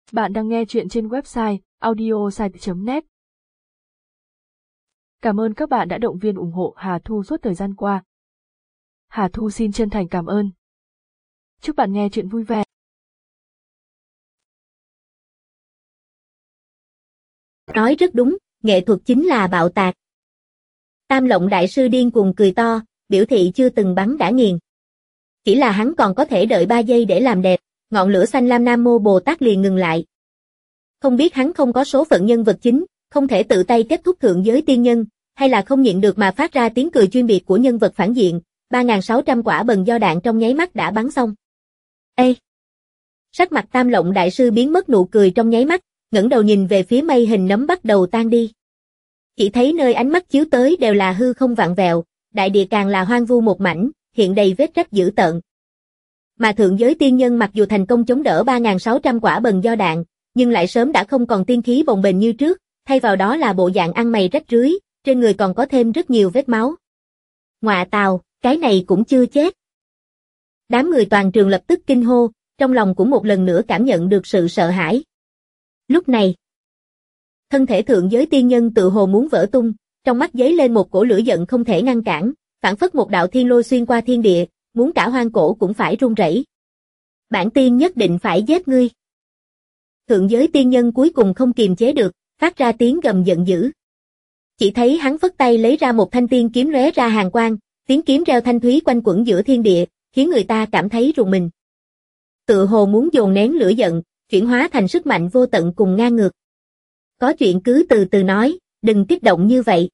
Bạn đang nghe chuyện trên website audiosite.net. Cảm ơn các bạn đã động viên ủng hộ Hà Thu suốt thời gian qua. Hà Thu xin chân thành cảm ơn. Chúc bạn nghe chuyện vui vẻ. Nói rất đúng, nghệ thuật chính là bạo tạc. Tam Lộng đại sư điên cuồng cười to, biểu thị chưa từng bắn đã nghiền. Chỉ là hắn còn có thể đợi 3 giây để làm đẹp, ngọn lửa xanh lam Nam Mô Bồ Tát liền ngừng lại. Không biết hắn không có số phận nhân vật chính, không thể tự tay kết thúc thượng giới tiên nhân, hay là không nhịn được mà phát ra tiếng cười chuyên biệt của nhân vật phản diện. 3.600 quả bần do đạn trong nháy mắt đã bắn xong. Ê! Sắc mặt Tam Lộng đại sư biến mất nụ cười trong nháy mắt, ngẩng đầu nhìn về phía mây hình nấm bắt đầu tan đi. Chỉ thấy nơi ánh mắt chiếu tới đều là hư không vặn vẹo, đại địa càng là hoang vu một mảnh, hiện đầy vết rách dữ tợn. Mà thượng giới tiên nhân mặc dù thành công chống đỡ 3.600 quả bần do đạn, nhưng lại sớm đã không còn tiên khí bồng bềnh như trước, thay vào đó là bộ dạng ăn mày rách rưới, trên người còn có thêm rất nhiều vết máu. Ngọa tào, cái này cũng chưa chết. Đám người toàn trường lập tức kinh hô, trong lòng cũng một lần nữa cảm nhận được sự sợ hãi. Lúc này, thân thể thượng giới tiên nhân tự hồ muốn vỡ tung, trong mắt giấy lên một cổ lửa giận không thể ngăn cản, phảng phất một đạo thiên lôi xuyên qua thiên địa, muốn cả hoang cổ cũng phải run rẩy. Bản tiên nhất định phải giết ngươi. Thượng giới tiên nhân cuối cùng không kiềm chế được, phát ra tiếng gầm giận dữ. Chỉ thấy hắn phất tay lấy ra một thanh tiên kiếm lóe ra hàn quang, tiếng kiếm reo thanh thúy quanh quẩn giữa thiên địa, khiến người ta cảm thấy rùng mình. Tự hồ muốn dồn nén lửa giận, chuyển hóa thành sức mạnh vô tận cùng ngang ngược. Có chuyện cứ từ từ nói, đừng kích động như vậy.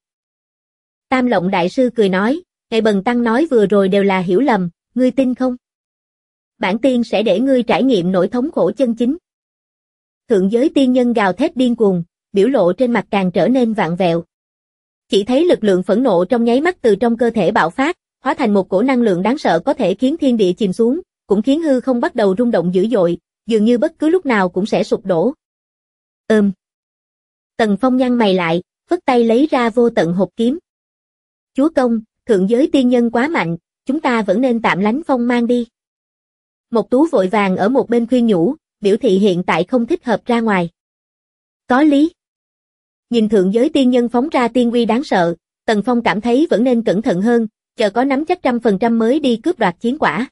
Tam Lộng đại sư cười nói, ngài bần tăng nói vừa rồi đều là hiểu lầm, ngươi tin không? Bản tiên sẽ để ngươi trải nghiệm nỗi thống khổ chân chính. Thượng giới tiên nhân gào thét điên cuồng, biểu lộ trên mặt càng trở nên vặn vẹo. Chỉ thấy lực lượng phẫn nộ trong nháy mắt từ trong cơ thể bạo phát, hóa thành một cổ năng lượng đáng sợ có thể khiến thiên địa chìm xuống, cũng khiến hư không bắt đầu rung động dữ dội, dường như bất cứ lúc nào cũng sẽ sụp đổ. Tần Phong nhăn mày lại, phất tay lấy ra vô tận hộp kiếm. Chúa công, thượng giới tiên nhân quá mạnh, chúng ta vẫn nên tạm lánh phong mang đi. Mộc Tú vội vàng ở một bên khuyên nhủ, biểu thị hiện tại không thích hợp ra ngoài. Có lý. Nhìn thượng giới tiên nhân phóng ra tiên uy đáng sợ, Tần Phong cảm thấy vẫn nên cẩn thận hơn, chờ có nắm chắc 100% mới đi cướp đoạt chiến quả.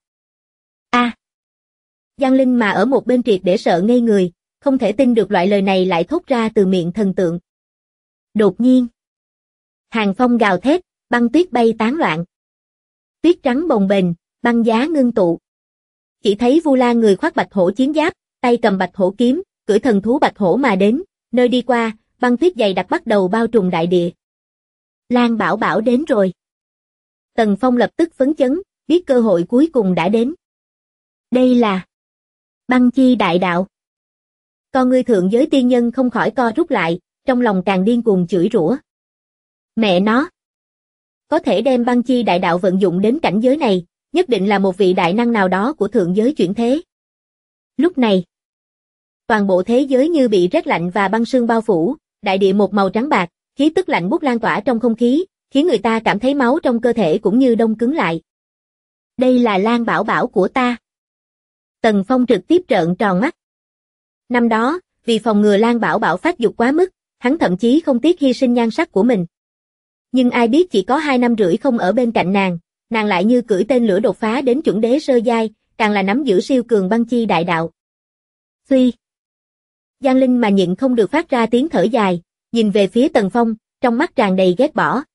Giang Linh mà ở một bên triệt để sợ ngây người, không thể tin được loại lời này lại thốt ra từ miệng thần tượng. Đột nhiên, hàng phong gào thét, băng tuyết bay tán loạn. Tuyết trắng bồng bềnh, băng giá ngưng tụ. Chỉ thấy Vu Lan người khoác bạch hổ chiến giáp, tay cầm bạch hổ kiếm, cưỡi thần thú bạch hổ mà đến, nơi đi qua, băng tuyết dày đặc bắt đầu bao trùm đại địa. Lan Bảo Bảo đến rồi. Tần Phong lập tức phấn chấn, biết cơ hội cuối cùng đã đến. Đây là Băng Chi đại đạo. Con ngươi thượng giới tiên nhân không khỏi co rút lại, trong lòng càng điên cuồng chửi rủa. Mẹ nó! Có thể đem Băng Chi đại đạo vận dụng đến cảnh giới này, nhất định là một vị đại năng nào đó của thượng giới chuyển thế. Lúc này, toàn bộ thế giới như bị rét lạnh và băng sương bao phủ, đại địa một màu trắng bạc, khí tức lạnh buốt lan tỏa trong không khí, khiến người ta cảm thấy máu trong cơ thể cũng như đông cứng lại. Đây là Lan Bảo Bảo của ta. Tần Phong trực tiếp trợn tròn mắt. Năm đó, vì phòng ngừa Lan Bảo Bảo phát dục quá mức, hắn thậm chí không tiếc hy sinh nhan sắc của mình. Nhưng ai biết chỉ có 2 năm rưỡi không ở bên cạnh nàng lại như cưỡi tên lửa đột phá đến chuẩn đế sơ giai, càng là nắm giữ siêu cường băng chi đại đạo. Phi. Giang Linh mà nhịn không được phát ra tiếng thở dài, nhìn về phía Tần Phong, trong mắt tràn đầy ghét bỏ.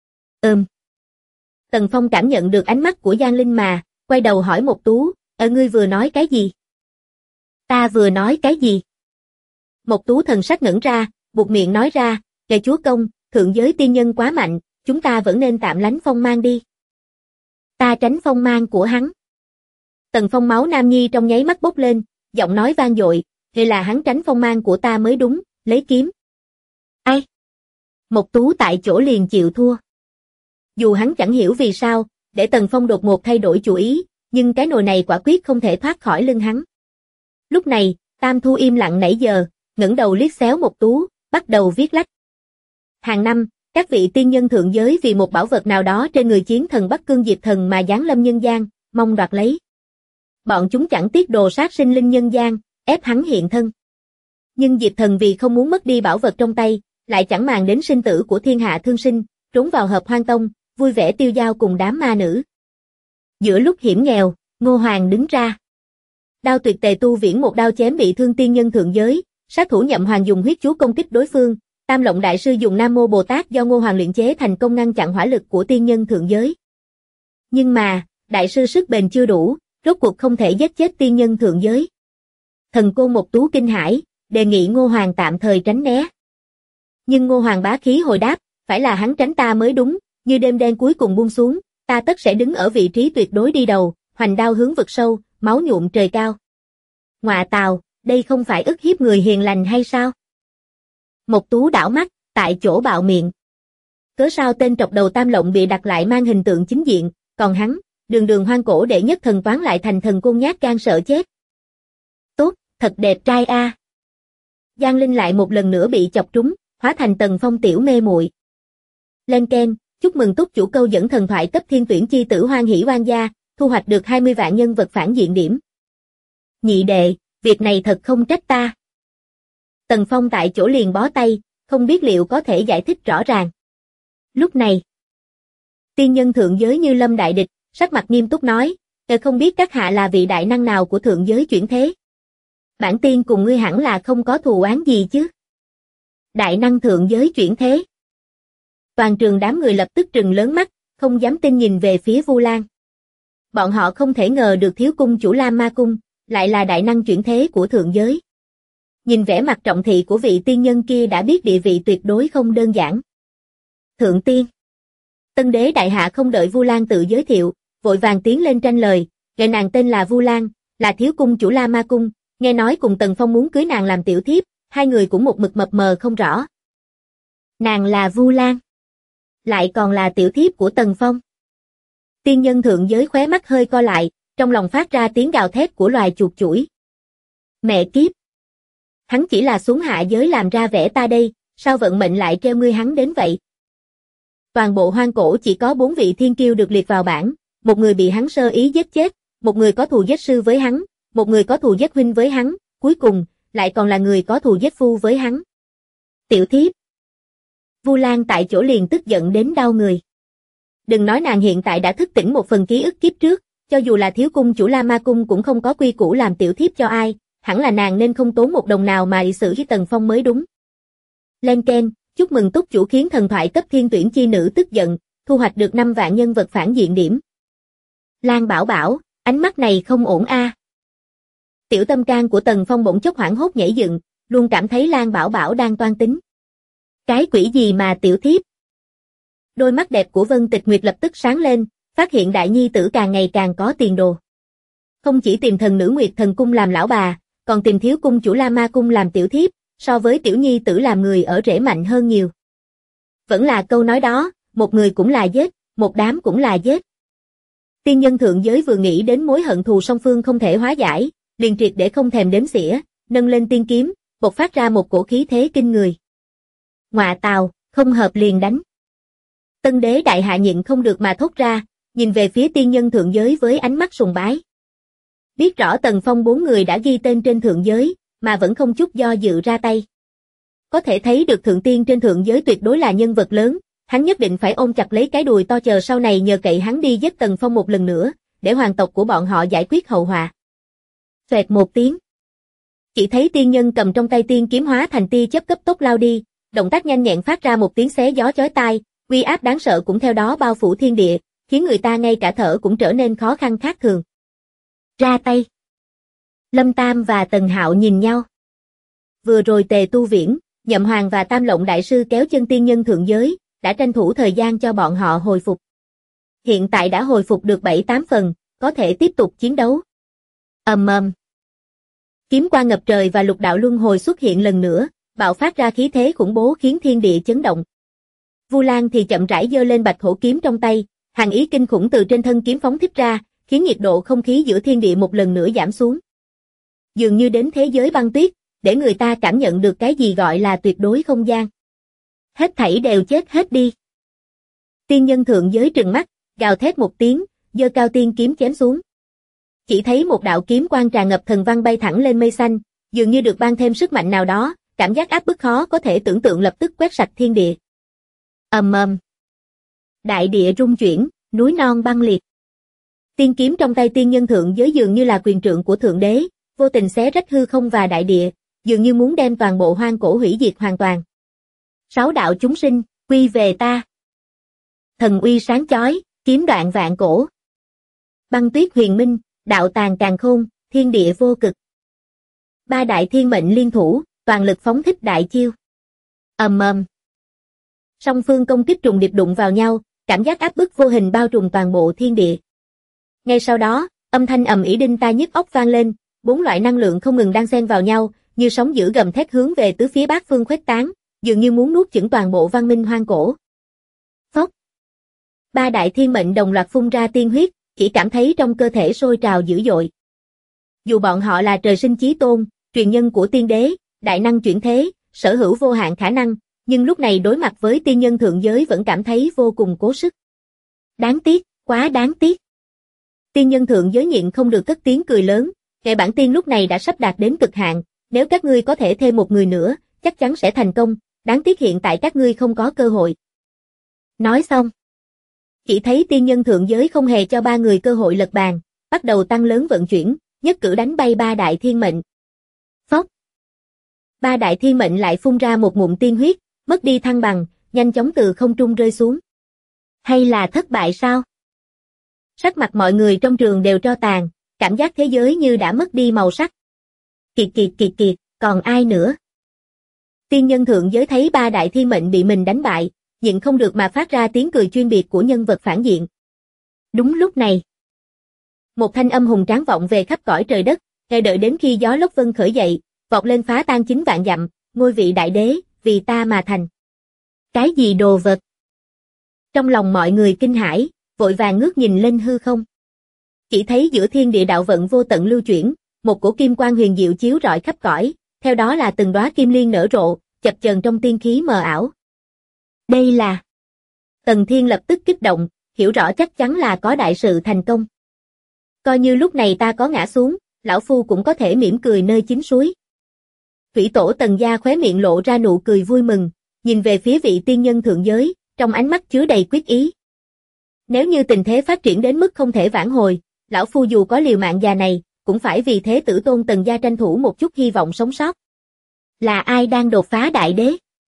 Tần Phong cảm nhận được ánh mắt của Giang Linh mà, quay đầu hỏi Mộc Tú, ngươi vừa nói cái gì? Ta vừa nói cái gì? Mộc Tú thần sắc ngẩn ra, buột miệng nói ra, kẻ chúa công, thượng giới tiên nhân quá mạnh, chúng ta vẫn nên tạm lánh phong mang đi. Ta tránh phong mang của hắn. Tần Phong máu nam nhi trong nháy mắt bốc lên, giọng nói vang dội, hay là hắn tránh phong mang của ta mới đúng, lấy kiếm. Ai? Mộc Tú tại chỗ liền chịu thua. Dù hắn chẳng hiểu vì sao, để Tần Phong đột ngột thay đổi chủ ý, nhưng cái nồi này quả quyết không thể thoát khỏi lưng hắn. Lúc này, Tam Thu im lặng nãy giờ, ngẩng đầu liếc xéo Mộc Tú, bắt đầu viết lách. Hàng năm, các vị tiên nhân thượng giới vì một bảo vật nào đó trên người chiến thần Bắc Cương Diệp Thần mà giáng lâm nhân gian, mong đoạt lấy. Bọn chúng chẳng tiếc đồ sát sinh linh nhân gian, ép hắn hiện thân. Nhưng Diệp Thần vì không muốn mất đi bảo vật trong tay, lại chẳng màng đến sinh tử của thiên hạ thương sinh, trốn vào Hợp Hoan Tông, vui vẻ tiêu dao cùng đám ma nữ. Giữa lúc hiểm nghèo, Ngô Hoàng đứng ra. Đao tuyệt tề tu viễn một đao chém bị thương tiên nhân thượng giới, sát thủ Nhậm Hoàng dùng huyết chú công kích đối phương, Tam Lộng đại sư dùng Nam Mô Bồ Tát do Ngô Hoàng luyện chế thành công ngăn chặn hỏa lực của tiên nhân thượng giới. Nhưng đại sư sức bền chưa đủ, rốt cuộc không thể giết chết tiên nhân thượng giới. Thần Côn Một Tú kinh hãi, đề nghị Ngô Hoàng tạm thời tránh né. Nhưng Ngô Hoàng bá khí hồi đáp, phải là hắn tránh ta mới đúng, như đêm đen cuối cùng buông xuống, ta tất sẽ đứng ở vị trí tuyệt đối đi đầu, hoành đao hướng vực sâu, máu nhuộm trời cao. Ngọa tào, đây không phải ức hiếp người hiền lành hay sao? Một Tú đảo mắt, tại chỗ bạo miệng. Cớ sao tên trọc đầu Tam Lộng bị đặt lại mang hình tượng chính diện, còn hắn, đường hoang cổ đệ nhất thần toán lại thành thần côn nhát gan sợ chết. Tốt, thật đẹp trai a. Giang Linh lại một lần nữa bị chọc trúng, hóa thành Tần Phong tiểu mê muội. Lên ken, chúc mừng túc chủ câu dẫn thần thoại cấp thiên tuyển chi tử hoan hỷ oan gia, thu hoạch được 20 vạn nhân vật phản diện điểm. Nhị đệ, việc này thật không trách ta. Tần Phong tại chỗ liền bó tay, không biết liệu có thể giải thích rõ ràng. Lúc này, tiên nhân thượng giới như lâm đại địch, sắc mặt nghiêm túc nói, không biết các hạ là vị đại năng nào của thượng giới chuyển thế. Bản tiên cùng ngươi hẳn là không có thù oán gì chứ. Đại năng thượng giới chuyển thế. Toàn trường đám người lập tức trừng lớn mắt, không dám tin nhìn về phía Vu Lan. Bọn họ không thể ngờ được thiếu cung chủ Lam Ma Cung, lại là đại năng chuyển thế của thượng giới. Nhìn vẻ mặt trọng thị của vị tiên nhân kia đã biết địa vị tuyệt đối không đơn giản. Thượng tiên. Tân đế đại hạ không đợi Vu Lan tự giới thiệu, vội vàng tiến lên tranh lời, gọi nàng tên là Vu Lan, là thiếu cung chủ Lam Ma Cung, nghe nói cùng Tần Phong muốn cưới nàng làm tiểu thiếp, hai người cũng một mực mập mờ không rõ. Nàng là Vu Lan, lại còn là tiểu thiếp của Tần Phong. Tiên nhân thượng giới khóe mắt hơi co lại, trong lòng phát ra tiếng gào thét của loài chuột chủi. Mẹ kiếp! Hắn chỉ là xuống hạ giới làm ra vẻ ta đây, sao vận mệnh lại treo ngươi hắn đến vậy? Toàn bộ hoang cổ chỉ có 4 vị thiên kiêu được liệt vào bảng, một người bị hắn sơ ý giết chết, một người có thù giết sư với hắn, một người có thù giết huynh với hắn, cuối cùng, lại còn là người có thù giết phu với hắn. Tiểu thiếp! Vu Lan tại chỗ liền tức giận đến đau người. Đừng nói nàng hiện tại đã thức tỉnh một phần ký ức kiếp trước, cho dù là thiếu cung chủ La Ma Cung cũng không có quy củ làm tiểu thiếp cho ai, hẳn là nàng nên không tốn một đồng nào mà đi xử với Tần Phong mới đúng. Lên ken, chúc mừng túc chủ khiến thần thoại cấp thiên tuyển chi nữ tức giận, thu hoạch được 5 vạn nhân vật phản diện điểm. Lan Bảo Bảo, ánh mắt này không ổn a. Tiểu tâm can của Tần Phong bỗng chốc hoảng hốt nhảy dựng, luôn cảm thấy Lan Bảo Bảo đang toan tính. Cái quỷ gì mà tiểu thiếp? Đôi mắt đẹp của Vân Tịch Nguyệt lập tức sáng lên, phát hiện đại nhi tử càng ngày càng có tiền đồ. Không chỉ tìm thần nữ Nguyệt Thần Cung làm lão bà, còn tìm thiếu cung chủ La Ma Cung làm tiểu thiếp, so với tiểu nhi tử làm người ở rễ mạnh hơn nhiều. Vẫn là câu nói đó, một người cũng là giết, một đám cũng là giết. Tiên nhân thượng giới vừa nghĩ đến mối hận thù song phương không thể hóa giải, liền triệt để không thèm đếm xỉa, nâng lên tiên kiếm, bộc phát ra một cổ khí thế kinh người. Ngọa tào, không hợp liền đánh. Tân đế đại hạ nhịn không được mà thốt ra, nhìn về phía tiên nhân thượng giới với ánh mắt sùng bái. Biết rõ Tần Phong 4 người đã ghi tên trên thượng giới, mà vẫn không chút do dự ra tay. Có thể thấy được thượng tiên trên thượng giới tuyệt đối là nhân vật lớn, hắn nhất định phải ôm chặt lấy cái đùi to chờ sau này nhờ cậy hắn đi giết Tần Phong một lần nữa, để hoàng tộc của bọn họ giải quyết hậu họa. Xoẹt một tiếng. Chỉ thấy tiên nhân cầm trong tay tiên kiếm hóa thành tia chớp cấp tốc lao đi, động tác nhanh nhẹn phát ra một tiếng xé gió chói tai, uy áp đáng sợ cũng theo đó bao phủ thiên địa, khiến người ta ngay cả thở cũng trở nên khó khăn khác thường. Ra tay. Lâm Tam và Tần Hạo nhìn nhau. Vừa rồi Tề Tu Viễn, Nhậm Hoàng và Tam Lộng đại sư kéo chân tiên nhân thượng giới, đã tranh thủ thời gian cho bọn họ hồi phục. Hiện tại đã hồi phục được 7-8 phần, có thể tiếp tục chiến đấu. Ầm ầm. Kiếm quang ngập trời và lục đạo luân hồi xuất hiện lần nữa, bạo phát ra khí thế khủng bố khiến thiên địa chấn động. Vu Lan thì chậm rãi giơ lên bạch hổ kiếm trong tay, hàn ý kinh khủng từ trên thân kiếm phóng thích ra, khiến nhiệt độ không khí giữa thiên địa một lần nữa giảm xuống. Dường như đến thế giới băng tuyết, để người ta cảm nhận được cái gì gọi là tuyệt đối không gian. Hết thảy đều chết hết đi. Tiên nhân thượng giới trừng mắt, gào thét một tiếng, giơ cao tiên kiếm chém xuống. Chỉ thấy một đạo kiếm quang tràn ngập thần văn bay thẳng lên mây xanh, dường như được ban thêm sức mạnh nào đó, cảm giác áp bức khó có thể tưởng tượng lập tức quét sạch thiên địa. Ầm ầm. Đại địa rung chuyển, núi non băng liệt. Tiên kiếm trong tay tiên nhân thượng giới dường như là quyền trượng của thượng đế, vô tình xé rách hư không và đại địa, dường như muốn đem toàn bộ hoang cổ hủy diệt hoàn toàn. Sáu đạo chúng sinh, quy về ta. Thần uy sáng chói, kiếm đoạn vạn cổ. Băng tuyết huyền minh, đạo tàng càn khôn, thiên địa vô cực. Ba đại thiên mệnh liên thủ, toàn lực phóng thích đại chiêu. Ầm ầm. Song phương công kích trùng điệp đụng vào nhau, cảm giác áp bức vô hình bao trùm toàn bộ thiên địa. Ngay sau đó, âm thanh ầm ĩ đinh tai nhức óc vang lên, bốn loại năng lượng không ngừng đan xen vào nhau, như sóng dữ gầm thét hướng về tứ phía bát phương khuếch tán, dường như muốn nuốt chửng toàn bộ văn minh hoang cổ. Phốc. Ba đại thiên mệnh đồng loạt phun ra tiên huyết, chỉ cảm thấy trong cơ thể sôi trào dữ dội. Dù bọn họ là trời sinh chí tôn, truyền nhân của tiên đế, đại năng chuyển thế, sở hữu vô hạn khả năng, nhưng lúc này đối mặt với tiên nhân thượng giới vẫn cảm thấy vô cùng cố sức. Đáng tiếc, quá đáng tiếc. Tiên nhân thượng giới nhịn không được cất tiếng cười lớn, kẻ bản tiên lúc này đã sắp đạt đến cực hạn, nếu các ngươi có thể thêm một người nữa, chắc chắn sẽ thành công, đáng tiếc hiện tại các ngươi không có cơ hội. Nói xong, chỉ thấy tiên nhân thượng giới không hề cho ba người cơ hội lật bàn, bắt đầu tăng lớn vận chuyển, nhất cử đánh bay ba đại thiên mệnh. Phốc. Ba đại thiên mệnh lại phun ra một ngụm tiên huyết, mất đi thăng bằng, nhanh chóng từ không trung rơi xuống. Hay là thất bại sao? Sắc mặt mọi người trong trường đều tro tàn, cảm giác thế giới như đã mất đi màu sắc. Kiệt kiệt kiệt kiệt, còn ai nữa? Tiên nhân thượng giới thấy ba đại thiên mệnh bị mình đánh bại, nhịn không được mà phát ra tiếng cười chuyên biệt của nhân vật phản diện. Đúng lúc này, một thanh âm hùng tráng vọng về khắp cõi trời đất, ngay đợi đến khi gió lốc vân khởi dậy, vọt lên phá tan 9 vạn dặm, ngôi vị đại đế, vì ta mà thành. Cái gì đồ vật? Trong lòng mọi người kinh hãi, vội vàng ngước nhìn lên hư không. Chỉ thấy giữa thiên địa đạo vận vô tận lưu chuyển, một cổ kim quang huyền diệu chiếu rọi khắp cõi, theo đó là từng đóa kim liên nở rộ, chập chờn trong tiên khí mờ ảo. Đây là... Tần Thiên lập tức kích động, hiểu rõ chắc chắn là có đại sự thành công. Coi như lúc này ta có ngã xuống, lão phu cũng có thể mỉm cười nơi chính suối. Thủy tổ Tần gia khóe miệng lộ ra nụ cười vui mừng, nhìn về phía vị tiên nhân thượng giới, trong ánh mắt chứa đầy quyết ý. Nếu như tình thế phát triển đến mức không thể vãn hồi, lão phu dù có liều mạng già này, cũng phải vì thế tử tôn Tần gia tranh thủ một chút hy vọng sống sót. Là ai đang đột phá đại đế?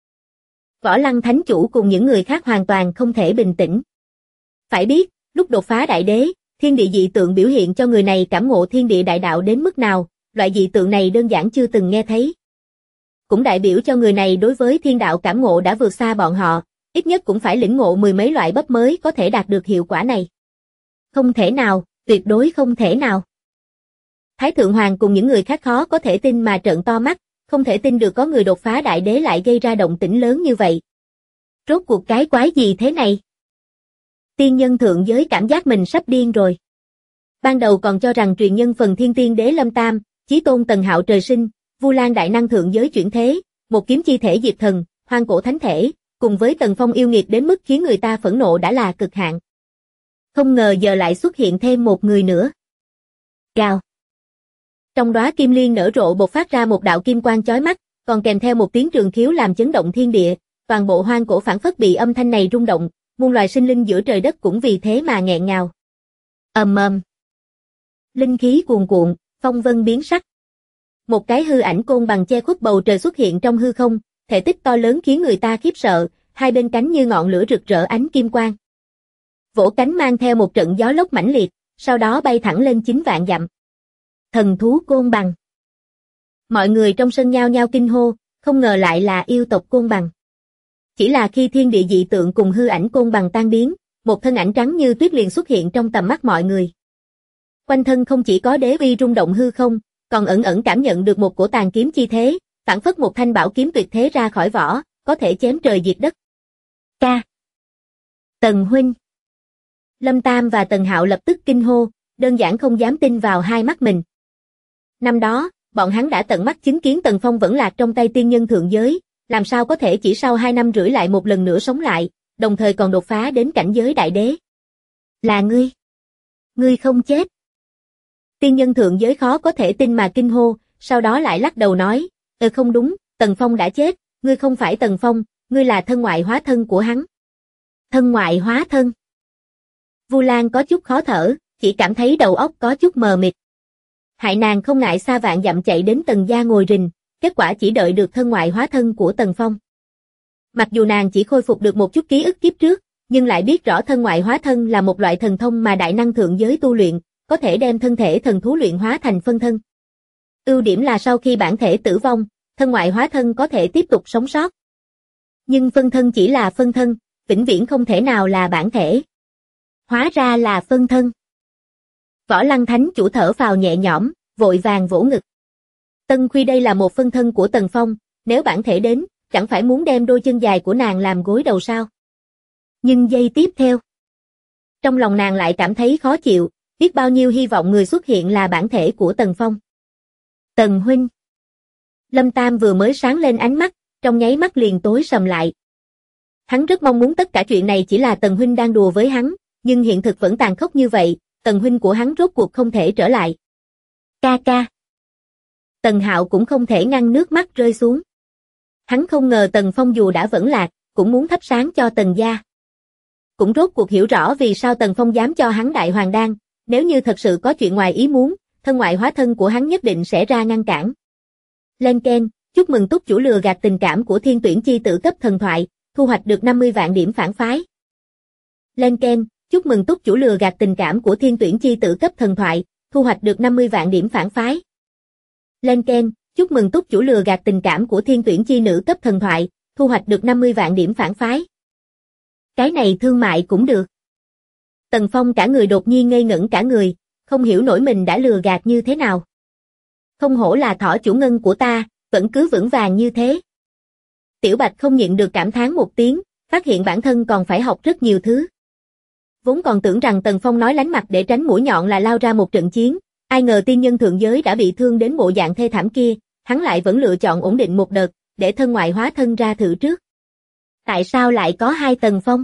Võ Lăng Thánh Chủ cùng những người khác hoàn toàn không thể bình tĩnh. Phải biết, lúc đột phá đại đế, thiên địa dị tượng biểu hiện cho người này cảm ngộ thiên địa đại đạo đến mức nào, loại dị tượng này đơn giản chưa từng nghe thấy. Cũng đại biểu cho người này đối với thiên đạo cảm ngộ đã vượt xa bọn họ, ít nhất cũng phải lĩnh ngộ 10 mấy loại bắp mới có thể đạt được hiệu quả này. Không thể nào, tuyệt đối không thể nào. Thái Thượng Hoàng cùng những người khác khó có thể tin mà trợn to mắt, không thể tin được có người đột phá đại đế lại gây ra động tĩnh lớn như vậy. Rốt cuộc cái quái gì thế này? Tiên nhân thượng giới cảm giác mình sắp điên rồi. Ban đầu còn cho rằng truyền nhân phần thiên tiên đế Lâm Tam, chí tôn Tần Hạo trời sinh, Vu Lan đại năng thượng giới chuyển thế, một kiếm chi thể diệt thần, hoang cổ thánh thể, cùng với Tần Phong yêu nghiệt đến mức khiến người ta phẫn nộ đã là cực hạn. Không ngờ giờ lại xuất hiện thêm một người nữa. Gào. Trong đóa kim liên nở rộ bộc phát ra một đạo kim quang chói mắt, còn kèm theo một tiếng trường khiếu làm chấn động thiên địa, toàn bộ hoang cổ phảng phất bị âm thanh này rung động, muôn loài sinh linh giữa trời đất cũng vì thế mà nghẹn ngào. Ầm ầm. Linh khí cuồn cuộn, phong vân biến sắc. Một cái hư ảnh côn bằng che khuất bầu trời xuất hiện trong hư không, thể tích to lớn khiến người ta khiếp sợ, hai bên cánh như ngọn lửa rực rỡ ánh kim quang. Vỗ cánh mang theo một trận gió lốc mãnh liệt, sau đó bay thẳng lên 9 vạn dặm. Thần thú côn bằng. Mọi người trong sân nhao nhao kinh hô, không ngờ lại là yêu tộc côn bằng. Chỉ là khi thiên địa dị tượng cùng hư ảnh côn bằng tan biến, một thân ảnh trắng như tuyết liền xuất hiện trong tầm mắt mọi người. Quanh thân không chỉ có đế uy rung động hư không, còn ẩn ẩn cảm nhận được một cổ tàn kiếm chi thế, phảng phất một thanh bảo kiếm tuyệt thế ra khỏi vỏ, có thể chém trời diệt đất. Ca. Tần huynh. Lâm Tam và Tần Hạo lập tức kinh hô, đơn giản không dám tin vào hai mắt mình. Năm đó, bọn hắn đã tận mắt chứng kiến Tần Phong vẫn lạc trong tay tiên nhân thượng giới, làm sao có thể chỉ sau 2 năm rưỡi lại một lần nữa sống lại, đồng thời còn đột phá đến cảnh giới đại đế. Là ngươi. Ngươi không chết. Tiên nhân thượng giới khó có thể tin mà kinh hô, sau đó lại lắc đầu nói, không đúng, Tần Phong đã chết, ngươi không phải Tần Phong, ngươi là thân ngoại hóa thân của hắn. Thân ngoại hóa thân. Vu Lan có chút khó thở, chỉ cảm thấy đầu óc có chút mờ mịt. Hại nàng không ngại xa vạn dặm chạy đến Tần gia ngồi rình, kết quả chỉ đợi được thân ngoại hóa thân của Tần Phong. Mặc dù nàng chỉ khôi phục được một chút ký ức kiếp trước, nhưng lại biết rõ thân ngoại hóa thân là một loại thần thông mà đại năng thượng giới tu luyện, có thể đem thân thể thần thú luyện hóa thành phân thân. Ưu điểm là sau khi bản thể tử vong, thân ngoại hóa thân có thể tiếp tục sống sót. Nhưng phân thân chỉ là phân thân, vĩnh viễn không thể nào là bản thể. Hóa ra là phân thân. Võ Lăng Thánh chủ thở phào nhẹ nhõm, vội vàng vỗ ngực. Tân Khuy đây là một phân thân của Tần Phong, nếu bản thể đến, chẳng phải muốn đem đôi chân dài của nàng làm gối đầu sao? Nhưng giây tiếp theo, trong lòng nàng lại cảm thấy khó chịu, biết bao nhiêu hy vọng người xuất hiện là bản thể của Tần Phong. Tần huynh. Lâm Tam vừa mới sáng lên ánh mắt, trong nháy mắt liền tối sầm lại. Hắn rất mong muốn tất cả chuyện này chỉ là Tần huynh đang đùa với hắn, nhưng hiện thực vẫn tàn khốc như vậy, Tần huynh của hắn rốt cuộc không thể trở lại. Ca ca. Tần Hạo cũng không thể ngăn nước mắt rơi xuống. Hắn không ngờ Tần Phong dù đã vẫn lạc, cũng muốn thắp sáng cho Tần gia. Cũng rốt cuộc hiểu rõ vì sao Tần Phong dám cho hắn đại hoàng đan, nếu như thật sự có chuyện ngoài ý muốn, thân ngoại hóa thân của hắn nhất định sẽ ra ngăn cản. Lên Ken, chúc mừng túc chủ lừa gạt tình cảm của thiên tuyển chi tử cấp thần thoại, thu hoạch được 50 vạn điểm phản phái. Lên Ken, chúc mừng túc chủ lừa gạt tình cảm của thiên tuyển chi tử cấp thần thoại, thu hoạch được 50 vạn điểm phản phái. Lên Ken, chúc mừng túc chủ lừa gạt tình cảm của thiên tuyển chi nữ cấp thần thoại, thu hoạch được 50 vạn điểm phản phái. Cái này thương mại cũng được. Tần Phong cả người đột nhiên ngây ngẩn cả người, không hiểu nổi mình đã lừa gạt như thế nào. Không hổ là thỏ chủ ngân của ta, vẫn cứ vững vàng như thế. Tiểu Bạch không nhịn được cảm thán một tiếng, phát hiện bản thân còn phải học rất nhiều thứ. Vốn còn tưởng rằng Tần Phong nói lánh mặt để tránh mũi nhọn là lao ra một trận chiến, ai ngờ tiên nhân thượng giới đã bị thương đến bộ dạng thê thảm kia, hắn lại vẫn lựa chọn ổn định một đợt, để thân ngoại hóa thân ra thử trước. Tại sao lại có hai Tần Phong?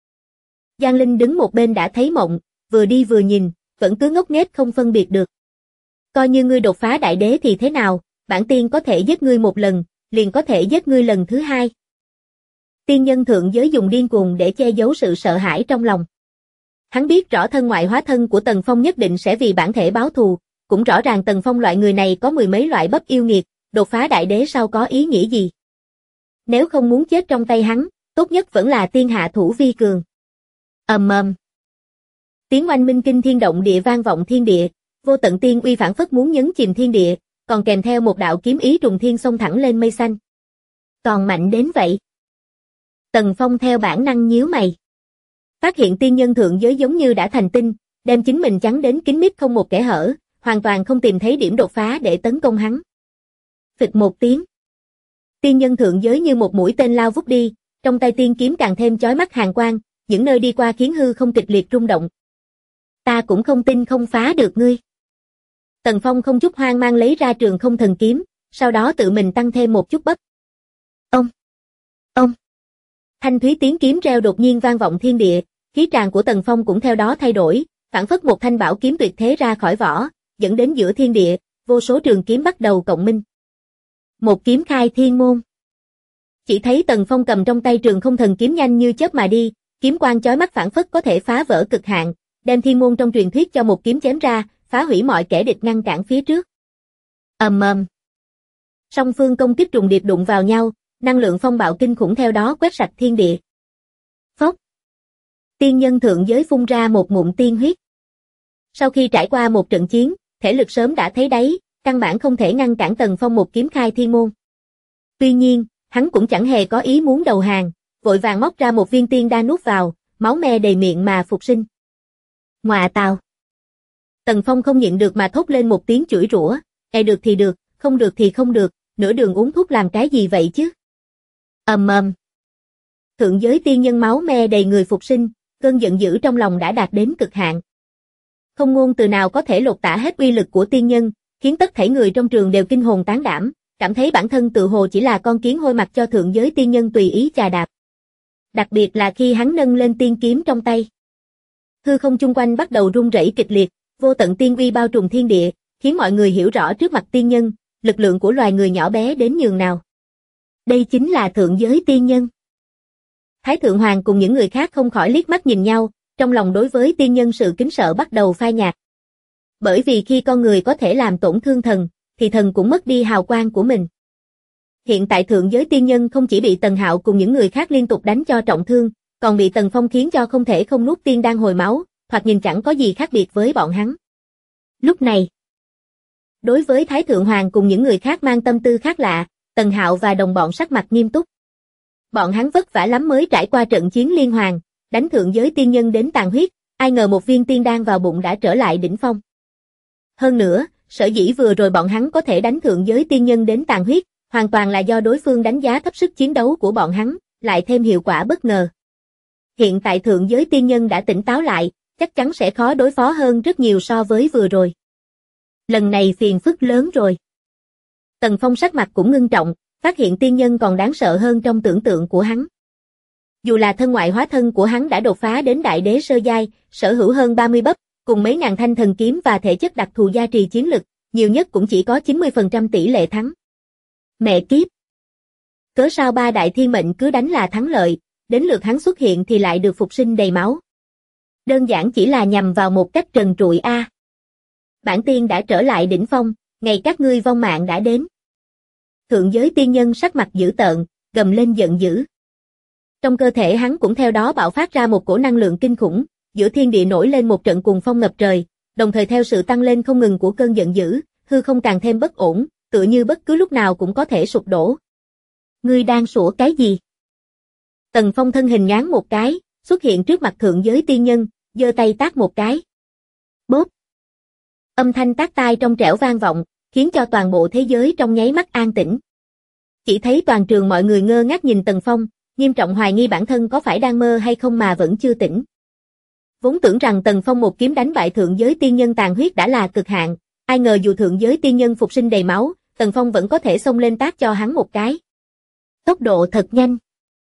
Giang Linh đứng một bên đã thấy mộng, vừa đi vừa nhìn, vẫn cứ ngốc nghếch không phân biệt được. Coi như ngươi đột phá đại đế thì thế nào, bản tiên có thể giết ngươi một lần, liền có thể giết ngươi lần thứ hai. Tiên nhân thượng giới dùng điên cuồng để che giấu sự sợ hãi trong lòng. Hắn biết rõ thân ngoại hóa thân của Tần Phong nhất định sẽ vì bản thể báo thù, cũng rõ ràng Tần Phong loại người này có mười mấy loại bắp yêu nghiệt, đột phá đại đế sao có ý nghĩa gì. Nếu không muốn chết trong tay hắn, tốt nhất vẫn là tiên hạ thủ vi cường. Ầm ầm. Tiếng oanh minh kinh thiên động địa vang vọng thiên địa, vô tận tiên uy phảng phất muốn nhấn chìm thiên địa, còn kèm theo một đạo kiếm ý trùng thiên xông thẳng lên mây xanh. Còn mạnh đến vậy. Tần Phong theo bản năng nhíu mày. Phát hiện tiên nhân thượng giới giống như đã thành tinh, đem chính mình chắn đến kín mít không một kẽ hở, hoàn toàn không tìm thấy điểm đột phá để tấn công hắn. Phịch một tiếng. Tiên nhân thượng giới như một mũi tên lao vút đi, trong tay tiên kiếm càng thêm chói mắt hàn quang, những nơi đi qua khiến hư không kịch liệt rung động. Ta cũng không tin không phá được ngươi. Tần Phong không chút hoang mang lấy ra trường không thần kiếm, sau đó tự mình tăng thêm một chút bắp. Ông. Thanh thúy tiếng kiếm reo đột nhiên vang vọng thiên địa, khí tràng của Tần Phong cũng theo đó thay đổi, phảng phất một thanh bảo kiếm tuyệt thế ra khỏi vỏ, dẫn đến giữa thiên địa, vô số trường kiếm bắt đầu cộng minh. Một kiếm khai thiên môn. Chỉ thấy Tần Phong cầm trong tay trường không thần kiếm nhanh như chớp mà đi, kiếm quang chói mắt phảng phất có thể phá vỡ cực hạn, đem thiên môn trong truyền thuyết cho một kiếm chém ra, phá hủy mọi kẻ địch ngăn cản phía trước. Ầm ầm. Song phương công kích trùng điệp đụng vào nhau, năng lượng phong bạo kinh khủng theo đó quét sạch thiên địa. Phốc. Tiên nhân thượng giới phun ra một ngụm tiên huyết. Sau khi trải qua một trận chiến, thể lực sớm đã thấy đáy, căn bản không thể ngăn cản Tần Phong một kiếm khai thiên môn. Tuy nhiên, hắn cũng chẳng hề có ý muốn đầu hàng, vội vàng móc ra một viên tiên đan nuốt vào, máu me đầy miệng mà phục sinh. Ngoạ tào. Tần Phong không nhịn được mà thốt lên một tiếng chửi rủa, được thì được, không được thì không được, nửa đường uống thuốc làm cái gì vậy chứ? Ầm ầm. Thượng giới tiên nhân máu me đầy người phục sinh, cơn giận dữ trong lòng đã đạt đến cực hạn. Không ngôn từ nào có thể lột tả hết uy lực của tiên nhân, khiến tất thảy người trong trường đều kinh hồn tán đảm, cảm thấy bản thân tự hồ chỉ là con kiến hôi mặt cho thượng giới tiên nhân tùy ý chà đạp. Đặc biệt là khi hắn nâng lên tiên kiếm trong tay. Hư không chung quanh bắt đầu rung rẩy kịch liệt, vô tận tiên uy bao trùm thiên địa, khiến mọi người hiểu rõ trước mặt tiên nhân, lực lượng của loài người nhỏ bé đến nhường nào. Đây chính là thượng giới tiên nhân. Thái Thượng Hoàng cùng những người khác không khỏi liếc mắt nhìn nhau, trong lòng đối với tiên nhân sự kính sợ bắt đầu phai nhạt. Bởi vì khi con người có thể làm tổn thương thần, thì thần cũng mất đi hào quang của mình. Hiện tại thượng giới tiên nhân không chỉ bị Tần Hạo cùng những người khác liên tục đánh cho trọng thương, còn bị Tần Phong khiến cho không thể không nuốt tiên đan hồi máu, thoạt nhìn chẳng có gì khác biệt với bọn hắn. Lúc này, đối với Thái Thượng Hoàng cùng những người khác mang tâm tư khác lạ, Tần Hạo và đồng bọn sắc mặt nghiêm túc. Bọn hắn vất vả lắm mới trải qua trận chiến liên hoàn, đánh thượng giới tiên nhân đến tàn huyết, ai ngờ một viên tiên đan vào bụng đã trở lại đỉnh phong. Hơn nữa, sở dĩ vừa rồi bọn hắn có thể đánh thượng giới tiên nhân đến tàn huyết, hoàn toàn là do đối phương đánh giá thấp sức chiến đấu của bọn hắn, lại thêm hiệu quả bất ngờ. Hiện tại thượng giới tiên nhân đã tỉnh táo lại, chắc chắn sẽ khó đối phó hơn rất nhiều so với vừa rồi. Lần này phiền phức lớn rồi. Tần Phong sắc mặt cũng ngưng trọng, phát hiện tiên nhân còn đáng sợ hơn trong tưởng tượng của hắn. Dù là thân ngoại hóa thân của hắn đã đột phá đến đại đế sơ giai, sở hữu hơn 30 bắp, cùng mấy ngàn thanh thần kiếm và thể chất đặc thù gia trì chiến lực, nhiều nhất cũng chỉ có 90% tỷ lệ thắng. Mẹ kiếp! Cớ sao ba đại thiên mệnh cứ đánh là thắng lợi, đến lượt hắn xuất hiện thì lại được phục sinh đầy máu. Đơn giản chỉ là nhằm vào một cách trần trụi a. Bản tiên đã trở lại đỉnh phong, ngày các ngươi vong mạng đã đến. Thượng giới tiên nhân sắc mặt dữ tợn, gầm lên giận dữ. Trong cơ thể hắn cũng theo đó bạo phát ra một cổ năng lượng kinh khủng, giữa thiên địa nổi lên một trận cuồng phong ngập trời, đồng thời theo sự tăng lên không ngừng của cơn giận dữ, hư không càng thêm bất ổn, tựa như bất cứ lúc nào cũng có thể sụp đổ. Ngươi đang sủa cái gì? Tần Phong thân hình nhoáng một cái, xuất hiện trước mặt thượng giới tiên nhân, giơ tay tát một cái. Bóp! Âm thanh tát tai trong trẻo vang vọng, khiến cho toàn bộ thế giới trong nháy mắt an tĩnh. Chỉ thấy toàn trường mọi người ngơ ngác nhìn Tần Phong, nghiêm trọng hoài nghi bản thân có phải đang mơ hay không mà vẫn chưa tỉnh. Vốn tưởng rằng Tần Phong một kiếm đánh bại thượng giới tiên nhân tàn huyết đã là cực hạn, ai ngờ dù thượng giới tiên nhân phục sinh đầy máu, Tần Phong vẫn có thể xông lên tát cho hắn một cái. Tốc độ thật nhanh.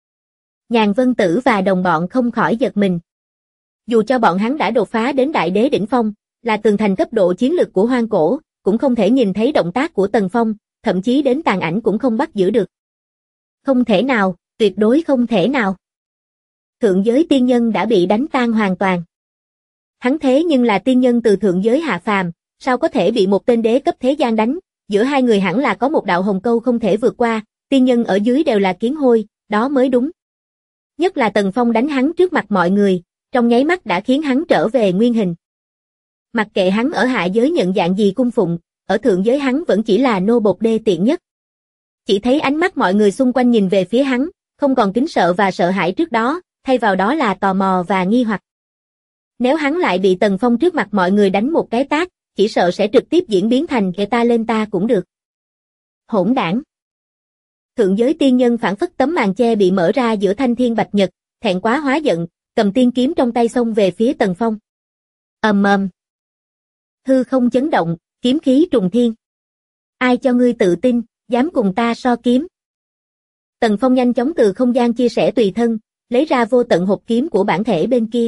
Nhàn Vân Tử và đồng bọn không khỏi giật mình. Dù cho bọn hắn đã đột phá đến đại đế đỉnh phong, là tường thành cấp độ chiến lực của hoang cổ, cũng không thể nhìn thấy động tác của Tần Phong, thậm chí đến tàn ảnh cũng không bắt giữ được. Không thể nào, tuyệt đối không thể nào. Thượng giới tiên nhân đã bị đánh tan hoàn toàn. Hắn thế nhưng là tiên nhân từ thượng giới hạ phàm, sao có thể bị một tên đế cấp thế gian đánh, giữa hai người hẳn là có một đạo hồng câu không thể vượt qua, tiên nhân ở dưới đều là kiến hôi, đó mới đúng. Nhất là Tần Phong đánh hắn trước mặt mọi người, trong nháy mắt đã khiến hắn trở về nguyên hình. Mặc kệ hắn ở hạ giới nhận dạng gì cung phụng, ở thượng giới hắn vẫn chỉ là nô bộc đê tiện nhất. Chỉ thấy ánh mắt mọi người xung quanh nhìn về phía hắn, không còn kính sợ và sợ hãi trước đó, thay vào đó là tò mò và nghi hoặc. Nếu hắn lại bị Tần Phong trước mặt mọi người đánh một cái tát, chỉ sợ sẽ trực tiếp diễn biến thành kẻ ta lên ta cũng được. Hỗn đảng. Thượng giới tiên nhân phản phất tấm màn che bị mở ra giữa thanh thiên bạch nhật, thẹn quá hóa giận, cầm tiên kiếm trong tay xông về phía Tần Phong. Ầm ầm. Hư không chấn động, kiếm khí trùng thiên. Ai cho ngươi tự tin, dám cùng ta so kiếm? Tần Phong nhanh chóng từ không gian chia sẻ tùy thân, lấy ra vô tận hộp kiếm của bản thể bên kia.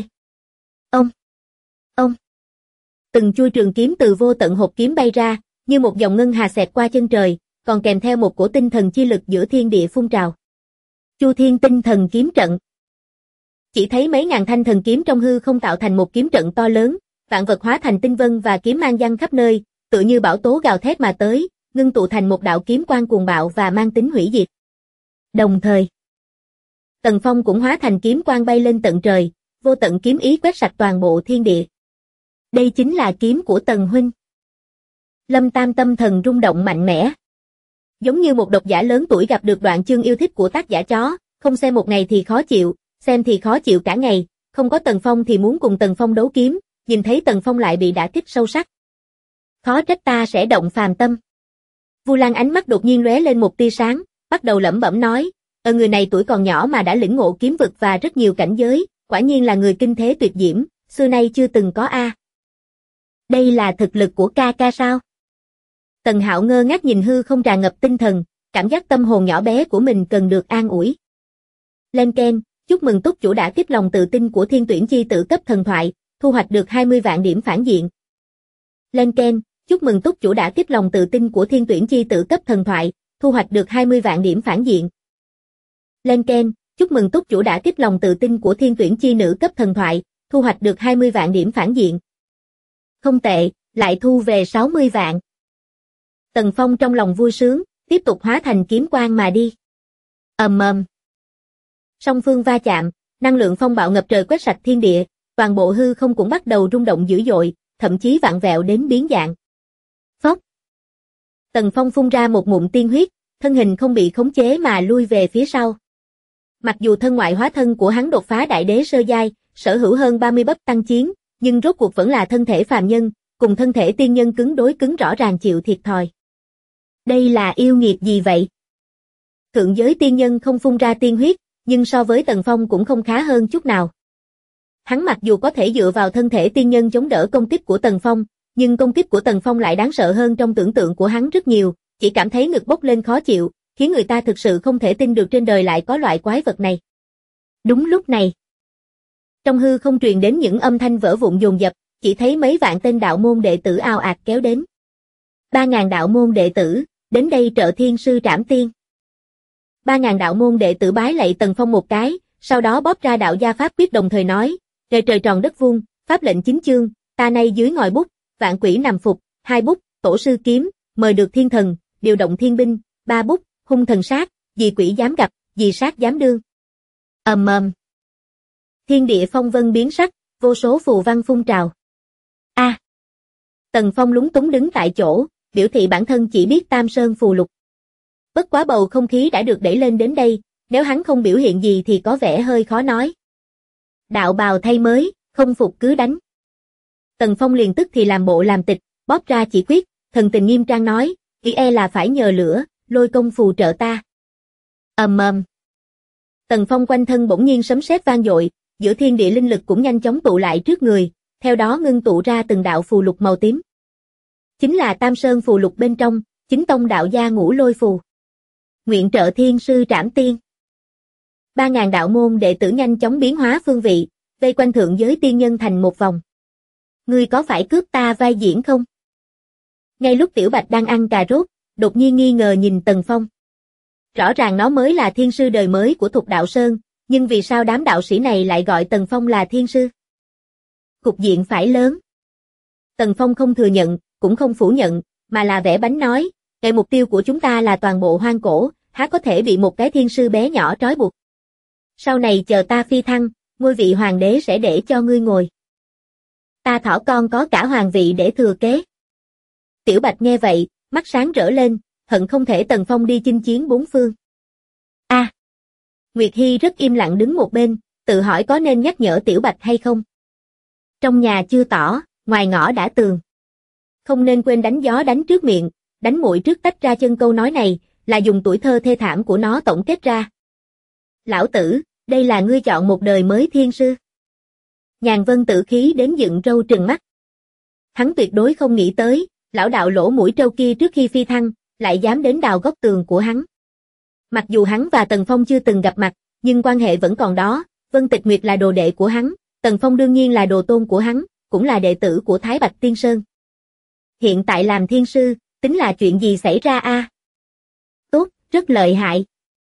Ông. Từng chuôi trường kiếm từ vô tận hộp kiếm bay ra, như một dòng ngân hà xẹt qua chân trời, còn kèm theo một cổ tinh thần chi lực giữa thiên địa phun trào. Chu Thiên Tinh Thần Kiếm Trận. Chỉ thấy mấy ngàn thanh thần kiếm trong hư không tạo thành một kiếm trận to lớn, vạn vật hóa thành tinh vân và kiếm mang giăng khắp nơi, tựa như bão tố gào thét mà tới, ngưng tụ thành một đạo kiếm quang cuồng bạo và mang tính hủy diệt. Đồng thời, Tần Phong cũng hóa thành kiếm quang bay lên tận trời, vô tận kiếm ý quét sạch toàn bộ thiên địa. Đây chính là kiếm của Tần huynh. Lâm Tam tâm thần rung động mạnh mẽ. Giống như một độc giả lớn tuổi gặp được đoạn chương yêu thích của tác giả chó, không xem một ngày thì khó chịu, xem thì khó chịu cả ngày, không có Tần Phong thì muốn cùng Tần Phong đấu kiếm, nhìn thấy Tần Phong lại bị đả kích sâu sắc. Khó trách ta sẽ động phàm tâm. Vu Lan ánh mắt đột nhiên lóe lên một tia sáng, bắt đầu lẩm bẩm nói, người này tuổi còn nhỏ mà đã lĩnh ngộ kiếm vực và rất nhiều cảnh giới, quả nhiên là người kinh thế tuyệt diễm, xưa nay chưa từng có a. Đây là thực lực của ca ca sao? Tần Hạo ngơ ngác nhìn hư không tràn ngập tinh thần, cảm giác tâm hồn nhỏ bé của mình cần được an ủi. Lên ken, chúc mừng túc chủ đã kích lòng tự tin của thiên tuyển chi tử cấp thần thoại, thu hoạch được 20 vạn điểm phản diện. Lên ken, chúc mừng túc chủ đã kích lòng tự tin của thiên tuyển chi tử cấp thần thoại, thu hoạch được 20 vạn điểm phản diện. Lên keng, chúc mừng túc chủ đã kích lòng tự tin của thiên tuyển chi nữ cấp thần thoại, thu hoạch được 20 vạn điểm phản diện. Không tệ, lại thu về 60 vạn. Tần Phong trong lòng vui sướng, tiếp tục hóa thành kiếm quang mà đi. Ầm ầm. Song phương va chạm, năng lượng phong bạo ngập trời quét sạch thiên địa, toàn bộ hư không cũng bắt đầu rung động dữ dội, thậm chí vặn vẹo đến biến dạng. Phốc. Tần Phong phun ra một ngụm tiên huyết, thân hình không bị khống chế mà lui về phía sau. Mặc dù thân ngoại hóa thân của hắn đột phá đại đế sơ giai, sở hữu hơn 30 bắp tăng chiến, nhưng rốt cuộc vẫn là thân thể phàm nhân, cùng thân thể tiên nhân cứng đối cứng rõ ràng chịu thiệt thòi. Đây là yêu nghiệt gì vậy? Thượng giới tiên nhân không phun ra tiên huyết, nhưng so với Tần Phong cũng không khá hơn chút nào. Hắn mặc dù có thể dựa vào thân thể tiên nhân chống đỡ công kích của Tần Phong, nhưng công kích của Tần Phong lại đáng sợ hơn trong tưởng tượng của hắn rất nhiều, chỉ cảm thấy ngực bốc lên khó chịu, khiến người ta thực sự không thể tin được trên đời lại có loại quái vật này. Đúng lúc này, trong hư không truyền đến những âm thanh vỡ vụn dồn dập, chỉ thấy mấy vạn tên đạo môn đệ tử ào ạt kéo đến. 3.000 đạo môn đệ tử, đến đây trợ thiên sư trảm tiên. 3.000 đạo môn đệ tử bái lạy Tần Phong một cái, sau đó bóp ra đạo gia pháp quyết đồng thời nói, trời trời tròn đất vuông, pháp lệnh chính chương, ta nay dưới ngòi bút, vạn quỷ nằm phục, 2 bút, tổ sư kiếm, mời được thiên thần, điều động thiên binh, 3 bút, hung thần sát, gì quỷ dám gặp, gì sát dám đương. Ầm ầm. Thiên địa phong vân biến sắc, vô số phù văn phun trào. A. Tần Phong lúng túng đứng tại chỗ, biểu thị bản thân chỉ biết Tam Sơn phù lục. Bất quá bầu không khí đã được đẩy lên đến đây, nếu hắn không biểu hiện gì thì có vẻ hơi khó nói. Đạo bào thay mới, không phục cứ đánh. Tần Phong liền tức thì làm bộ làm tịch, bóp ra chỉ quyết, thần tình nghiêm trang nói, ý e là phải nhờ lửa, lôi công phù trợ ta. Ầm ầm. Tần Phong quanh thân bỗng nhiên sấm sét vang dội, giữa thiên địa linh lực cũng nhanh chóng tụ lại trước người, theo đó ngưng tụ ra từng đạo phù lục màu tím. Chính là Tam Sơn phù lục bên trong, chính tông đạo gia ngũ lôi phù. Nguyện trợ thiên sư trảm tiên. 3.000 đạo môn đệ tử nhanh chóng biến hóa phương vị, vây quanh thượng giới tiên nhân thành một vòng. Ngươi có phải cướp ta vai diễn không? Ngay lúc Tiểu Bạch đang ăn cà rốt, đột nhiên nghi ngờ nhìn Tần Phong. Rõ ràng nó mới là thiên sư đời mới của Thục Đạo Sơn, nhưng vì sao đám đạo sĩ này lại gọi Tần Phong là thiên sư? Cục diện phải lớn. Tần Phong không thừa nhận, cũng không phủ nhận, mà là vẽ bánh nói, cái mục tiêu của chúng ta là toàn bộ hoang cổ, há có thể bị một cái thiên sư bé nhỏ trói buộc. Sau này chờ ta phi thăng, ngôi vị hoàng đế sẽ để cho ngươi ngồi. Ta thỏ con có cả hoàng vị để thừa kế. Tiểu Bạch nghe vậy, mắt sáng rỡ lên, hận không thể Tần Phong đi chinh chiến bốn phương. A. Nguyệt Hy rất im lặng đứng một bên, tự hỏi có nên nhắc nhở Tiểu Bạch hay không. Trong nhà chưa tỏ, ngoài ngõ đã tường. Không nên quên đánh gió đánh trước miệng, đánh muội trước tách ra chân câu nói này, là dùng tuổi thơ thê thảm của nó tổng kết ra. Lão tử, đây là ngươi chọn một đời mới thiên sư. Nhàn Vân tử khí đến dựng râu trừng mắt. Hắn tuyệt đối không nghĩ tới, lão đạo lỗ mũi trâu kia trước khi phi thăng, lại dám đến đào góc tường của hắn. Mặc dù hắn và Tần Phong chưa từng gặp mặt, nhưng quan hệ vẫn còn đó, Vân Tịch Nguyệt là đồ đệ của hắn, Tần Phong đương nhiên là đồ tôn của hắn, cũng là đệ tử của Thái Bạch Tiên Sơn. Hiện tại làm thiên sư, tính là chuyện gì xảy ra a? Tốt, rất lợi hại.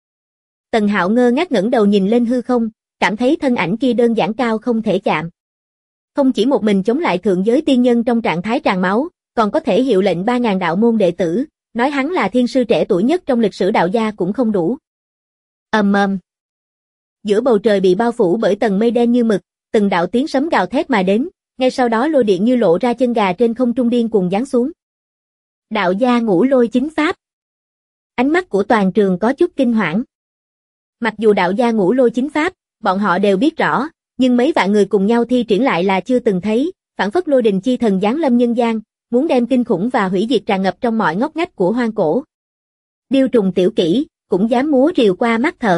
Tần Hạo ngơ ngác ngẩng đầu nhìn lên hư không, cảm thấy thân ảnh kia đơn giản cao không thể chạm. Không chỉ một mình chống lại thượng giới tiên nhân trong trạng thái tràn máu, còn có thể hiệu lệnh 3.000 đạo môn đệ tử, nói hắn là thiên sư trẻ tuổi nhất trong lịch sử đạo gia cũng không đủ. Ầm ầm. Giữa bầu trời bị bao phủ bởi tầng mây đen như mực, từng đạo tiếng sấm gào thét mà đến, ngay sau đó lôi điện như lộ ra chân gà trên không trung điên cuồng giáng xuống. Đạo gia ngũ lôi chính pháp. Ánh mắt của toàn trường có chút kinh hoảng. Mặc dù đạo gia ngũ lôi chính pháp, bọn họ đều biết rõ, nhưng mấy vạn người cùng nhau thi triển lại là chưa từng thấy, phảng phất lôi đình chi thần giáng lâm nhân gian, muốn đem kinh khủng và hủy diệt tràn ngập trong mọi ngóc ngách của hoang cổ. Điêu trùng tiểu kỹ, cũng dám múa rìu qua mắt thợ.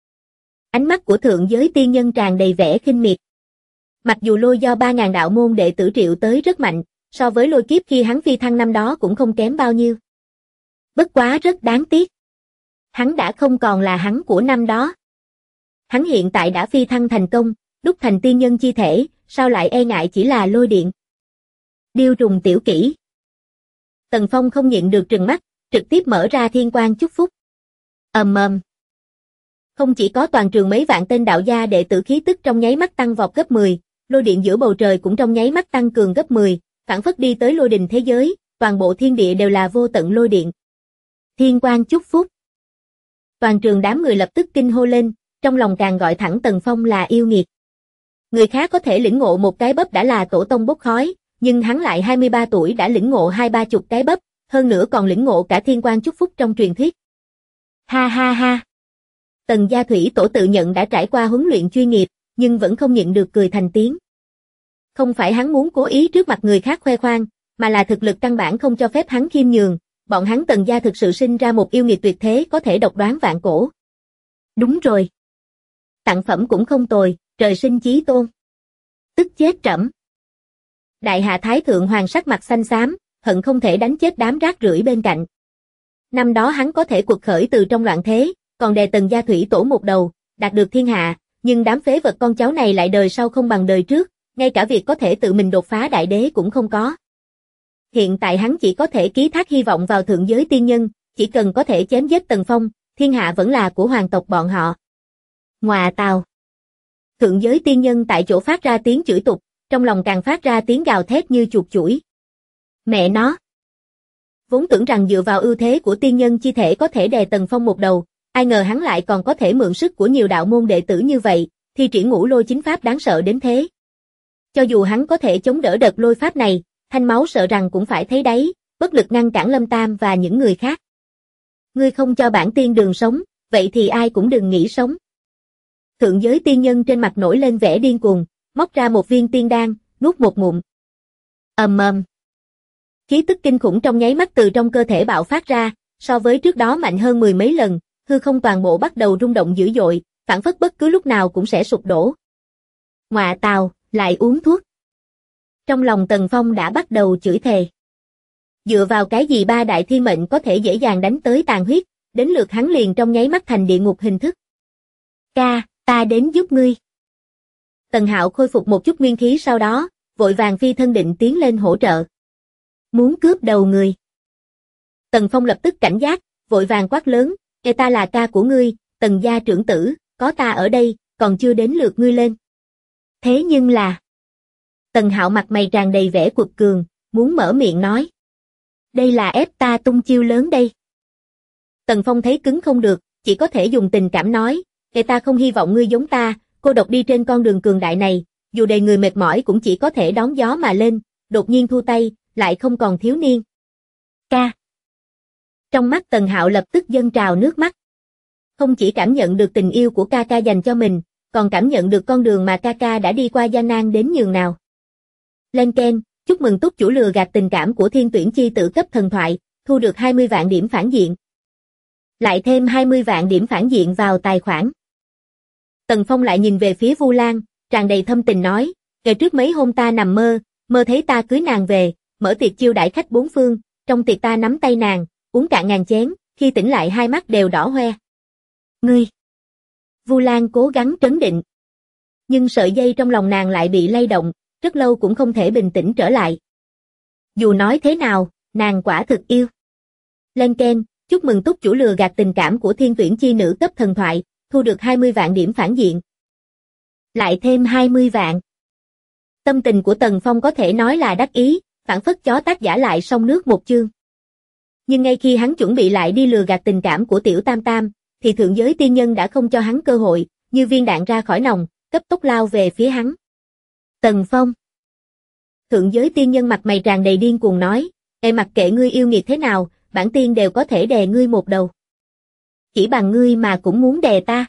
Ánh mắt của thượng giới tiên nhân tràn đầy vẻ khinh miệt. Mặc dù lôi do 3.000 đạo môn đệ tử triệu tới rất mạnh, so với lôi kiếp khi hắn phi thăng năm đó cũng không kém bao nhiêu. Bất quá rất đáng tiếc. Hắn đã không còn là hắn của năm đó. Hắn hiện tại đã phi thăng thành công, đúc thành tiên nhân chi thể, sao lại e ngại chỉ là lôi điện. Điêu trùng tiểu kỹ. Tần Phong không nhịn được trừng mắt, trực tiếp mở ra thiên quang chúc phúc. Không chỉ có toàn trường mấy vạn tên đạo gia đệ tử khí tức trong nháy mắt tăng vọt gấp 10, lôi điện giữa bầu trời cũng trong nháy mắt tăng cường gấp 10, phảng phất đi tới lôi đình thế giới, toàn bộ thiên địa đều là vô tận lôi điện. Thiên quang chúc phúc. Toàn trường đám người lập tức kinh hô lên, trong lòng càng gọi thẳng Tần Phong là yêu nghiệt. Người khác có thể lĩnh ngộ một cái bắp đã là tổ tông bốc khói, nhưng hắn lại 23 tuổi đã lĩnh ngộ 20-30 cái bắp, hơn nữa còn lĩnh ngộ cả thiên quang chúc phúc trong truyền thuyết. Ha ha ha. Tần Gia Thủy Tổ tự nhận đã trải qua huấn luyện chuyên nghiệp, nhưng vẫn không nhịn được cười thành tiếng. Không phải hắn muốn cố ý trước mặt người khác khoe khoang, mà là thực lực căn bản không cho phép hắn khiêm nhường, bọn hắn Tần Gia thực sự sinh ra một yêu nghiệt tuyệt thế có thể độc đoán vạn cổ. Đúng rồi. Tặng phẩm cũng không tồi, trời sinh chí tôn. Tức chết trẫm. Đại hạ Thái Thượng Hoàng sắc mặt xanh xám, hận không thể đánh chết đám rác rưởi bên cạnh. Năm đó hắn có thể quật khởi từ trong loạn thế, còn đè Tần Gia Thủy Tổ một đầu, đạt được thiên hạ, nhưng đám phế vật con cháu này lại đời sau không bằng đời trước, ngay cả việc có thể tự mình đột phá đại đế cũng không có. Hiện tại hắn chỉ có thể ký thác hy vọng vào thượng giới tiên nhân, chỉ cần có thể chém giết Tần Phong, thiên hạ vẫn là của hoàng tộc bọn họ. Ngoà tào. Thượng giới tiên nhân tại chỗ phát ra tiếng chửi tục, trong lòng càng phát ra tiếng gào thét như chuột chủi. Mẹ nó. Vốn tưởng rằng dựa vào ưu thế của tiên nhân chi thể có thể đè Tần Phong một đầu, ai ngờ hắn lại còn có thể mượn sức của nhiều đạo môn đệ tử như vậy, thi triển ngũ lôi chính pháp đáng sợ đến thế. Cho dù hắn có thể chống đỡ đợt lôi pháp này, thanh máu sợ rằng cũng phải thấy đáy, bất lực ngăn cản Lâm Tam và những người khác. Ngươi không cho bản tiên đường sống, vậy thì ai cũng đừng nghĩ sống. Thượng giới tiên nhân trên mặt nổi lên vẻ điên cuồng, móc ra một viên tiên đan, nuốt một ngụm. Khí tức kinh khủng trong nháy mắt từ trong cơ thể bạo phát ra, so với trước đó mạnh hơn 10 mấy lần, hư không toàn bộ bắt đầu rung động dữ dội, phảng phất bất cứ lúc nào cũng sẽ sụp đổ. Ngoạ tào, lại uống thuốc. Trong lòng Tần Phong đã bắt đầu chửi thề. Dựa vào cái gì ba đại thiên mệnh có thể dễ dàng đánh tới tàn huyết, đến lượt hắn liền trong nháy mắt thành địa ngục hình thức. Ca, ta đến giúp ngươi. Tần Hạo khôi phục một chút nguyên khí sau đó, vội vàng phi thân định tiến lên hỗ trợ. Muốn cướp đầu người. Tần Phong lập tức cảnh giác, vội vàng quát lớn, ta là ca của ngươi, Tần gia trưởng tử, có ta ở đây, còn chưa đến lượt ngươi lên. Thế nhưng là... Tần Hạo mặt mày tràn đầy vẻ quật cường, muốn mở miệng nói. Đây là ép ta tung chiêu lớn đây. Tần Phong thấy cứng không được, chỉ có thể dùng tình cảm nói, ta không hy vọng ngươi giống ta, cô độc đi trên con đường cường đại này, dù đầy người mệt mỏi cũng chỉ có thể đón gió mà lên, đột nhiên thu tay, lại không còn thiếu niên. Ca. Trong mắt Tần Hạo lập tức dâng trào nước mắt. Không chỉ cảm nhận được tình yêu của ca ca dành cho mình, còn cảm nhận được con đường mà ca ca đã đi qua gian nan đến nhường nào. Lên keng, chúc mừng túc chủ lừa gạt tình cảm của thiên tuyển chi tử cấp thần thoại, thu được 20 vạn điểm phản diện. Lại thêm 20 vạn điểm phản diện vào tài khoản. Tần Phong lại nhìn về phía Vu Lan, tràn đầy thâm tình nói, ngày trước mấy hôm ta nằm mơ thấy ta cưới nàng về, mở tiệc chiêu đãi khách bốn phương, trong tiệc ta nắm tay nàng, uống cạn ngàn chén, khi tỉnh lại hai mắt đều đỏ hoe. Ngươi! Vu Lan cố gắng trấn định. Nhưng sợi dây trong lòng nàng lại bị lay động, rất lâu cũng không thể bình tĩnh trở lại. Dù nói thế nào, nàng quả thực yêu. Lên keng, chúc mừng túc chủ lừa gạt tình cảm của thiên tuyển chi nữ cấp thần thoại, thu được 20 vạn điểm phản diện. Lại thêm 20 vạn. Tâm tình của Tần Phong có thể nói là đắc ý, phảng phất chó tác giả lại sông nước một chương. Nhưng ngay khi hắn chuẩn bị lại đi lừa gạt tình cảm của tiểu Tam Tam, thì thượng giới tiên nhân đã không cho hắn cơ hội, như viên đạn ra khỏi nòng, cấp tốc lao về phía hắn. Tần Phong. Thượng giới tiên nhân mặt mày tràn đầy điên cuồng nói, mặc kệ ngươi yêu nghiệt thế nào, bản tiên đều có thể đè ngươi một đầu. Chỉ bằng ngươi mà cũng muốn đè ta.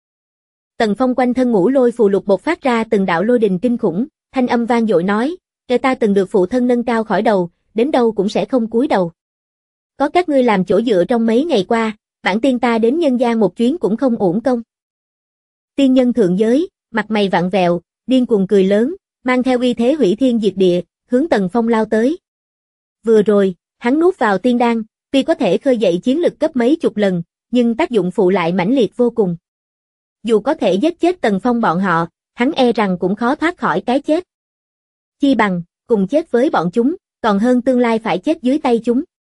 Tần Phong quanh thân ngũ lôi phù lục bộc phát ra từng đạo lôi đình kinh khủng, thanh âm vang dội nói, ta từng được phụ thân nâng cao khỏi đầu, đến đâu cũng sẽ không cúi đầu. Có các ngươi làm chỗ dựa trong mấy ngày qua, bản tiên ta đến nhân gian một chuyến cũng không uổng công. Tiên nhân thượng giới, mặt mày vặn vẹo, điên cuồng cười lớn, mang theo uy thế hủy thiên diệt địa, hướng Tần Phong lao tới. Vừa rồi, hắn nuốt vào tiên đan, tuy có thể khơi dậy chiến lực gấp mấy chục lần, nhưng tác dụng phụ lại mãnh liệt vô cùng. Dù có thể giết chết Tần Phong bọn họ, hắn e rằng cũng khó thoát khỏi cái chết. Chi bằng, cùng chết với bọn chúng, còn hơn tương lai phải chết dưới tay chúng.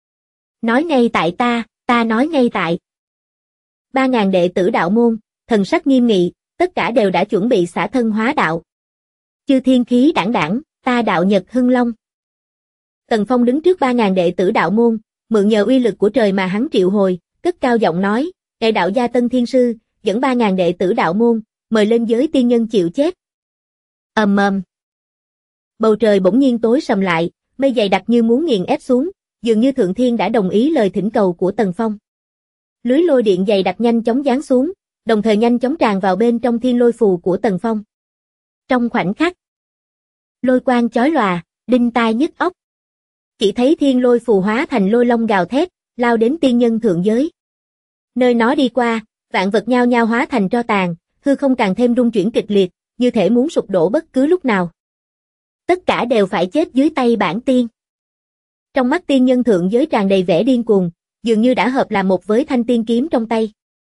Nói ngay tại ta nói ngay tại. 3.000 đệ tử đạo môn, thần sắc nghiêm nghị, tất cả đều đã chuẩn bị xả thân hóa đạo. Chư thiên khí đảng đảng, ta đạo Nhật Hưng Long. Tần Phong đứng trước 3.000 đệ tử đạo môn, mượn nhờ uy lực của trời mà hắn triệu hồi, cất cao giọng nói, ngài đạo gia Tân Thiên Sư, dẫn 3.000 đệ tử đạo môn, mời lên giới tiên nhân chịu chết. Ầm ầm. Bầu trời bỗng nhiên tối sầm lại, mây dày đặc như muốn nghiền ép xuống, dường như Thượng Thiên đã đồng ý lời thỉnh cầu của Tần Phong. Lưới lôi điện dày đặc nhanh chóng giáng xuống, đồng thời nhanh chóng tràn vào bên trong thiên lôi phù của Tần Phong. Trong khoảnh khắc, lôi quang chói lòa, đinh tai nhức óc. Chỉ thấy thiên lôi phù hóa thành lôi long gào thét, lao đến tiên nhân thượng giới. Nơi nó đi qua, vạn vật nhao nhao hóa thành tro tàn, hư không càng thêm rung chuyển kịch liệt, như thể muốn sụp đổ bất cứ lúc nào. Tất cả đều phải chết dưới tay bản tiên. Trong mắt tiên nhân thượng giới tràn đầy vẻ điên cuồng, dường như đã hợp làm một với thanh tiên kiếm trong tay.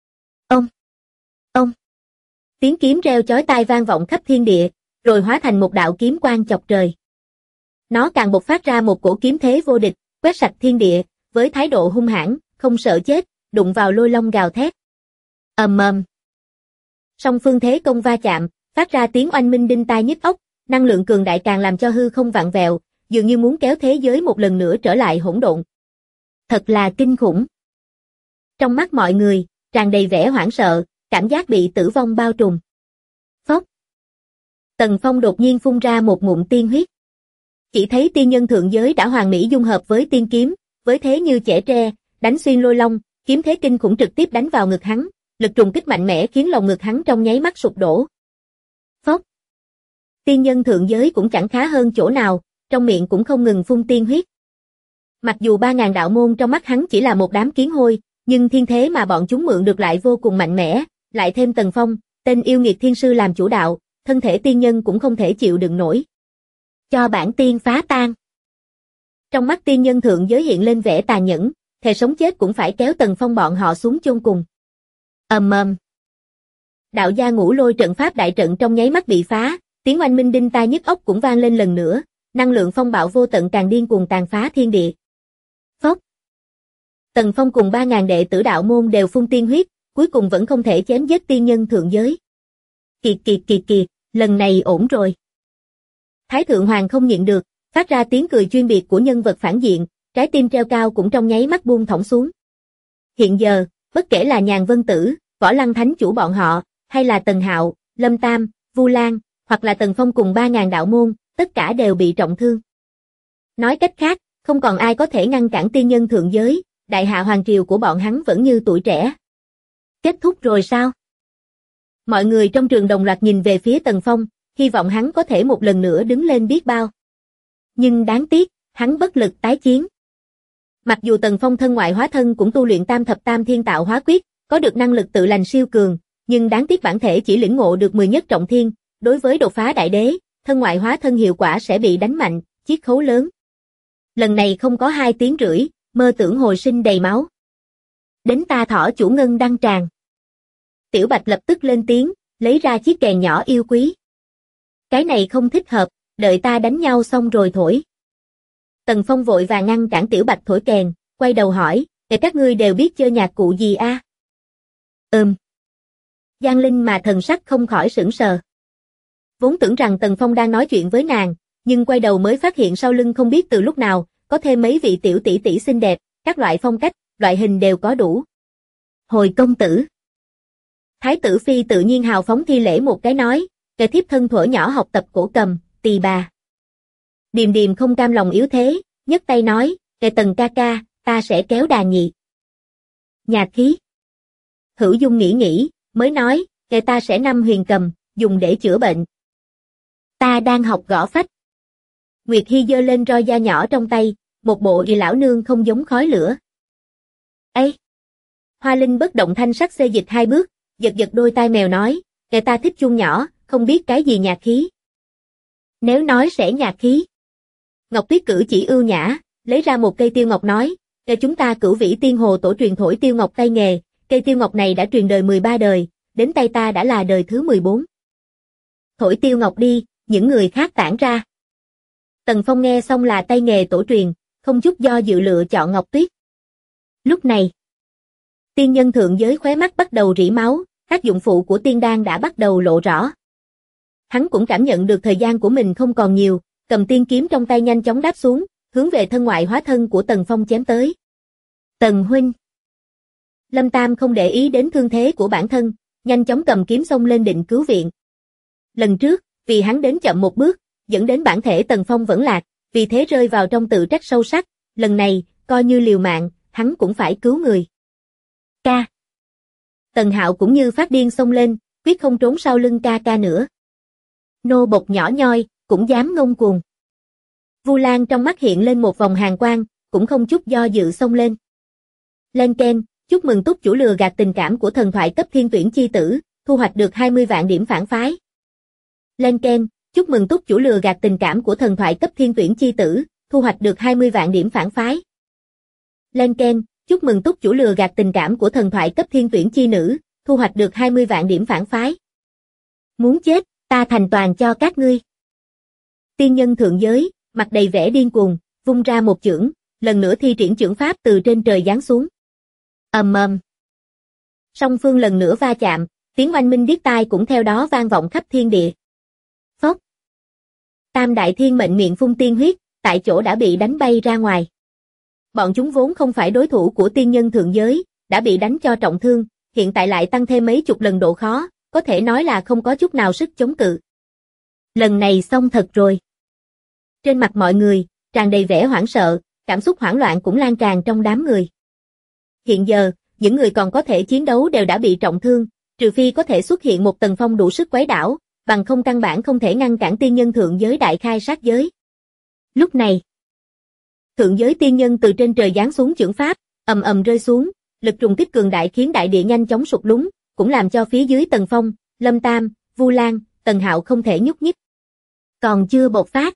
Ông. Tiếng kiếm reo chói tai vang vọng khắp thiên địa, rồi hóa thành một đạo kiếm quang chọc trời. Nó càng bộc phát ra một cổ kiếm thế vô địch, quét sạch thiên địa, với thái độ hung hãn, không sợ chết, đụng vào lôi long gào thét. Ầm ầm. Song phương thế công va chạm, phát ra tiếng oanh minh đinh tai nhức óc, năng lượng cường đại càng làm cho hư không vặn vẹo, dường như muốn kéo thế giới một lần nữa trở lại hỗn độn. Thật là kinh khủng. Trong mắt mọi người, tràn đầy vẻ hoảng sợ, cảm giác bị tử vong bao trùm. Phốc. Tần Phong đột nhiên phun ra một ngụm tiên huyết. Chỉ thấy tiên nhân thượng giới đã hoàn mỹ dung hợp với tiên kiếm, với thế như chẻ tre, đánh xuyên lôi long, kiếm thế kinh khủng trực tiếp đánh vào ngực hắn, lực trùng kích mạnh mẽ khiến lồng ngực hắn trong nháy mắt sụp đổ. Phốc. Tiên nhân thượng giới cũng chẳng khá hơn chỗ nào, trong miệng cũng không ngừng phun tiên huyết. Mặc dù 3.000 đạo môn trong mắt hắn chỉ là một đám kiến hôi, nhưng thiên thế mà bọn chúng mượn được lại vô cùng mạnh mẽ, lại thêm Tần Phong, tên yêu nghiệt thiên sư làm chủ đạo, thân thể tiên nhân cũng không thể chịu đựng nổi. Cho bản tiên phá tan. Trong mắt tiên nhân thượng giới hiện lên vẻ tàn nhẫn, thề sống chết cũng phải kéo Tần Phong bọn họ xuống chôn cùng. Ầm ầm. Đạo gia ngũ lôi trận pháp đại trận trong nháy mắt bị phá, tiếng oanh minh đinh tai nhức óc cũng vang lên lần nữa, năng lượng phong bạo vô tận càng điên cuồng tàn phá thiên địa. Phốc. Tần Phong cùng 3.000 đệ tử đạo môn đều phun tiên huyết, cuối cùng vẫn không thể chém giết tiên nhân thượng giới. Kiệt, lần này ổn rồi. Thái thượng hoàng không nhịn được, phát ra tiếng cười chuyên biệt của nhân vật phản diện, trái tim treo cao cũng trong nháy mắt buông thõng xuống. Hiện giờ, bất kể là Nhàn Vân Tử, Võ Lăng Thánh chủ bọn họ, hay là Tần Hạo, Lâm Tam, Vu Lan, hoặc là Tần Phong cùng 3.000 đạo môn, tất cả đều bị trọng thương. Nói cách khác, không còn ai có thể ngăn cản tiên nhân thượng giới, đại hạ hoàng triều của bọn hắn vẫn như tuổi trẻ. Kết thúc rồi sao? Mọi người trong trường đồng loạt nhìn về phía Tần Phong, hy vọng hắn có thể một lần nữa đứng lên biết bao. Nhưng đáng tiếc, hắn bất lực tái chiến. Mặc dù Tần Phong thân ngoại hóa thân cũng tu luyện tam thập tam thiên tạo hóa quyết, có được năng lực tự lành siêu cường, nhưng đáng tiếc bản thể chỉ lĩnh ngộ được 10 nhất trọng thiên, đối với đột phá đại đế, thân ngoại hóa thân hiệu quả sẽ bị đánh mạnh, chiết khấu lớn. Lần này không có 2 tiếng rưỡi, mơ tưởng hồi sinh đầy máu. Đến ta thỏ chủ ngân đăng tràng. Tiểu Bạch lập tức lên tiếng, lấy ra chiếc kèn nhỏ yêu quý. Cái này không thích hợp, đợi ta đánh nhau xong rồi thổi. Tần Phong vội và ngăn cản Tiểu Bạch thổi kèn, quay đầu hỏi, các ngươi đều biết chơi nhạc cụ gì a? Giang Linh mà thần sắc không khỏi sửng sờ. Vốn tưởng rằng Tần Phong đang nói chuyện với nàng, nhưng quay đầu mới phát hiện sau lưng không biết từ lúc nào, có thêm mấy vị tiểu tỷ tỷ xinh đẹp, các loại phong cách, loại hình đều có đủ. Hồi công tử. Thái tử phi tự nhiên hào phóng thi lễ một cái nói, kẻ thiếp thân thuở nhỏ học tập cổ cầm, tỳ bà. Điềm Điềm không cam lòng yếu thế, nhấc tay nói, kẻ Tần ca ca, ta sẽ kéo đàn nhị. Nhạc khí. Hữu Dung nghĩ, mới nói, kẻ ta sẽ năm huyền cầm, dùng để chữa bệnh. Ta đang học gõ phách. Nguyệt Hy giơ lên roi da nhỏ trong tay, một bộ y lão nương không giống khói lửa. Ê! Hoa Linh bất động thanh sắc xê dịch 2 bước, giật đôi tai mèo nói, kẻ ta thích chuông nhỏ, không biết cái gì nhạc khí. Nếu nói sẽ nhạc khí. Ngọc Tuyết cử chỉ ưu nhã, lấy ra một cây tiêu ngọc nói, kẻ chúng ta Cửu Vĩ Tiên Hồ tổ truyền thổi tiêu ngọc tay nghề, cây tiêu ngọc này đã truyền đời 13 đời, đến tay ta đã là đời thứ 14. Thổi tiêu ngọc đi, những người khác tản ra. Tần Phong nghe xong là tay nghề tổ truyền, không chút do dự lựa chọn Ngọc Tuyết. Lúc này, tiên nhân thượng giới khóe mắt bắt đầu rỉ máu, tác dụng phụ của tiên đan đã bắt đầu lộ rõ. Hắn cũng cảm nhận được thời gian của mình không còn nhiều, cầm tiên kiếm trong tay nhanh chóng đáp xuống, hướng về thân ngoại hóa thân của Tần Phong chém tới. Tần huynh. Lâm Tam không để ý đến thương thế của bản thân, nhanh chóng cầm kiếm xông lên định cứu viện. Lần trước, vì hắn đến chậm một bước, dẫn đến bản thể Tần Phong vẫn lạc, vì thế rơi vào trong tự trách sâu sắc, lần này, coi như liều mạng, hắn cũng phải cứu người. Ca. Tần Hạo cũng như phát điên xông lên, quyết không trốn sau lưng ca ca nữa. Nô bộc nhỏ nhoi, cũng dám ngông cuồng. Vu Lan trong mắt hiện lên một vòng hàn quang, cũng không chút do dự xông lên. Lên Ken, chúc mừng túc chủ lừa gạt tình cảm của thần thoại cấp thiên tuyển chi tử, thu hoạch được 20 vạn điểm phản phái. Lên Ken, chúc mừng túc chủ lừa gạt tình cảm của thần thoại cấp thiên tuyển chi tử, thu hoạch được 20 vạn điểm phản phái. Lên Ken, chúc mừng túc chủ lừa gạt tình cảm của thần thoại cấp thiên tuyển chi nữ, thu hoạch được 20 vạn điểm phản phái. Muốn chết, ta thành toàn cho các ngươi. Tiên nhân thượng giới, mặt đầy vẻ điên cuồng, vung ra một chưởng, lần nữa thi triển chưởng pháp từ trên trời giáng xuống. Ầm ầm. Song phương lần nữa va chạm, tiếng oanh minh điếc tai cũng theo đó vang vọng khắp thiên địa. Phốc. Tam đại thiên mệnh miệng phun tiên huyết, tại chỗ đã bị đánh bay ra ngoài. Bọn chúng vốn không phải đối thủ của tiên nhân thượng giới, đã bị đánh cho trọng thương, hiện tại lại tăng thêm mấy chục lần độ khó, có thể nói là không có chút nào sức chống cự. Lần này xong thật rồi. Trên mặt mọi người, tràn đầy vẻ hoảng sợ, cảm xúc hoảng loạn cũng lan tràn trong đám người. Hiện giờ, những người còn có thể chiến đấu đều đã bị trọng thương, trừ phi có thể xuất hiện một Tần Phong đủ sức quấy đảo, bằng không căn bản không thể ngăn cản tiên nhân thượng giới đại khai sát giới. Lúc này, thượng giới tiên nhân từ trên trời giáng xuống chưởng pháp, ầm ầm rơi xuống, lực trùng kích cường đại khiến đại địa nhanh chóng sụt lún, cũng làm cho phía dưới Tần Phong, Lâm Tam, Vu Lan, Tần Hạo không thể nhúc nhích. Còn chưa bộc phát.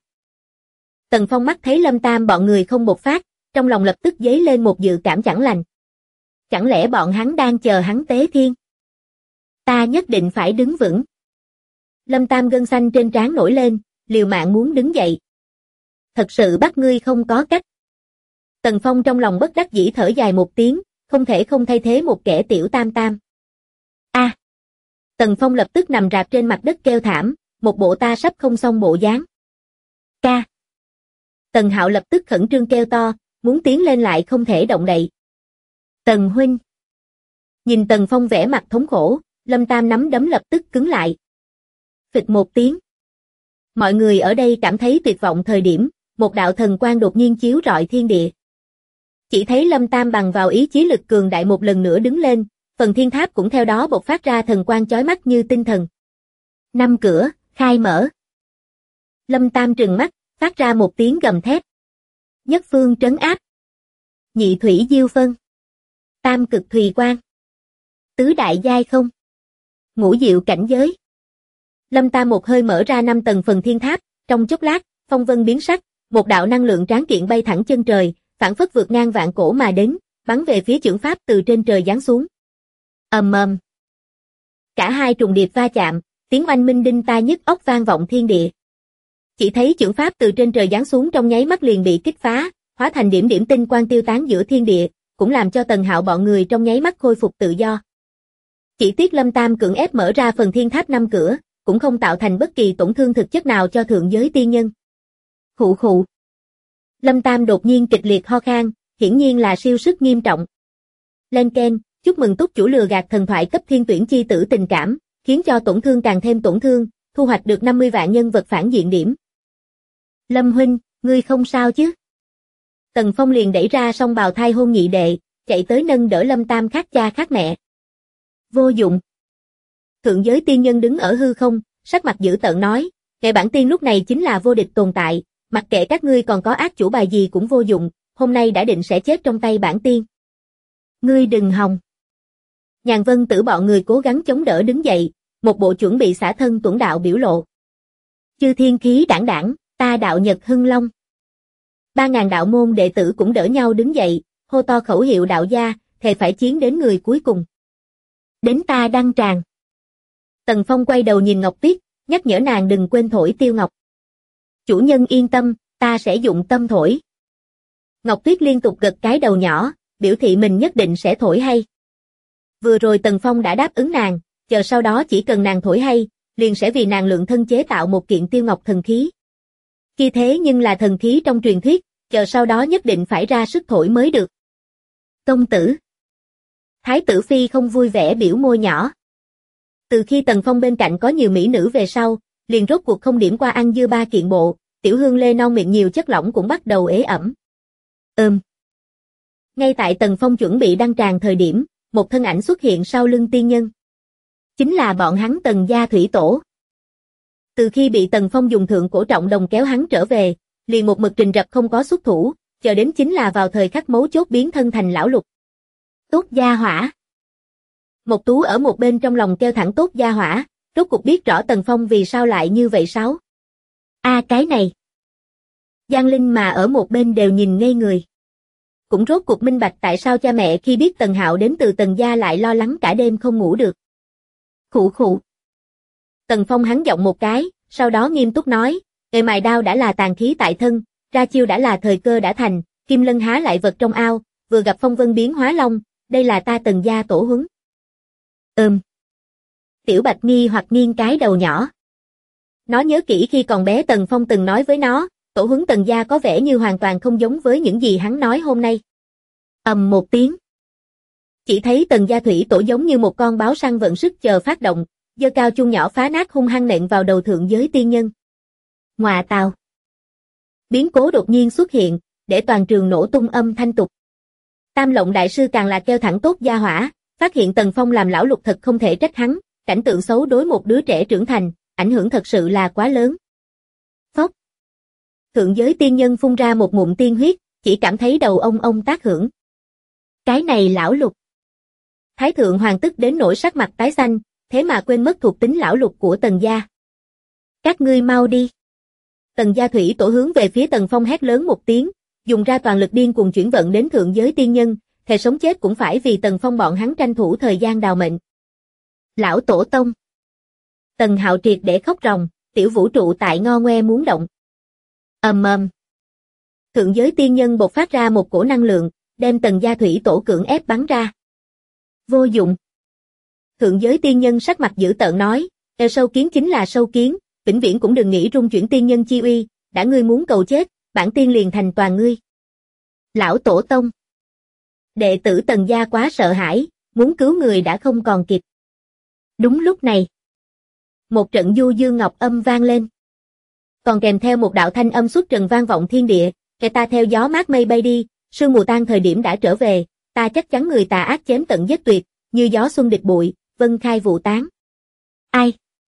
Tần Phong mắt thấy Lâm Tam bọn người không bộc phát, trong lòng lập tức dấy lên một dự cảm chẳng lành. Chẳng lẽ bọn hắn đang chờ hắn tế thiên? Ta nhất định phải đứng vững. Lâm Tam gân xanh trên trán nổi lên, liều mạng muốn đứng dậy. Thật sự bắt ngươi không có cách. Tần Phong trong lòng bất đắc dĩ thở dài một tiếng, không thể không thay thế một kẻ tiểu tam tam. A. Tần Phong lập tức nằm rạp trên mặt đất kêu thảm, một bộ ta sắp không xong bộ dáng. Ca. Tần Hạo lập tức khẩn trương kêu to, muốn tiến lên lại không thể động đậy. Tần huynh. Nhìn Tần Phong vẻ mặt thống khổ, Lâm Tam nắm đấm lập tức cứng lại. Phịch một tiếng. Mọi người ở đây cảm thấy tuyệt vọng thời điểm, một đạo thần quang đột nhiên chiếu rọi thiên địa. Chỉ thấy Lâm Tam bằng vào ý chí lực cường đại một lần nữa đứng lên, phần thiên tháp cũng theo đó bộc phát ra thần quang chói mắt như tinh thần. Năm cửa, khai mở. Lâm Tam trừng mắt, phát ra một tiếng gầm thét. Nhất phương trấn áp. Nhị thủy diêu phân. Tam cực thùy quang. Tứ đại giai không. Ngũ diệu cảnh giới. Lâm Tam một hơi mở ra 5 tầng phần thiên tháp, trong chốc lát, phong vân biến sắc, một đạo năng lượng tráng kiện bay thẳng chân trời, phảng phất vượt ngang vạn cổ mà đến, bắn về phía chưởng pháp từ trên trời giáng xuống. Ầm ầm. Cả hai trùng điệp va chạm, tiếng oanh minh đinh tai nhức óc vang vọng thiên địa. Chỉ thấy chưởng pháp từ trên trời giáng xuống trong nháy mắt liền bị kích phá, hóa thành điểm điểm tinh quang tiêu tán giữa thiên địa, cũng làm cho Tần Hạo bọn người trong nháy mắt khôi phục tự do. Chỉ tiếc Lâm Tam cưỡng ép mở ra phần thiên tháp 5 cửa, cũng không tạo thành bất kỳ tổn thương thực chất nào cho thượng giới tiên nhân. Khụ khụ. Lâm Tam đột nhiên kịch liệt ho khan, hiển nhiên là siêu sức nghiêm trọng. Lên Ken, chúc mừng túc chủ lừa gạt thần thoại cấp thiên tuyển chi tử tình cảm, khiến cho tổn thương càng thêm tổn thương, thu hoạch được 50 vạn nhân vật phản diện điểm. Lâm huynh, ngươi không sao chứ? Tần Phong liền đẩy ra song bào thai hôn nhị đệ, chạy tới nâng đỡ Lâm Tam khác cha khác mẹ. Vô dụng. Thượng giới tiên nhân đứng ở hư không, sắc mặt dữ tợn nói, kẻ bản tiên lúc này chính là vô địch tồn tại, mặc kệ các ngươi còn có ác chủ bài gì cũng vô dụng, hôm nay đã định sẽ chết trong tay bản tiên. Ngươi đừng hòng. Nhàn Vân Tử bọn người cố gắng chống đỡ đứng dậy, một bộ chuẩn bị xả thân tuẫn đạo biểu lộ. Chư thiên khí đảng đảng, ta đạo Nhật Hưng Long. 3.000 đạo môn đệ tử cũng đỡ nhau đứng dậy, hô to khẩu hiệu đạo gia, thề phải chiến đến người cuối cùng. Đến ta đăng tràng. Tần Phong quay đầu nhìn Ngọc Tuyết, nhắc nhở nàng đừng quên thổi tiêu ngọc. Chủ nhân yên tâm, ta sẽ dụng tâm thổi. Ngọc Tuyết liên tục gật cái đầu nhỏ, biểu thị mình nhất định sẽ thổi hay. Vừa rồi Tần Phong đã đáp ứng nàng, chờ sau đó chỉ cần nàng thổi hay, liền sẽ vì nàng lượng thân chế tạo một kiện tiêu ngọc thần khí. Khi thế nhưng là thần khí trong truyền thuyết, chờ sau đó nhất định phải ra sức thổi mới được. Công tử. Thái tử Phi không vui vẻ biểu môi nhỏ. Từ khi Tần Phong bên cạnh có nhiều mỹ nữ về sau, liền rốt cuộc không điểm qua ăn dưa ba kiện bộ, tiểu hương lê non miệng nhiều chất lỏng cũng bắt đầu ế ẩm. Ngay tại Tần Phong chuẩn bị đăng tràng thời điểm, một thân ảnh xuất hiện sau lưng tiên nhân. Chính là bọn hắn Tần gia thủy tổ. Từ khi bị Tần Phong dùng thượng cổ trọng đồng kéo hắn trở về, liền một mực rình rập không có xuất thủ, chờ đến chính là vào thời khắc mấu chốt biến thân thành lão lục. Tốt gia hỏa. Một Tú ở một bên trong lòng kêu thẳng tốt gia hỏa, rốt cuộc biết rõ Tần Phong vì sao lại như vậy sao? Cái này. Giang Linh mà ở một bên đều nhìn ngây người. Cũng rốt cuộc minh bạch tại sao cha mẹ khi biết Tần Hạo đến từ Tần gia lại lo lắng cả đêm không ngủ được. Khụ khụ. Tần Phong hắn giọng một cái, sau đó nghiêm túc nói, nghề mài đao đã là tàn khí tại thân, ra chiêu đã là thời cơ đã thành, kim lân há lại vật trong ao, vừa gặp phong vân biến hóa long, đây là ta Tần gia tổ huấn. Tiểu Bạch nghi hoặc nghiêng cái đầu nhỏ. Nó nhớ kỹ khi còn bé Tần Phong từng nói với nó, tổ huấn Tần gia có vẻ như hoàn toàn không giống với những gì hắn nói hôm nay. Một tiếng. Chỉ thấy Tần gia thủy tổ giống như một con báo săn vận sức chờ phát động, giơ cao chuông nhỏ phá nát hung hăng nện vào đầu thượng giới tiên nhân. Ngoà tào. Biến cố đột nhiên xuất hiện, để toàn trường nổ tung âm thanh tục. Tam Lộng đại sư càng là kêu thẳng tốt gia hỏa, phát hiện Tần Phong làm lão lục thật không thể trách hắn, cảnh tượng xấu đối một đứa trẻ trưởng thành, ảnh hưởng thật sự là quá lớn. Phốc. Thượng giới tiên nhân phun ra một ngụm tiên huyết, chỉ cảm thấy đầu ông tác hưởng. Cái này lão lục. Thái thượng hoàng tức đến nỗi sắc mặt tái xanh, thế mà quên mất thuộc tính lão lục của Tần gia. Các ngươi mau đi. Tần gia thủy tổ hướng về phía Tần Phong hét lớn một tiếng, dùng ra toàn lực điên cuồng chuyển vận đến thượng giới tiên nhân, thề sống chết cũng phải vì Tần Phong bọn hắn tranh thủ thời gian đào mệnh. Lão tổ tông. Tần Hạo triệt để khóc ròng, tiểu vũ trụ tại ngo ngoe muốn động. Thượng giới tiên nhân bộc phát ra một cổ năng lượng, đem Tần gia thủy tổ cưỡng ép bắn ra. Vô dụng. Thượng giới tiên nhân sắc mặt dữ tợn nói, sâu kiến chính là sâu kiến, vĩnh viễn cũng đừng nghĩ rung chuyển tiên nhân chi uy, đã ngươi muốn cầu chết, bản tiên liền thành toàn ngươi. Lão tổ tông. Đệ tử Tần gia quá sợ hãi, muốn cứu người đã không còn kịp. Đúng lúc này, một trận du dương ngọc âm vang lên. Còn kèm theo một đạo thanh âm xuất trần vang vọng thiên địa, kẻ ta theo gió mát mây bay đi, sương mù tan thời điểm đã trở về, ta chắc chắn người tà ác chém tận giết tuyệt, như gió xuân địch bụi, vân khai vụ tán. Ai?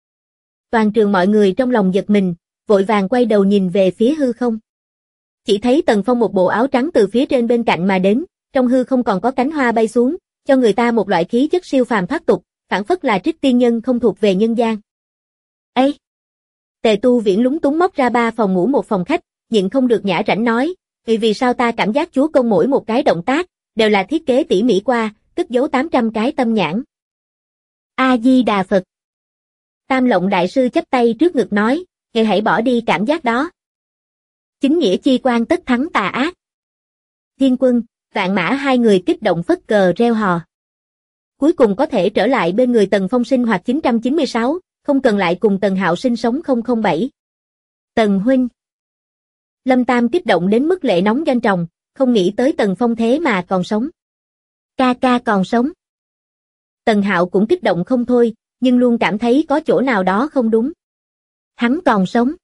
Toàn trường mọi người trong lòng giật mình, vội vàng quay đầu nhìn về phía hư không. Chỉ thấy Tần Phong một bộ áo trắng từ phía trên bên cạnh mà đến, trong hư không còn có cánh hoa bay xuống, cho người ta một loại khí chất siêu phàm thoát tục, phảng phất là trích tiên nhân không thuộc về nhân gian. Ê! Tề Tu Viễn lúng túng móc ra 3 phòng ngủ một phòng khách, nhịn không được nhã rảnh nói, vì sao ta cảm giác chúa công mỗi một cái động tác, đều là thiết kế tỉ mỉ qua, cất giấu 800 cái tâm nhãn. A-di-đà Phật. Tam Lộng đại sư chắp tay trước ngực nói, ngài hãy bỏ đi cảm giác đó. Chính nghĩa chi quan tất thắng tà ác. Thiên Quân, Vạn Mã hai người kích động phất cờ reo hò. Cuối cùng có thể trở lại bên người Tần Phong sinh hoạt 996, không cần lại cùng Tần Hạo sinh sống 007. Tần huynh. Lâm Tam kích động đến mức lệ nóng doanh tròng, không nghĩ tới Tần Phong thế mà còn sống. Ca ca còn sống. Tần Hạo cũng kích động không thôi, nhưng luôn cảm thấy có chỗ nào đó không đúng. Hắn còn sống.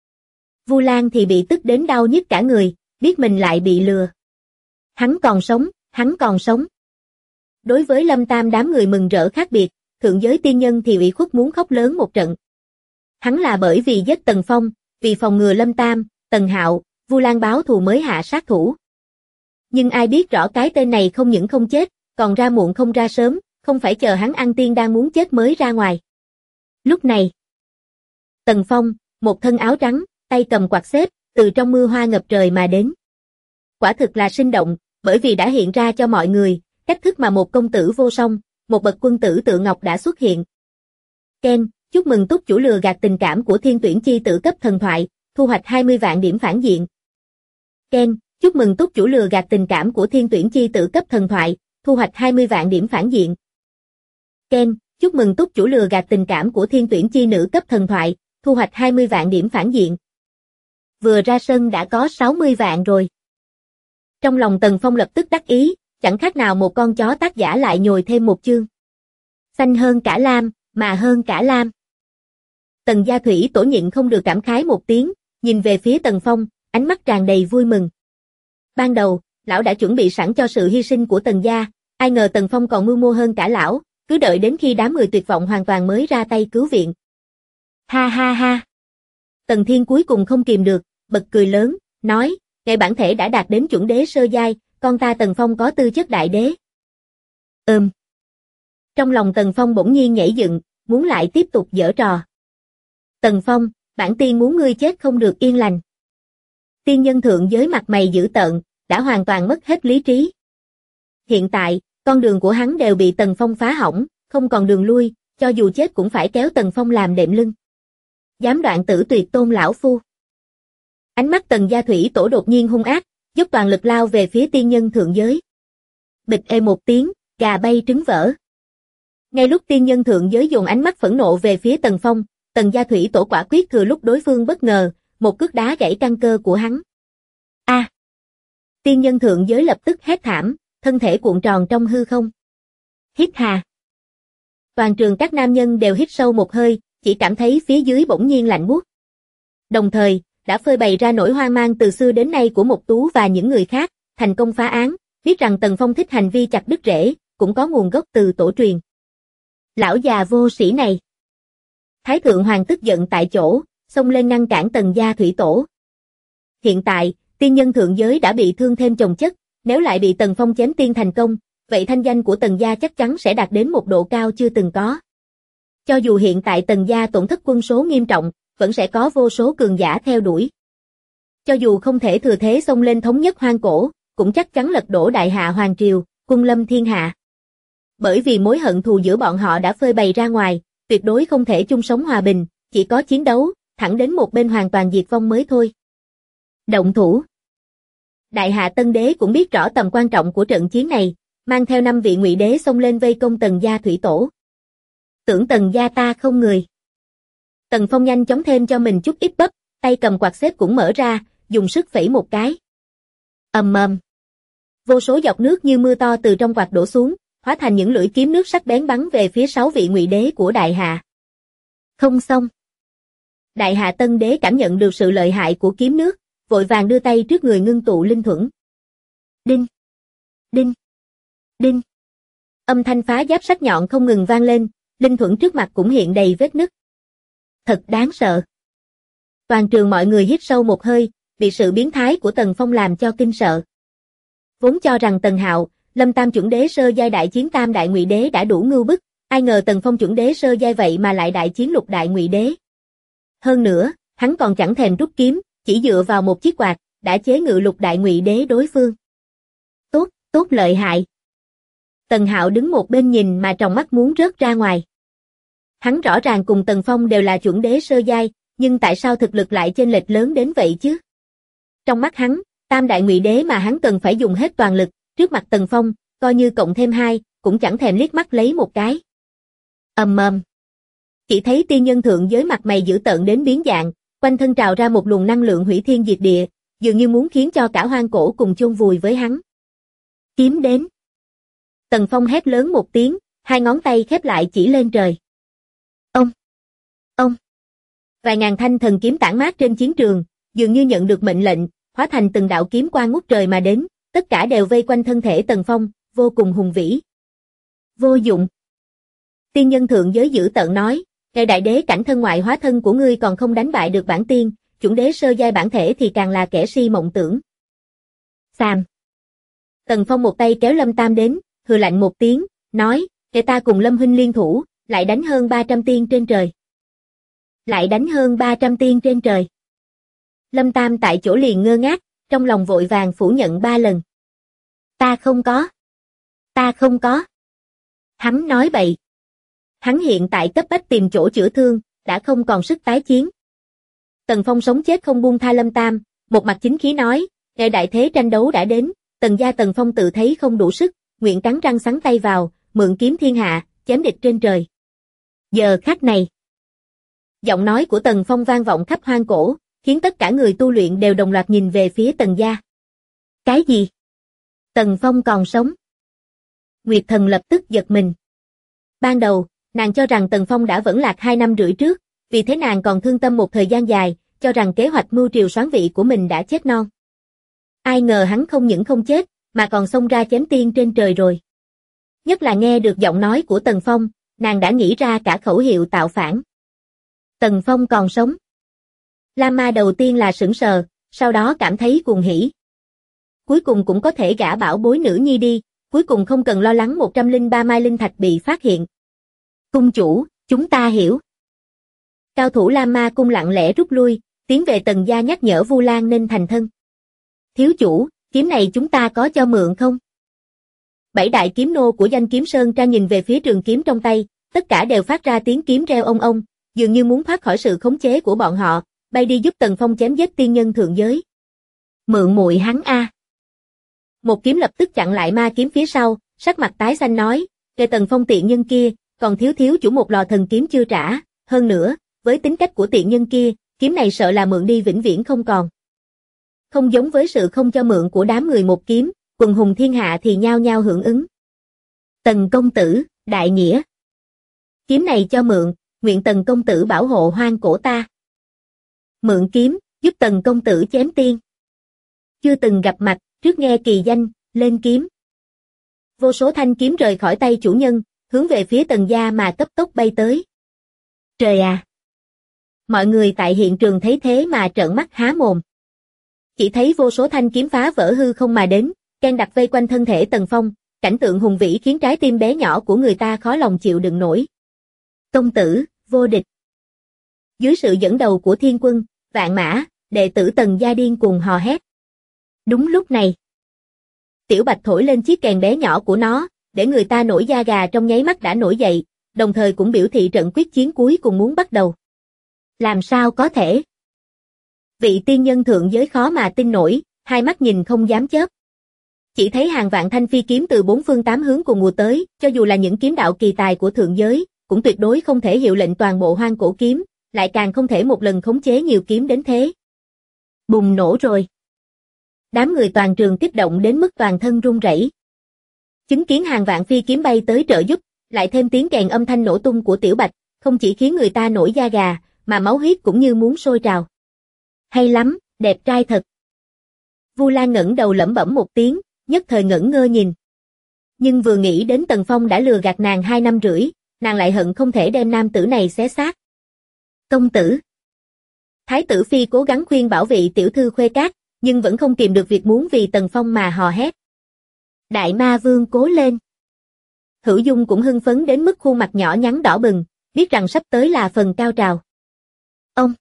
Vu Lan thì bị tức đến đau nhức cả người, biết mình lại bị lừa. Hắn còn sống, hắn còn sống. Đối với Lâm Tam đám người mừng rỡ khác biệt, thượng giới tiên nhân thì ủy khuất muốn khóc lớn một trận. Hắn là bởi vì giết Tần Phong, vì phòng ngừa Lâm Tam, Tần Hạo, Vu Lan báo thù mới hạ sát thủ. Nhưng ai biết rõ cái tên này không những không chết, còn ra muộn không ra sớm, không phải chờ hắn ăn tiên đang muốn chết mới ra ngoài. Lúc này, Tần Phong, một thân áo trắng, tay cầm quạt xếp, từ trong mưa hoa ngập trời mà đến. Quả thực là sinh động, bởi vì đã hiện ra cho mọi người, cách thức mà một công tử vô song, một bậc quân tử tự ngọc đã xuất hiện. Ken, chúc mừng túc chủ lừa gạt tình cảm của thiên tuyển chi tử cấp thần thoại, thu hoạch 20 vạn điểm phản diện. Ken, Chúc mừng túc chủ lừa gạt tình cảm của thiên tuyển chi tử cấp thần thoại, thu hoạch 20 vạn điểm phản diện. Ken, chúc mừng túc chủ lừa gạt tình cảm của thiên tuyển chi nữ cấp thần thoại, thu hoạch 20 vạn điểm phản diện. Vừa ra sân đã có 60 vạn rồi. Trong lòng Tần Phong lập tức đắc ý, chẳng khác nào một con chó tác giả lại nhồi thêm một chương. Xanh hơn cả lam, mà hơn cả lam. Tần Gia Thủy Tổ nhịn không được cảm khái một tiếng, nhìn về phía Tần Phong, ánh mắt tràn đầy vui mừng. Ban đầu, lão đã chuẩn bị sẵn cho sự hy sinh của Tần Gia, ai ngờ Tần Phong còn mưu mô hơn cả lão, cứ đợi đến khi đám người tuyệt vọng hoàn toàn mới ra tay cứu viện. Ha ha ha. Tần Thiên cuối cùng không kìm được, bật cười lớn, nói, ngày bản thể đã đạt đến chuẩn đế sơ giai, con ta Tần Phong có tư chất đại đế. Trong lòng Tần Phong bỗng nhiên nhảy dựng, muốn lại tiếp tục giở trò. Tần Phong, bản tiên muốn ngươi chết không được yên lành. Tiên nhân thượng giới mặt mày dữ tợn, đã hoàn toàn mất hết lý trí. Hiện tại, con đường của hắn đều bị Tần Phong phá hỏng, không còn đường lui, cho dù chết cũng phải kéo Tần Phong làm đệm lưng. Dám đoạn tử tuyệt tôn lão phu. Ánh mắt Tần Gia Thủy Tổ đột nhiên hung ác, dốc toàn lực lao về phía tiên nhân thượng giới. Bịch ê một tiếng, gà bay trứng vỡ. Ngay lúc tiên nhân thượng giới dùng ánh mắt phẫn nộ về phía Tần Phong, Tần Gia Thủy Tổ quả quyết thừa lúc đối phương bất ngờ, một cước đá gãy căn cơ của hắn. A! Tiên nhân thượng giới lập tức hét thảm, thân thể cuộn tròn trong hư không. Hít hà. Toàn trường các nam nhân đều hít sâu một hơi, chỉ cảm thấy phía dưới bỗng nhiên lạnh buốt. Đồng thời, đã phơi bày ra nỗi hoang mang từ xưa đến nay của Mộc Tú và những người khác, thành công phá án, biết rằng Tần Phong thích hành vi chặt đứt rễ, cũng có nguồn gốc từ tổ truyền. Lão già vô sĩ này. Thái thượng hoàng tức giận tại chỗ, xông lên ngăn cản Tần Gia Thủy Tổ. Hiện tại, tiên nhân thượng giới đã bị thương thêm chồng chất, nếu lại bị Tần Phong chém tiên thành công, vậy thanh danh của Tần Gia chắc chắn sẽ đạt đến một độ cao chưa từng có. Cho dù hiện tại Tần Gia tổn thất quân số nghiêm trọng, vẫn sẽ có vô số cường giả theo đuổi. Cho dù không thể thừa thế xông lên thống nhất hoang cổ, cũng chắc chắn lật đổ đại hạ hoàng triều, quân lâm thiên hạ. Bởi vì mối hận thù giữa bọn họ đã phơi bày ra ngoài, tuyệt đối không thể chung sống hòa bình, chỉ có chiến đấu, thẳng đến một bên hoàn toàn diệt vong mới thôi. Động thủ. Đại hạ Tân Đế cũng biết rõ tầm quan trọng của trận chiến này, mang theo 5 vị ngụy đế xông lên vây công Tần Gia Thủy Tổ. Tưởng Tần Gia ta không người. Tần Phong nhanh chóng thêm cho mình chút ít bắp, tay cầm quạt xếp cũng mở ra, dùng sức vẫy một cái. Ầm ầm. Vô số giọt nước như mưa to từ trong quạt đổ xuống, hóa thành những lưỡi kiếm nước sắc bén bắn về phía 6 vị ngụy đế của Đại Hạ. Không xong. Đại Hạ Tân Đế cảm nhận được sự lợi hại của kiếm nước, vội vàng đưa tay trước người ngưng tụ linh thuẫn. Đinh, đinh, đinh. Âm thanh phá giáp sắc nhọn không ngừng vang lên, linh thuẫn trước mặt cũng hiện đầy vết nứt. Thật đáng sợ. Toàn trường mọi người hít sâu một hơi, bị sự biến thái của Tần Phong làm cho kinh sợ. Vốn cho rằng Tần Hạo, Lâm Tam chuẩn đế sơ giai đại chiến tam đại ngụy đế đã đủ ngưu bức, ai ngờ Tần Phong chuẩn đế sơ giai vậy mà lại đại chiến lục đại ngụy đế. Hơn nữa, hắn còn chẳng thèm rút kiếm, chỉ dựa vào một chiếc quạt, đã chế ngự lục đại ngụy đế đối phương. Tốt, tốt lợi hại. Tần Hạo đứng một bên nhìn mà tròng mắt muốn rớt ra ngoài. Hắn rõ ràng cùng Tần Phong đều là chuẩn đế sơ giai, nhưng tại sao thực lực lại chênh lệch lớn đến vậy chứ? Trong mắt hắn, tam đại ngụy đế mà hắn cần phải dùng hết toàn lực, trước mặt Tần Phong, coi như cộng thêm 2, cũng chẳng thèm liếc mắt lấy một cái. Ầm ầm. Chỉ thấy tiên nhân thượng giới mặt mày dữ tợn đến biến dạng, quanh thân trào ra một luồng năng lượng hủy thiên diệt địa, dường như muốn khiến cho cả hoang cổ cùng chôn vùi với hắn. Kiếm đến. Tần Phong hét lớn một tiếng, 2 ngón tay khép lại chỉ lên trời. Ông. Vài ngàn thanh thần kiếm tản mát trên chiến trường, dường như nhận được mệnh lệnh, hóa thành từng đạo kiếm quang ngút trời mà đến, tất cả đều vây quanh thân thể Tần Phong, vô cùng hùng vĩ. Vô dụng. Tiên nhân thượng giới dữ tợn nói, ngày đại đế cảnh thân ngoại hóa thân của ngươi còn không đánh bại được bản tiên, chuẩn đế sơ giai bản thể thì càng là kẻ si mộng tưởng. Xàm. Tần Phong một tay kéo Lâm Tam đến, hừ lạnh một tiếng, nói, để ta cùng Lâm huynh liên thủ, lại đánh hơn 300 tiên trên trời. Lại đánh hơn 300 tiên trên trời. Lâm Tam tại chỗ liền ngơ ngác, trong lòng vội vàng phủ nhận 3 lần. Ta không có. Ta không có. Hắn nói bậy. Hắn hiện tại cấp bách tìm chỗ chữa thương, đã không còn sức tái chiến. Tần Phong sống chết không buông tha Lâm Tam, một mặt chính khí nói, Nghe đại thế tranh đấu đã đến, Tần gia Tần Phong tự thấy không đủ sức, nguyện cắn răng sắn tay vào, mượn kiếm thiên hạ, chém địch trên trời. Giờ khắc này, giọng nói của Tần Phong vang vọng khắp hoang cổ, khiến tất cả người tu luyện đều đồng loạt nhìn về phía Tần gia. Cái gì? Tần Phong còn sống? Nguyệt Thần lập tức giật mình. Ban đầu, nàng cho rằng Tần Phong đã vẫn lạc 2 năm rưỡi trước, vì thế nàng còn thương tâm một thời gian dài, cho rằng kế hoạch mưu triều soán vị của mình đã chết non. Ai ngờ hắn không những không chết, mà còn xông ra chém tiên trên trời rồi. Nhất là nghe được giọng nói của Tần Phong, nàng đã nghĩ ra cả khẩu hiệu tạo phản. Tần Phong còn sống. Lam Ma đầu tiên là sững sờ, sau đó cảm thấy cuồng hỉ. Cuối cùng cũng có thể gả bảo bối nữ nhi đi, cuối cùng không cần lo lắng 103 mai linh thạch bị phát hiện. Cung chủ, chúng ta hiểu. Cao thủ Lam Ma cung lặng lẽ rút lui, tiến về Tần gia nhắc nhở Vu Lan nên thành thân. Thiếu chủ, kiếm này chúng ta có cho mượn không? 7 đại kiếm nô của Danh Kiếm Sơn Trang nhìn về phía trường kiếm trong tay, tất cả đều phát ra tiếng kiếm reo ông ông, dường như muốn thoát khỏi sự khống chế của bọn họ, bay đi giúp Tần Phong chém giết tiên nhân thượng giới. Mượn muội hắn a. Một kiếm lập tức chặn lại ma kiếm phía sau, sắc mặt tái xanh nói, "Kệ Tần Phong tiện nhân kia, còn thiếu chủ một lò thần kiếm chưa trả, hơn nữa, với tính cách của tiện nhân kia, kiếm này sợ là mượn đi vĩnh viễn không còn." Không giống với sự không cho mượn của đám người một kiếm, quần hùng thiên hạ thì nhao nhao hưởng ứng. Tần công tử, đại nghĩa. Kiếm này cho mượn, nguyện Tần công tử bảo hộ hoang cổ ta. Mượn kiếm, giúp Tần công tử chém tiên. Chưa từng gặp mặt, trước nghe kỳ danh, lên kiếm. Vô số thanh kiếm rời khỏi tay chủ nhân, hướng về phía Tần gia mà cấp tốc bay tới. Trời à! Mọi người tại hiện trường thấy thế mà trợn mắt há mồm. Chỉ thấy vô số thanh kiếm phá vỡ hư không mà đến, can đặt vây quanh thân thể Tần Phong, cảnh tượng hùng vĩ khiến trái tim bé nhỏ của người ta khó lòng chịu đựng nổi. Công tử, vô địch. Dưới sự dẫn đầu của Thiên Quân, Vạn Mã, đệ tử Tần gia điên cuồng hò hét. Đúng lúc này, Tiểu Bạch thổi lên chiếc kèn bé nhỏ của nó, để người ta nổi da gà trong nháy mắt đã nổi dậy, đồng thời cũng biểu thị trận quyết chiến cuối cùng muốn bắt đầu. Làm sao có thể? Vị tiên nhân thượng giới khó mà tin nổi, hai mắt nhìn không dám chớp. Chỉ thấy hàng vạn thanh phi kiếm từ 4 phương 8 hướng cùng ùa tới, cho dù là những kiếm đạo kỳ tài của thượng giới, cũng tuyệt đối không thể hiệu lệnh toàn bộ hoang cổ kiếm, lại càng không thể một lần khống chế nhiều kiếm đến thế. Bùng nổ rồi. Đám người toàn trường kích động đến mức toàn thân run rẩy. Chứng kiến hàng vạn phi kiếm bay tới trợ giúp, lại thêm tiếng kèn âm thanh nổ tung của Tiểu Bạch, không chỉ khiến người ta nổi da gà, mà máu huyết cũng như muốn sôi trào. Hay lắm, đẹp trai thật. Vu Lan ngẩng đầu lẩm bẩm một tiếng, nhất thời ngẩn ngơ nhìn. Nhưng vừa nghĩ đến Tần Phong đã lừa gạt nàng 2 năm rưỡi, nàng lại hận không thể đem nam tử này xé xác. Công tử. Thái tử phi cố gắng khuyên bảo vị tiểu thư Khuê Cát, nhưng vẫn không kìm được việc muốn vì Tần Phong mà hò hét. Đại ma vương cố lên. Hữu Dung cũng hưng phấn đến mức khuôn mặt nhỏ nhắn đỏ bừng, biết rằng sắp tới là phần cao trào. Ông.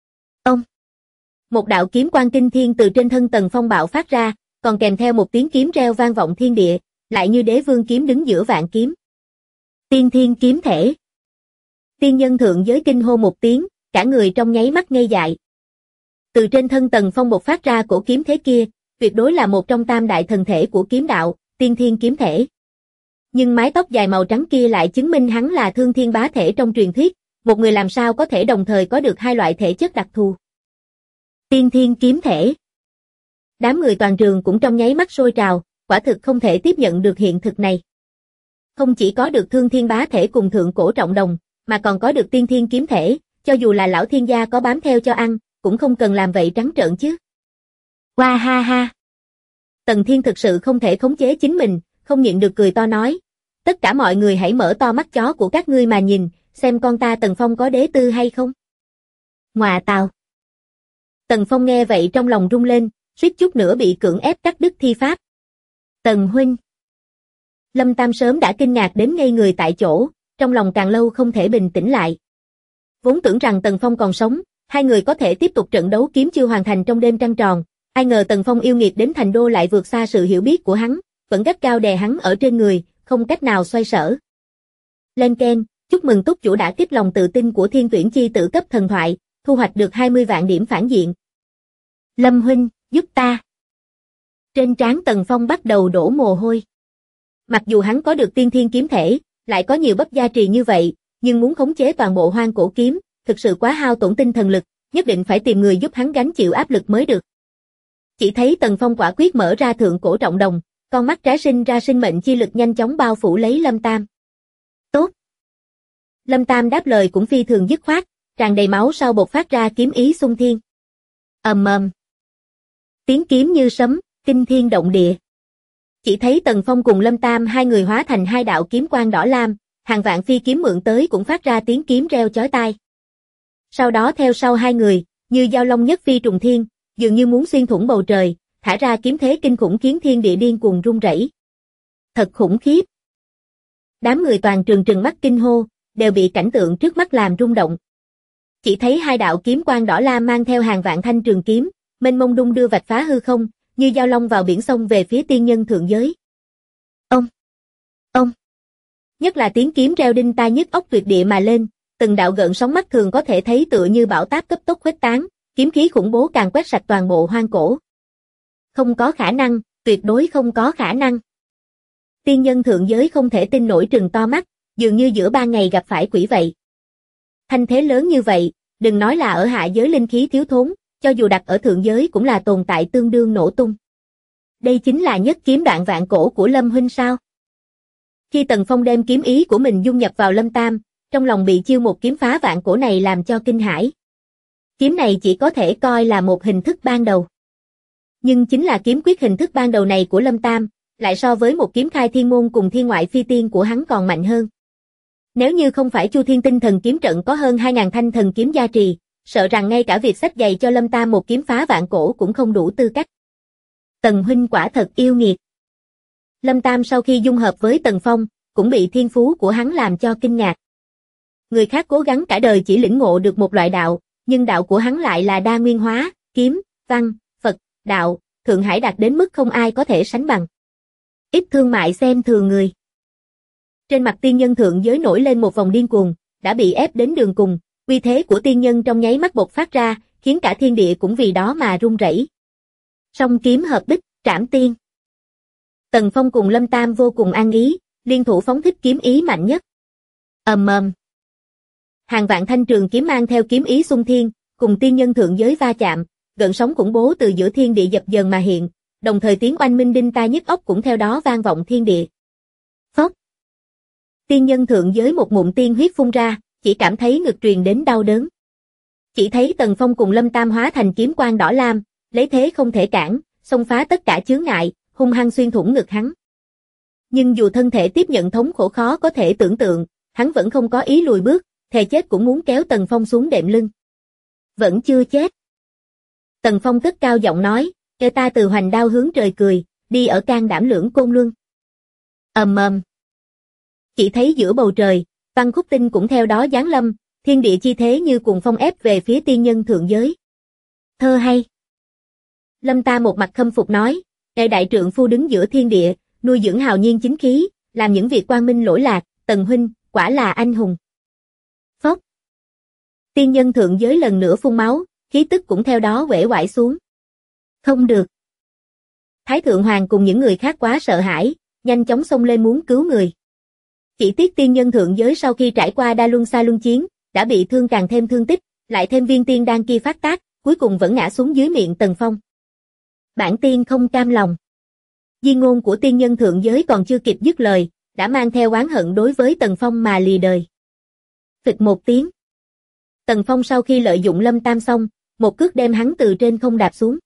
Một đạo kiếm quang kinh thiên từ trên thân Tần Phong bạo phát ra, còn kèm theo một tiếng kiếm reo vang vọng thiên địa, lại như đế vương kiếm đứng giữa vạn kiếm. Tiên thiên kiếm thể. Tiên nhân thượng giới kinh hô một tiếng, cả người trong nháy mắt ngây dại. Từ trên thân Tần Phong bộc phát ra cổ kiếm thế kia, tuyệt đối là một trong tam đại thần thể của kiếm đạo, tiên thiên kiếm thể. Nhưng mái tóc dài màu trắng kia lại chứng minh hắn là thương thiên bá thể trong truyền thuyết, một người làm sao có thể đồng thời có được hai loại thể chất đặc thù. Tiên thiên kiếm thể. Đám người toàn trường cũng trong nháy mắt sôi trào, quả thực không thể tiếp nhận được hiện thực này. Không chỉ có được thương thiên bá thể cùng thượng cổ trọng đồng, mà còn có được tiên thiên kiếm thể, cho dù là lão thiên gia có bám theo cho ăn, cũng không cần làm vậy trắng trợn chứ. Hoa ha ha. Tần Thiên thực sự không thể khống chế chính mình, không nhịn được cười to nói. Tất cả mọi người hãy mở to mắt chó của các ngươi mà nhìn, xem con ta Tần Phong có đế tư hay không. Ngoà tào. Tần Phong nghe vậy trong lòng rung lên, suýt chút nữa bị cưỡng ép cắt đứt thi pháp. Tần huynh. Lâm Tam sớm đã kinh ngạc đến ngây người tại chỗ, trong lòng càng lâu không thể bình tĩnh lại. Vốn tưởng rằng Tần Phong còn sống, hai người có thể tiếp tục trận đấu kiếm chưa hoàn thành trong đêm trăng tròn, ai ngờ Tần Phong yêu nghiệt đến thành đô lại vượt xa sự hiểu biết của hắn, vẫn gắt cao đè hắn ở trên người, không cách nào xoay sở. Lên Ken, chúc mừng túc chủ đã kích lòng tự tin của Thiên Tuyển chi tử cấp thần thoại, thu hoạch được 20 vạn điểm phản diện. Lâm huynh, giúp ta. Trên trán Tần Phong bắt đầu đổ mồ hôi. Mặc dù hắn có được tiên thiên kiếm thể, lại có nhiều bắp gia trì như vậy, nhưng muốn khống chế toàn bộ hoang cổ kiếm, thực sự quá hao tổn tinh thần lực, nhất định phải tìm người giúp hắn gánh chịu áp lực mới được. Chỉ thấy Tần Phong quả quyết mở ra thượng cổ trọng đồng, con mắt trái sinh ra sinh mệnh chi lực nhanh chóng bao phủ lấy Lâm Tam. Tốt. Lâm Tam đáp lời cũng phi thường dứt khoát, tràn đầy máu sau bộc phát ra kiếm ý xung thiên. Ầm ầm. Tiếng kiếm như sấm, kinh thiên động địa. Chỉ thấy Tần Phong cùng Lâm Tam hai người hóa thành hai đạo kiếm quang đỏ lam, hàng vạn phi kiếm mượn tới cũng phát ra tiếng kiếm reo chói tai. Sau đó theo sau hai người, như dao long nhất phi trùng thiên, dường như muốn xuyên thủng bầu trời, thả ra kiếm thế kinh khủng khiến thiên địa điên cuồng rung rẩy. Thật khủng khiếp. Đám người toàn trường trừng mắt kinh hô, đều bị cảnh tượng trước mắt làm rung động. Chỉ thấy hai đạo kiếm quang đỏ lam mang theo hàng vạn thanh trường kiếm, mênh mông đung đưa vạch phá hư không, như dao long vào biển sông về phía tiên nhân thượng giới. Ông. Nhất là tiếng kiếm reo đinh tai nhức óc tuyệt địa mà lên, từng đạo gợn sóng mắt thường có thể thấy tựa như bão táp cấp tốc khuếch tán, kiếm khí khủng bố càng quét sạch toàn bộ hoang cổ. Không có khả năng, tuyệt đối không có khả năng. Tiên nhân thượng giới không thể tin nổi trừng to mắt, dường như giữa ban ngày gặp phải quỷ vậy. Thanh thế lớn như vậy, đừng nói là ở hạ giới linh khí thiếu thốn, cho dù đặt ở thượng giới cũng là tồn tại tương đương nổ tung. Đây chính là nhất kiếm đoạn vạn cổ của Lâm huynh sao? Khi Tần Phong đem kiếm ý của mình dung nhập vào Lâm Tam, trong lòng bị chiêu một kiếm phá vạn cổ này làm cho kinh hãi. Kiếm này chỉ có thể coi là một hình thức ban đầu. Nhưng chính là kiếm quyết hình thức ban đầu này của Lâm Tam, lại so với một kiếm khai thiên môn cùng thiên ngoại phi tiên của hắn còn mạnh hơn. Nếu như không phải Chu Thiên Tinh Thần kiếm trận có hơn 2000 thanh thần kiếm gia trì, sợ rằng ngay cả việc xách giày cho Lâm Tam một kiếm phá vạn cổ cũng không đủ tư cách. Tần huynh quả thật yêu nghiệt. Lâm Tam sau khi dung hợp với Tần Phong, cũng bị thiên phú của hắn làm cho kinh ngạc. Người khác cố gắng cả đời chỉ lĩnh ngộ được một loại đạo, nhưng đạo của hắn lại là đa nguyên hóa, kiếm, văn, Phật, đạo, Thượng Hải đạt đến mức không ai có thể sánh bằng. Ít thương mại xem thường người. Trên mặt tiên nhân thượng giới nổi lên một vòng điên cuồng, đã bị ép đến đường cùng, uy thế của tiên nhân trong nháy mắt bộc phát ra, khiến cả thiên địa cũng vì đó mà rung rẩy. Song kiếm hợp bích, trảm tiên. Tần Phong cùng Lâm Tam vô cùng an ý, liên thủ phóng thích kiếm ý mạnh nhất. Ầm ầm. Hàng vạn thanh trường kiếm mang theo kiếm ý xung thiên, cùng tiên nhân thượng giới va chạm, gợn sóng khủng bố từ giữa thiên địa dập dờn mà hiện, đồng thời tiếng oanh minh đinh tai nhức óc cũng theo đó vang vọng thiên địa. Phốc. Tiên nhân thượng giới một ngụm tiên huyết phun ra, chỉ cảm thấy ngực truyền đến đau đớn. Chỉ thấy Tần Phong cùng Lâm Tam hóa thành kiếm quang đỏ lam, lấy thế không thể cản, xông phá tất cả chướng ngại, hung hăng xuyên thủng ngực hắn. Nhưng dù thân thể tiếp nhận thống khổ khó có thể tưởng tượng, hắn vẫn không có ý lùi bước, thề chết cũng muốn kéo Tần Phong xuống đệm lưng. Vẫn chưa chết. Tần Phong cất cao giọng nói, kêu ta từ hoành đao hướng trời cười, đi ở can đảm lưỡng côn luân. Ầm ầm. Chỉ thấy giữa bầu trời, Văn Khúc Tinh cũng theo đó giáng lâm, thiên địa chi thế như cuồng phong ép về phía tiên nhân thượng giới. Thơ hay. Lâm Tam một mặt khâm phục nói, đại trượng phu đứng giữa thiên địa, nuôi dưỡng hào nhiên chính khí, làm những việc quang minh lỗi lạc, Tần huynh, quả là anh hùng. Phốc. Tiên nhân thượng giới lần nữa phun máu, khí tức cũng theo đó uể oải xuống. Không được. Thái thượng hoàng cùng những người khác quá sợ hãi, nhanh chóng xông lên muốn cứu người. Chỉ tiếc tiên nhân thượng giới sau khi trải qua đa luân xa luân chiến, đã bị thương càng thêm thương tích, lại thêm viên tiên đan kia phát tác, cuối cùng vẫn ngã xuống dưới miệng Tần Phong. Bản tiên không cam lòng. Di ngôn của tiên nhân thượng giới còn chưa kịp dứt lời, đã mang theo oán hận đối với Tần Phong mà lìa đời. Phịch một tiếng. Tần Phong sau khi lợi dụng Lâm Tam xong, một cước đem hắn từ trên không đạp xuống.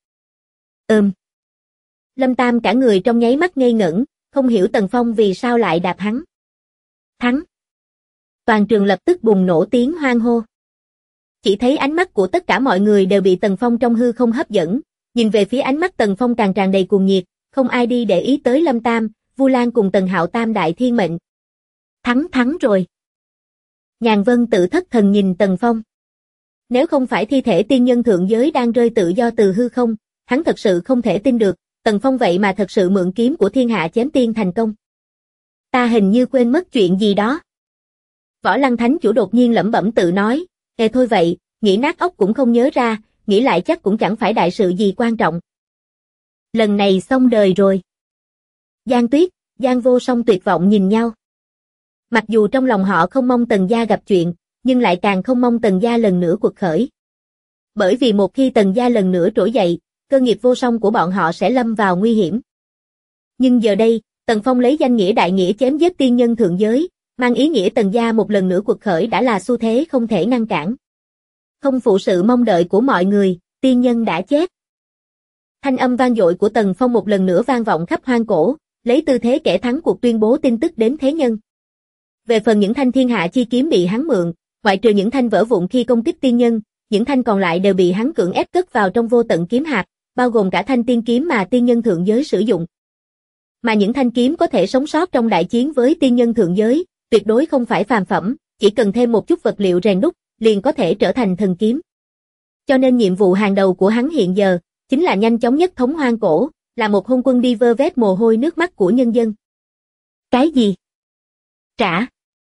Lâm Tam cả người trong nháy mắt ngây ngẩn, không hiểu Tần Phong vì sao lại đạp hắn. Thắng. Toàn trường lập tức bùng nổ tiếng hoan hô. Chỉ thấy ánh mắt của tất cả mọi người đều bị Tần Phong trong hư không hấp dẫn, nhìn về phía ánh mắt Tần Phong càng tràn đầy cuồng nhiệt, không ai đi để ý tới Lâm Tam, Vu Lan cùng Tần Hạo tam đại thiên mệnh. Thắng rồi. Nhàn Vân tự thất thần nhìn Tần Phong. Nếu không phải thi thể tiên nhân thượng giới đang rơi tự do từ hư không, hắn thật sự không thể tin được, Tần Phong vậy mà thật sự mượn kiếm của thiên hạ chém tiên thành công. Ta hình như quên mất chuyện gì đó. Võ Lăng Thánh Chủ đột nhiên lẩm bẩm tự nói, thôi vậy, nghĩ nát óc cũng không nhớ ra, nghĩ lại chắc cũng chẳng phải đại sự gì quan trọng. Lần này xong đời rồi. Giang Tuyết, Giang Vô Song tuyệt vọng nhìn nhau. Mặc dù trong lòng họ không mong Tần gia gặp chuyện, nhưng lại càng không mong Tần gia lần nữa quật khởi. Bởi vì một khi Tần gia lần nữa trỗi dậy, cơ nghiệp vô song của bọn họ sẽ lâm vào nguy hiểm. Nhưng giờ đây, Tần Phong lấy danh nghĩa đại nghĩa chém giết tiên nhân thượng giới, mang ý nghĩa Tần gia một lần nữa quật khởi đã là xu thế không thể ngăn cản. Không phụ sự mong đợi của mọi người, tiên nhân đã chết. Thanh âm vang dội của Tần Phong một lần nữa vang vọng khắp hoang cổ, lấy tư thế kẻ thắng cuộc tuyên bố tin tức đến thế nhân. Về phần những thanh thiên hạ chi kiếm bị hắn mượn, ngoại trừ những thanh vỡ vụn khi công kích tiên nhân, những thanh còn lại đều bị hắn cưỡng ép cất vào trong vô tận kiếm hạp, bao gồm cả thanh tiên kiếm mà tiên nhân thượng giới sử dụng. Mà những thanh kiếm có thể sống sót trong đại chiến với tiên nhân thượng giới, tuyệt đối không phải phàm phẩm, chỉ cần thêm một chút vật liệu rèn đúc, liền có thể trở thành thần kiếm. Cho nên nhiệm vụ hàng đầu của hắn hiện giờ, chính là nhanh chóng nhất thống hoang cổ, là một hôn quân đi vơ vét mồ hôi nước mắt của nhân dân. Cái gì? Trả.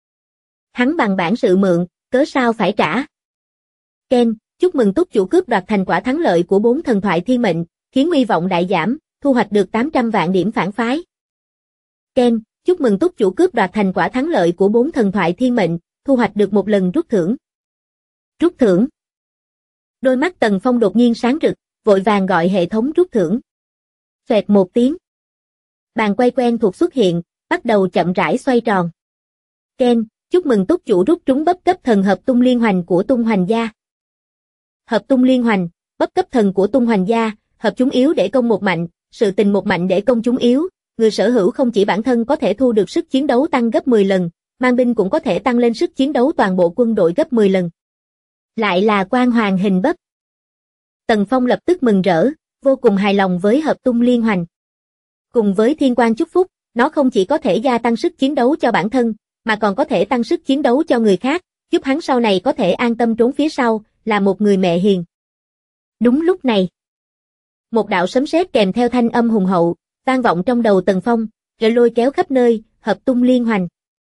Hắn bằng bản sự mượn, cớ sao phải trả? Ken, chúc mừng túc chủ cướp đoạt thành quả thắng lợi của 4 thần thoại thiên mệnh, khiến nguy vọng đại giảm, thu hoạch được 800 vạn điểm phản phái. Ken, chúc mừng túc chủ cướp đoạt thành quả thắng lợi của 4 thần thoại thiên mệnh, thu hoạch được một lần rút thưởng. Rút thưởng. Đôi mắt Tần Phong đột nhiên sáng rực, vội vàng gọi hệ thống rút thưởng. Xoẹt một tiếng. Bàn quay quen thuộc xuất hiện, bắt đầu chậm rãi xoay tròn. Ken, chúc mừng túc chủ rút trúng bắp cấp thần hợp tung liên hoành của tung hoành gia. Hợp tung liên hoành, bắp cấp thần của tung hoành gia, hợp chúng yếu để công một mạnh, sự tình một mạnh để công chúng yếu, người sở hữu không chỉ bản thân có thể thu được sức chiến đấu tăng gấp 10 lần, mang binh cũng có thể tăng lên sức chiến đấu toàn bộ quân đội gấp 10 lần. Lại là quan hoàng hình bắp. Tần Phong lập tức mừng rỡ, vô cùng hài lòng với hợp tung liên hoành. Cùng với thiên quan chúc phúc, nó không chỉ có thể gia tăng sức chiến đấu cho bản thân, mà còn có thể tăng sức chiến đấu cho người khác, giúp hắn sau này có thể an tâm trốn phía sau, là một người mẹ hiền. Đúng lúc này, một đạo sấm sét kèm theo thanh âm hùng hậu, vang vọng trong đầu Tần Phong, rồi lôi kéo khắp nơi, hợp tung liên hoành.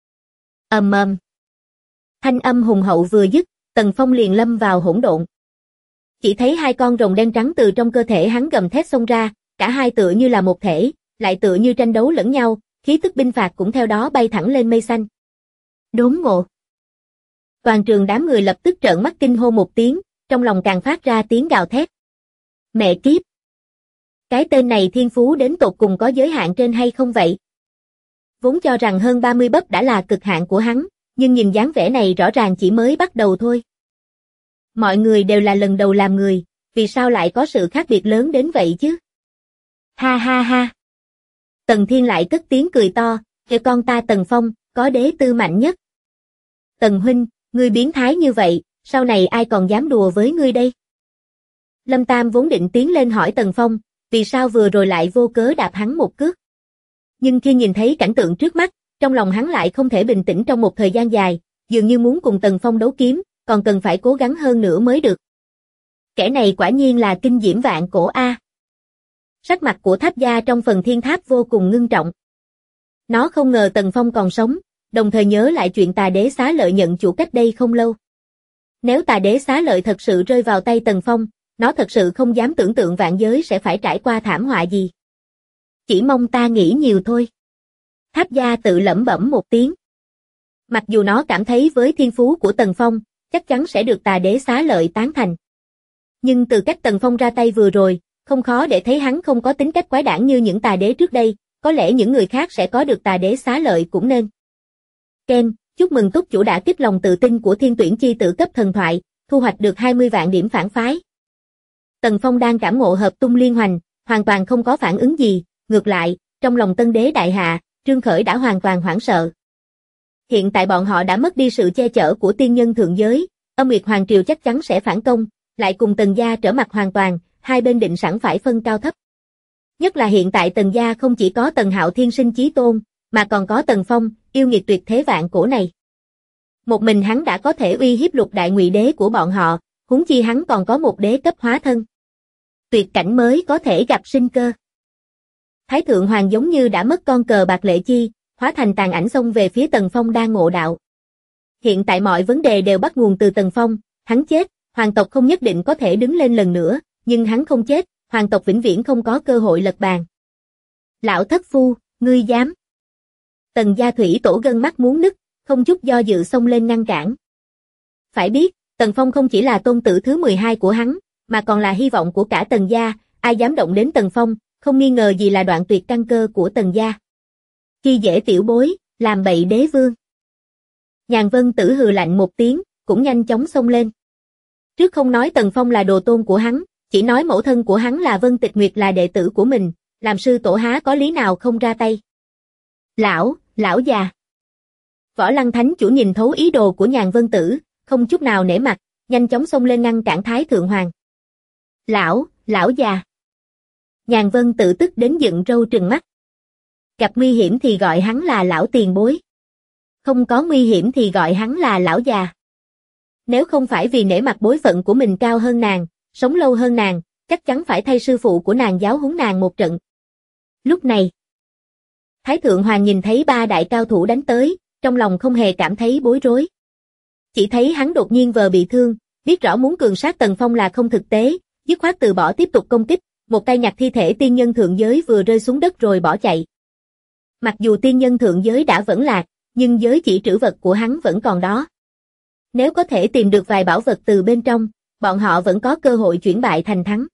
Ầm ầm. Thanh âm hùng hậu vừa dứt, Tần Phong liền lâm vào hỗn độn. Chỉ thấy hai con rồng đen trắng từ trong cơ thể hắn gầm thét xông ra, cả hai tựa như là một thể, lại tựa như tranh đấu lẫn nhau, khí tức binh phạt cũng theo đó bay thẳng lên mây xanh. Đốn ngộ. Toàn trường đám người lập tức trợn mắt kinh hô một tiếng, trong lòng càng phát ra tiếng gào thét. Mẹ kiếp! Cái tên này thiên phú đến tột cùng có giới hạn trên hay không vậy? Vốn cho rằng hơn 30 bắp đã là cực hạn của hắn, nhưng nhìn dáng vẻ này rõ ràng chỉ mới bắt đầu thôi. Mọi người đều là lần đầu làm người, vì sao lại có sự khác biệt lớn đến vậy chứ? Ha ha ha! Tần Thiên lại cất tiếng cười to, kêu con ta Tần Phong, có đế tư mạnh nhất. Tần huynh, ngươi biến thái như vậy, sau này ai còn dám đùa với ngươi đây? Lâm Tam vốn định tiến lên hỏi Tần Phong, vì sao vừa rồi lại vô cớ đạp hắn một cước. Nhưng khi nhìn thấy cảnh tượng trước mắt, trong lòng hắn lại không thể bình tĩnh trong một thời gian dài, dường như muốn cùng Tần Phong đấu kiếm, còn cần phải cố gắng hơn nữa mới được. Kẻ này quả nhiên là kinh diễm vạn cổ A. Sắc mặt của Tháp gia trong phần thiên tháp vô cùng ngưng trọng. Nó không ngờ Tần Phong còn sống, đồng thời nhớ lại chuyện Tà Đế Xá Lợi nhận chủ cách đây không lâu. Nếu Tà Đế Xá Lợi thật sự rơi vào tay Tần Phong, nó thật sự không dám tưởng tượng vạn giới sẽ phải trải qua thảm họa gì. Chỉ mong ta nghĩ nhiều thôi. Tháp gia tự lẩm bẩm một tiếng. Mặc dù nó cảm thấy với thiên phú của Tần Phong, chắc chắn sẽ được Tà Đế Xá Lợi tán thành. Nhưng từ cách Tần Phong ra tay vừa rồi, không khó để thấy hắn không có tính cách quái đản như những tà đế trước đây, có lẽ những người khác sẽ có được Tà Đế Xá Lợi cũng nên. Ken, chúc mừng túc chủ đã kích lòng tự tin của thiên tuyển chi tử cấp thần thoại, thu hoạch được 20 vạn điểm phản phái. Tần Phong đang cảm ngộ hợp tung liên hoành, hoàn toàn không có phản ứng gì, ngược lại, trong lòng tân đế đại hạ, Trương Khởi đã hoàn toàn hoảng sợ. Hiện tại bọn họ đã mất đi sự che chở của tiên nhân thượng giới, Âm Nguyệt Hoàng Triều chắc chắn sẽ phản công, lại cùng Tần gia trở mặt hoàn toàn, hai bên định sẵn phải phân cao thấp. Nhất là hiện tại Tần gia không chỉ có Tần Hạo thiên sinh chí tôn, mà còn có Tần Phong, yêu nghiệt tuyệt thế vạn cổ này. Một mình hắn đã có thể uy hiếp lục đại ngụy đế của bọn họ, huống chi hắn còn có một đế cấp hóa thân. Tuyệt cảnh mới có thể gặp sinh cơ. Thái Thượng Hoàng giống như đã mất con cờ bạc Lệ Chi, hóa thành tàn ảnh xông về phía Tần Phong đang ngộ đạo. Hiện tại mọi vấn đề đều bắt nguồn từ Tần Phong, hắn chết, hoàng tộc không nhất định có thể đứng lên lần nữa, nhưng hắn không chết, hoàng tộc vĩnh viễn không có cơ hội lật bàn. Lão thất phu, ngươi dám. Tần gia thủy tổ gân mắt muốn nứt, không chút do dự xông lên ngăn cản. Phải biết, Tần Phong không chỉ là tôn tử thứ 12 của hắn, mà còn là hy vọng của cả Tần gia, ai dám động đến Tần Phong, không nghi ngờ gì là đoạn tuyệt căn cơ của Tần gia. Khi dễ tiểu bối, làm bậy đế vương. Nhàn Vân Tử hừ lạnh một tiếng, cũng nhanh chóng xông lên. Trước không nói Tần Phong là đồ tôn của hắn, chỉ nói mẫu thân của hắn là Vân Tịch Nguyệt là đệ tử của mình, làm sư tổ há có lý nào không ra tay. Lão già. Võ Lăng Thánh chủ nhìn thấu ý đồ của Nhàn Vân Tử, không chút nào nể mặt, nhanh chóng xông lên ngăn cản Thái Thượng Hoàng. Lão già. Nhàn Vân Tử tức đến dựng râu trừng mắt. Gặp nguy hiểm thì gọi hắn là lão tiền bối. Không có nguy hiểm thì gọi hắn là lão già. Nếu không phải vì nể mặt bối phận của mình cao hơn nàng, sống lâu hơn nàng, chắc chắn phải thay sư phụ của nàng giáo huấn nàng một trận. Lúc này, Thái Thượng Hoàng nhìn thấy ba đại cao thủ đánh tới, trong lòng không hề cảm thấy bối rối. Chỉ thấy hắn đột nhiên vờ bị thương, biết rõ muốn cường sát Tần Phong là không thực tế, dứt khoát từ bỏ tiếp tục công kích, một tay nhặt thi thể tiên nhân thượng giới vừa rơi xuống đất rồi bỏ chạy. Mặc dù tiên nhân thượng giới đã vẫn lạc, nhưng giới chỉ trữ vật của hắn vẫn còn đó. Nếu có thể tìm được vài bảo vật từ bên trong, bọn họ vẫn có cơ hội chuyển bại thành thắng.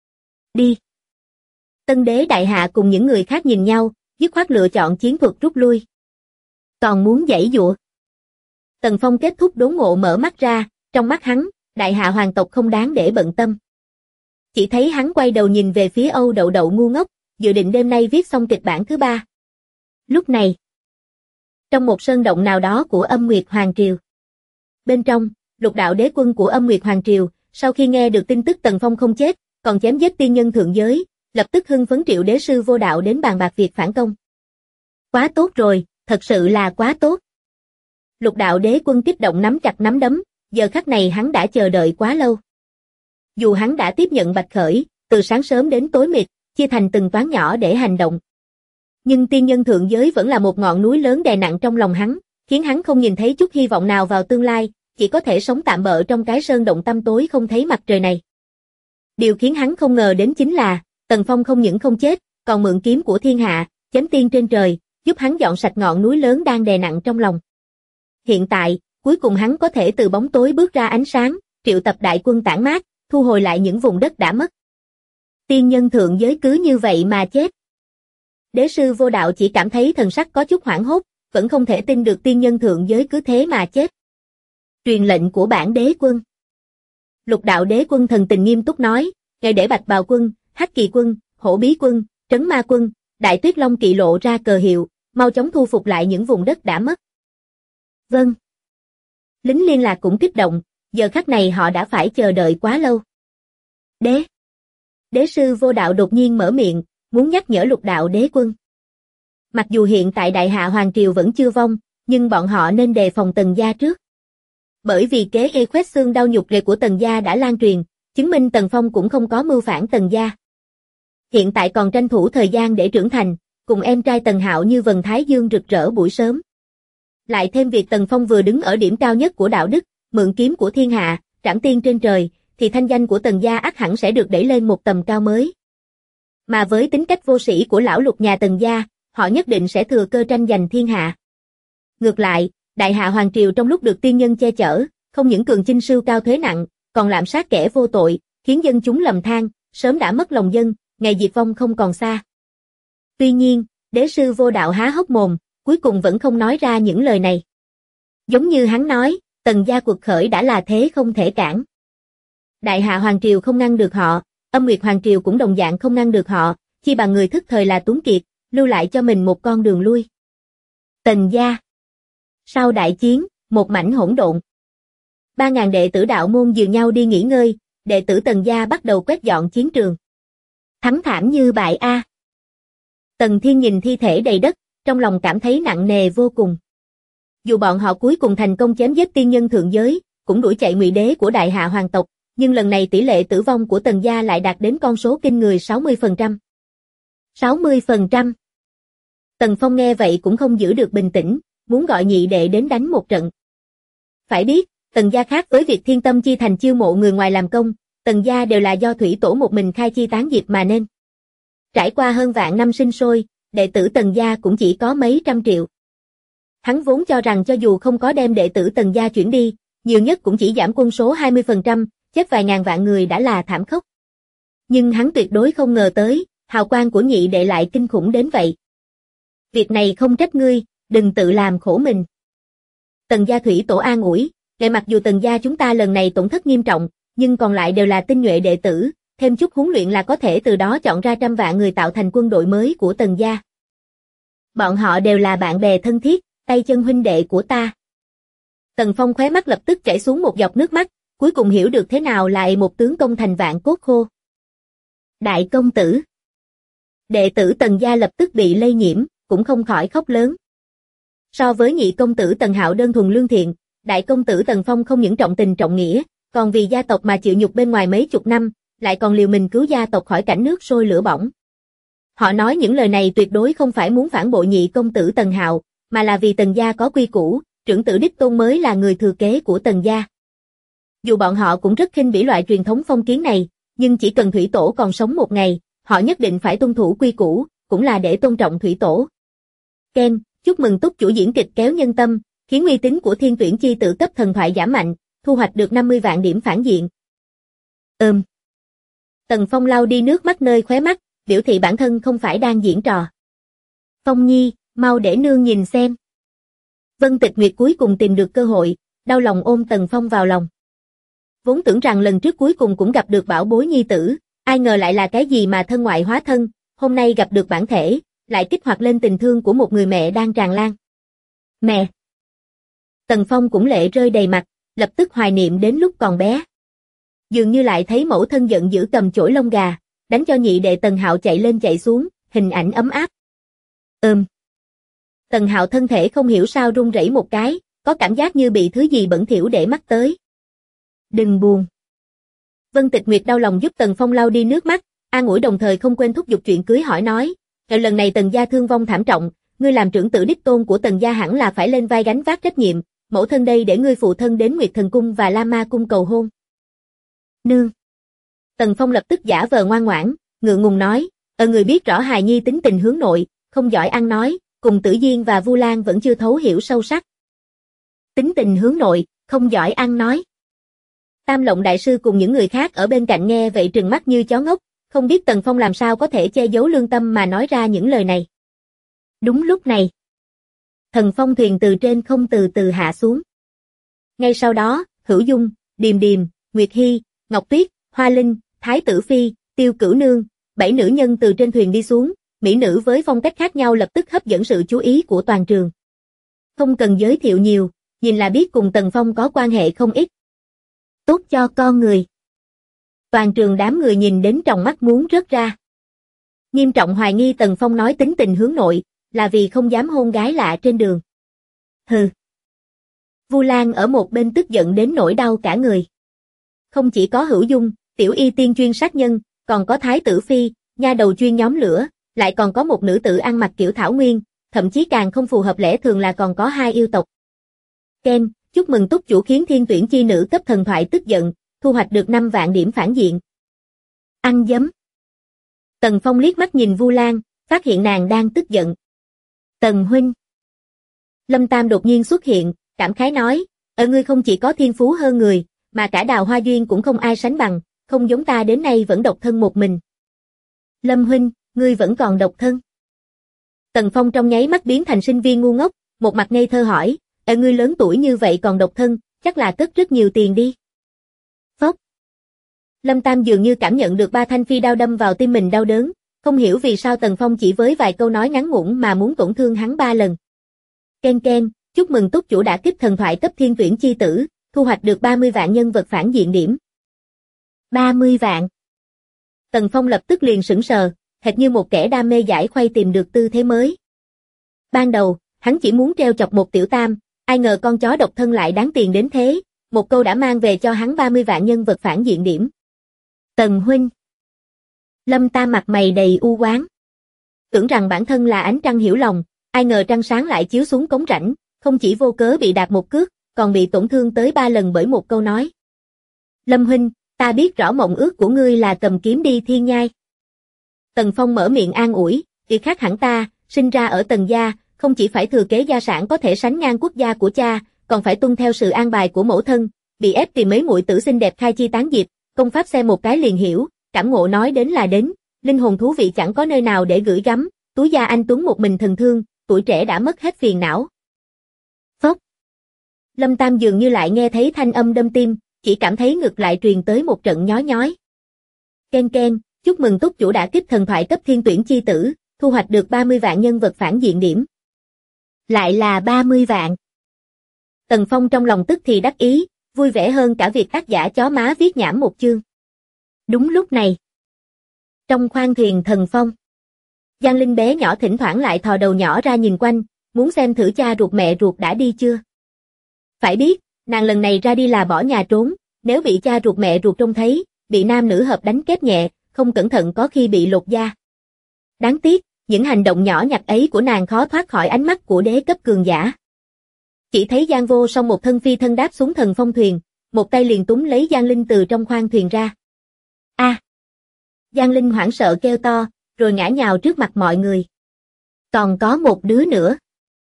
Đi! Tân đế đại hạ cùng những người khác nhìn nhau, dứt khoát lựa chọn chiến thuật rút lui. Còn muốn giãy giụa. Tần Phong kết thúc đốn ngộ mở mắt ra, trong mắt hắn, đại hạ hoàng tộc không đáng để bận tâm. Chỉ thấy hắn quay đầu nhìn về phía Âu Đậu Đậu ngu ngốc, dự định đêm nay viết xong kịch bản thứ 3. Lúc này, trong một sơn động nào đó của Âm Nguyệt Hoàng Triều. Bên trong, lục đạo đế quân của Âm Nguyệt Hoàng Triều, sau khi nghe được tin tức Tần Phong không chết, còn chém giết tiên nhân thượng giới, lập tức hưng phấn triệu đế sư vô đạo đến bàn bạc việc phản công. Quá tốt rồi, thật sự là quá tốt. Lục đạo đế quân kích động nắm chặt nắm đấm, giờ khắc này hắn đã chờ đợi quá lâu. Dù hắn đã tiếp nhận Bạch Khởi, từ sáng sớm đến tối mịt, chia thành từng toán nhỏ để hành động. Nhưng tiên nhân thượng giới vẫn là một ngọn núi lớn đè nặng trong lòng hắn, khiến hắn không nhìn thấy chút hy vọng nào vào tương lai, chỉ có thể sống tạm bợ trong cái sơn động tăm tối không thấy mặt trời này. Điều khiến hắn không ngờ đến chính là, Tần Phong không những không chết, còn mượn kiếm của thiên hạ, chém tiên trên trời, giúp hắn dọn sạch ngọn núi lớn đang đè nặng trong lòng. Hiện tại, cuối cùng hắn có thể từ bóng tối bước ra ánh sáng, triệu tập đại quân tản mát, thu hồi lại những vùng đất đã mất. Tiên nhân thượng giới cứ như vậy mà chết. Đế sư vô đạo chỉ cảm thấy thần sắc có chút hoảng hốt, vẫn không thể tin được tiên nhân thượng giới cứ thế mà chết. Truyền lệnh của bản đế quân. Lục đạo đế quân thần tình nghiêm túc nói, ngày để Bạch Bào quân, Hắc Kỳ quân, Hổ Bí quân, Trấn Ma quân, Đại Tuyết Long kỵ lộ ra cờ hiệu, mau chóng thu phục lại những vùng đất đã mất. Vâng. Lính liên lạc cũng kích động, giờ khắc này họ đã phải chờ đợi quá lâu. Đế sư vô đạo đột nhiên mở miệng, muốn nhắc nhở lục đạo đế quân. Mặc dù hiện tại đại hạ hoàng triều vẫn chưa vong, nhưng bọn họ nên đề phòng Tần gia trước. Bởi vì kế ê khoét xương đau nhục rề của Tần gia đã lan truyền, chứng minh Tần Phong cũng không có mưu phản Tần gia. Hiện tại còn tranh thủ thời gian để trưởng thành, cùng em trai Tần Hạo như vầng thái dương rực rỡ buổi sớm. Lại thêm việc Tần Phong vừa đứng ở điểm cao nhất của đạo đức, mượn kiếm của thiên hạ, trảm tiên trên trời, thì thanh danh của Tần gia ắt hẳn sẽ được đẩy lên một tầm cao mới. Mà với tính cách vô sĩ của lão lục nhà Tần gia, họ nhất định sẽ thừa cơ tranh giành thiên hạ. Ngược lại, đại hạ hoàng triều trong lúc được tiên nhân che chở, không những cường chinh sưu cao thuế nặng, còn lạm sát kẻ vô tội, khiến dân chúng lầm than, sớm đã mất lòng dân, ngày diệt vong không còn xa. Tuy nhiên, đế sư vô đạo há hốc mồm, cuối cùng vẫn không nói ra những lời này. Giống như hắn nói, Tần gia cuộc khởi đã là thế không thể cản. Đại hạ hoàng triều không ngăn được họ, Âm Nguyệt hoàng triều cũng đồng dạng không ngăn được họ, chi bằng người thức thời là Tuấn Kiệt, lưu lại cho mình một con đường lui. Tần gia. Sau đại chiến, một mảnh hỗn độn. 3.000 đệ tử đạo môn dìu nhau đi nghỉ ngơi, đệ tử Tần gia bắt đầu quét dọn chiến trường. Thắng thảm như bại a. Tần Thiên nhìn thi thể đầy đất, trong lòng cảm thấy nặng nề vô cùng. Dù bọn họ cuối cùng thành công chém giết tiên nhân thượng giới, cũng đuổi chạy ngụy đế của đại hạ hoàng tộc, nhưng lần này tỷ lệ tử vong của Tần gia lại đạt đến con số kinh người 60%. 60%. Tần Phong nghe vậy cũng không giữ được bình tĩnh, muốn gọi nhị đệ đến đánh một trận. Phải biết, Tần gia khác với việc Thiên Tâm Chi Thành chiêu mộ người ngoài làm công, Tần gia đều là do thủy tổ một mình khai chi tán diệt mà nên. Trải qua hơn vạn năm sinh sôi, đệ tử Tần gia cũng chỉ có mấy trăm triệu. Hắn vốn cho rằng cho dù không có đem đệ tử Tần gia chuyển đi, nhiều nhất cũng chỉ giảm quân số 20%, chết vài ngàn vạn người đã là thảm khốc. Nhưng hắn tuyệt đối không ngờ tới, hào quang của nhị đệ lại kinh khủng đến vậy. Việc này không trách ngươi, đừng tự làm khổ mình. Tần gia thủy tổ an ủi, để mặc dù Tần gia chúng ta lần này tổn thất nghiêm trọng, nhưng còn lại đều là tinh nhuệ đệ tử, thêm chút huấn luyện là có thể từ đó chọn ra trăm vạn người tạo thành quân đội mới của Tần gia. Bọn họ đều là bạn bè thân thiết, tay chân huynh đệ của ta. Tần Phong khóe mắt lập tức chảy xuống một giọt nước mắt, cuối cùng hiểu được thế nào lại một tướng công thành vạn cốt khô. Đại công tử. Đệ tử Tần gia lập tức bị lây nhiễm, cũng không khỏi khóc lớn. So với nhị công tử Tần Hạo đơn thuần lương thiện, đại công tử Tần Phong không những trọng tình trọng nghĩa, còn vì gia tộc mà chịu nhục bên ngoài mấy chục năm, lại còn liều mình cứu gia tộc khỏi cảnh nước sôi lửa bỏng. Họ nói những lời này tuyệt đối không phải muốn phản bội nhị công tử Tần Hạo, mà là vì Tần gia có quy củ, trưởng tử đích tôn mới là người thừa kế của Tần gia. Dù bọn họ cũng rất khinh bỉ loại truyền thống phong kiến này, nhưng chỉ cần thủy tổ còn sống một ngày, họ nhất định phải tuân thủ quy củ, cũng là để tôn trọng thủy tổ. Ken, chúc mừng túc chủ diễn kịch kéo nhân tâm, khiến uy tín của Thiên Tuyển Chi Tử cấp thần thoại giảm mạnh, thu hoạch được 50 vạn điểm phản diện. Tần Phong lau đi nước mắt nơi khóe mắt, biểu thị bản thân không phải đang diễn trò. Phong Nhi, mau để nương nhìn xem. Vân Tịch Nguyệt cuối cùng tìm được cơ hội, đau lòng ôm Tần Phong vào lòng. Vốn tưởng rằng lần trước cuối cùng cũng gặp được bảo bối nhi tử, ai ngờ lại là cái gì mà thân ngoại hóa thân, hôm nay gặp được bản thể, lại kích hoạt lên tình thương của một người mẹ đang tràn lan. Mẹ! Tần Phong cũng lệ rơi đầy mặt, lập tức hoài niệm đến lúc còn bé. Dường như lại thấy mẫu thân giận dữ cầm chổi lông gà, đánh cho nhị đệ Tần Hạo chạy lên chạy xuống, hình ảnh ấm áp. Tần Hạo thân thể không hiểu sao run rẩy một cái, có cảm giác như bị thứ gì bẩn thỉu để mắt tới. Đừng buồn. Vân Tịch Nguyệt đau lòng giúp Tần Phong lau đi nước mắt, an ủi đồng thời không quên thúc giục chuyện cưới hỏi nói, lần này Tần gia thương vong thảm trọng, ngươi làm trưởng tử đích tôn của Tần gia hẳn là phải lên vai gánh vác trách nhiệm, mẫu thân đây để ngươi phụ thân đến Nguyệt Thần Cung và La Ma Cung cầu hôn. Nương. Tần Phong lập tức giả vờ ngoan ngoãn, ngượng ngùng nói, người biết rõ hài nhi tính tình hướng nội, không giỏi ăn nói, cùng Tử Diên và Vu Lan vẫn chưa thấu hiểu sâu sắc. Tính tình hướng nội, không giỏi ăn nói. Tam Lộng đại sư cùng những người khác ở bên cạnh nghe vậy trừng mắt như chó ngốc, không biết Tần Phong làm sao có thể che giấu lương tâm mà nói ra những lời này. Đúng lúc này, thần phong thuyền từ trên không từ từ hạ xuống. Ngay sau đó, Hữu Dung, Điềm Điềm, Nguyệt Hy, Ngọc Tuyết, Hoa Linh, Thái Tử Phi, Tiêu Cửu Nương, 7 nữ nhân từ trên thuyền đi xuống, mỹ nữ với phong cách khác nhau lập tức hấp dẫn sự chú ý của toàn trường. Không cần giới thiệu nhiều, nhìn là biết cùng Tần Phong có quan hệ không ít. Tốt cho con người. Toàn trường đám người nhìn đến tròng mắt muốn rớt ra. Nghiêm trọng hoài nghi Tần Phong nói tính tình hướng nội, là vì không dám hôn gái lạ trên đường. Hừ. Vu Lan ở một bên tức giận đến nỗi đau cả người. Không chỉ có Hữu Dung, tiểu y tiên chuyên sát nhân, còn có Thái Tử Phi, nha đầu chuyên nhóm lửa, lại còn có một nữ tử ăn mặc kiểu thảo nguyên, thậm chí càng không phù hợp lẽ thường là còn có 2 yêu tộc. Ken, chúc mừng túc chủ khiến Thiên Tuyển Chi Nữ cấp thần thoại tức giận, thu hoạch được 5 vạn điểm phản diện. Ăn dấm. Tần Phong liếc mắt nhìn Vu Lan, phát hiện nàng đang tức giận. Tần huynh. Lâm Tam đột nhiên xuất hiện, cảm khái nói, ngươi không chỉ có thiên phú hơn người, mà cả Đào Hoa Duyên cũng không ai sánh bằng, không giống ta đến nay vẫn độc thân một mình. Lâm huynh, ngươi vẫn còn độc thân. Tần Phong trong nháy mắt biến thành sinh viên ngu ngốc, một mặt ngây thơ hỏi, ngươi lớn tuổi như vậy còn độc thân, chắc là cất rất nhiều tiền đi. Phốc. Lâm Tam dường như cảm nhận được 3 thanh phi đao đâm vào tim mình đau đớn, không hiểu vì sao Tần Phong chỉ với vài câu nói ngắn ngủn mà muốn tổn thương hắn 3 lần. Ken Ken, chúc mừng túc chủ đã kích thần thoại cấp Thiên Tuyển Chi Tử, thu hoạch được 30 vạn nhân vật phản diện điểm. 30 vạn. Tần Phong lập tức liền sững sờ, hệt như một kẻ đam mê giải khuây tìm được tư thế mới. Ban đầu, hắn chỉ muốn treo chọc một tiểu tam, ai ngờ con chó độc thân lại đáng tiền đến thế, một câu đã mang về cho hắn 30 vạn nhân vật phản diện điểm. Tần huynh. Lâm Tam mặt mày đầy u oán. Tưởng rằng bản thân là ánh trăng hiểu lòng, ai ngờ trăng sáng lại chiếu xuống cống rãnh, không chỉ vô cớ bị đạp một cước, còn bị tổn thương tới 3 lần bởi một câu nói. Lâm huynh, Ta biết rõ mộng ước của ngươi là cầm kiếm đi thiên nhai. Tần Phong mở miệng an ủi, việc khác hẳn ta, sinh ra ở Tần gia, không chỉ phải thừa kế gia sản có thể sánh ngang quốc gia của cha, còn phải tuân theo sự an bài của mẫu thân, bị ép tìm mấy muội tử xinh đẹp khai chi tán diệp, công pháp xem một cái liền hiểu, cảm ngộ nói đến là đến, linh hồn thú vị chẳng có nơi nào để gửi gắm, Tú gia anh tuấn một mình thần thương, tuổi trẻ đã mất hết phiền não. Phốc. Lâm Tam dường như lại nghe thấy thanh âm đâm tim, chỉ cảm thấy ngực lại truyền tới một trận nhói nhói. Ken ken, chúc mừng túc chủ đã kích thần thoại cấp thiên tuyển chi tử, thu hoạch được 30 vạn nhân vật phản diện điểm. Lại là 30 vạn. Tần Phong trong lòng tức thì đắc ý, vui vẻ hơn cả việc tác giả chó má viết nhảm một chương. Đúng lúc này, trong khoang thuyền Thần Phong, Giang Linh bé nhỏ thỉnh thoảng lại thò đầu nhỏ ra nhìn quanh, muốn xem thử cha ruột mẹ ruột đã đi chưa. Phải biết, nàng lần này ra đi là bỏ nhà trốn, nếu bị cha ruột mẹ ruột trông thấy, bị nam nữ hợp đánh kép nhẹ, không cẩn thận có khi bị lột da. Đáng tiếc, những hành động nhỏ nhặt ấy của nàng khó thoát khỏi ánh mắt của đế cấp cường giả. Chỉ thấy Giang Vô Song một thân phi thân đáp xuống Thần Phong thuyền, một tay liền túm lấy Giang Linh từ trong khoang thuyền ra. A! Giang Linh hoảng sợ kêu to, rồi ngã nhào trước mặt mọi người. Còn có một đứa nữa.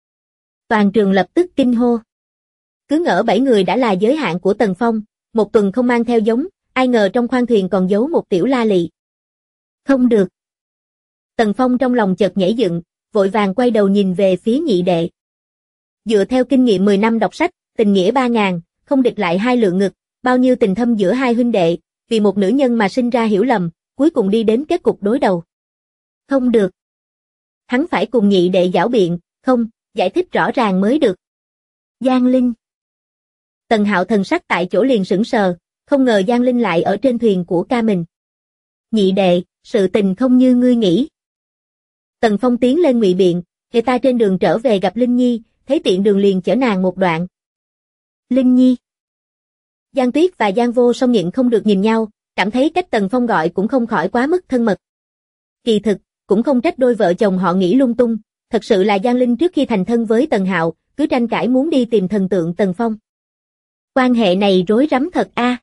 Toàn trường lập tức kinh hô. Cứ ngỡ 7 người đã là giới hạn của Tần Phong, một tuần không mang theo giống, ai ngờ trong khoang thuyền còn giấu một tiểu la lị. Không được. Tần Phong trong lòng chợt nhảy dựng, vội vàng quay đầu nhìn về phía nhị đệ. Dựa theo kinh nghiệm 10 năm đọc sách, tình nghĩa 3.000, không địch lại hai lượng ngực, bao nhiêu tình thâm giữa hai huynh đệ, vì một nữ nhân mà sinh ra hiểu lầm, cuối cùng đi đến kết cục đối đầu. Không được. Hắn phải cùng nhị đệ giảo biện, không, giải thích rõ ràng mới được. Giang Linh. Tần Hạo thần sắc tại chỗ liền sững sờ, không ngờ Giang Linh lại ở trên thuyền của ca mình. Nhị đệ, sự tình không như ngươi nghĩ. Tần Phong tiến lên ngụy biện, người ta trên đường trở về gặp Linh Nhi, thấy tiện đường liền chở nàng một đoạn. Linh Nhi. Giang Tuyết và Giang Vô Song nhịn không được nhìn nhau, cảm thấy cách Tần Phong gọi cũng không khỏi quá mức thân mật. Kỳ thực, cũng không trách đôi vợ chồng họ nghĩ lung tung, thật sự là Giang Linh trước khi thành thân với Tần Hạo, cứ tranh cãi muốn đi tìm thần tượng Tần Phong. Quan hệ này rối rắm thật a.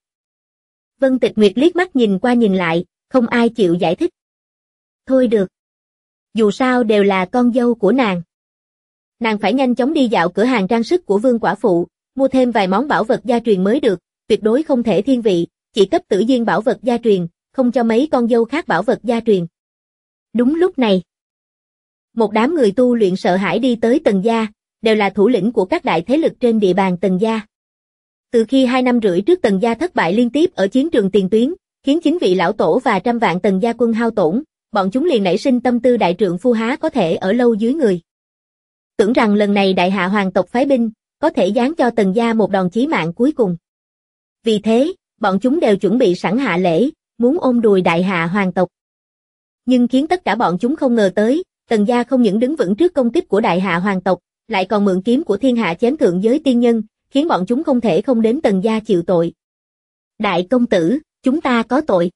Vân Tịch Nguyệt liếc mắt nhìn qua nhìn lại, không ai chịu giải thích. Thôi được. Dù sao đều là con dâu của nàng. Nàng phải nhanh chóng đi dạo cửa hàng trang sức của Vương Quả Phụ, mua thêm vài món bảo vật gia truyền mới được, tuyệt đối không thể thiên vị, chỉ cấp Tử Duyên bảo vật gia truyền, không cho mấy con dâu khác bảo vật gia truyền. Đúng lúc này, một đám người tu luyện sợ hãi đi tới Tần gia, đều là thủ lĩnh của các đại thế lực trên địa bàn Tần gia. Từ khi 2 năm rưỡi trước Tần gia thất bại liên tiếp ở chiến trường tiền tuyến, khiến 9 vị lão tổ và trăm vạn Tần gia quân hao tổn, bọn chúng liền nảy sinh tâm tư đại trượng phu há có thể ở lâu dưới người. Tưởng rằng lần này đại hạ hoàng tộc phái binh, có thể giáng cho Tần gia một đòn chí mạng cuối cùng. Vì thế, bọn chúng đều chuẩn bị sẵn hạ lễ, muốn ôm đùi đại hạ hoàng tộc. Nhưng khiến tất cả bọn chúng không ngờ tới, Tần gia không những đứng vững trước công kích của đại hạ hoàng tộc, lại còn mượn kiếm của thiên hạ chém thượng giới tiên nhân, khiến bọn chúng không thể không đến Tần gia chịu tội. Đại công tử, chúng ta có tội.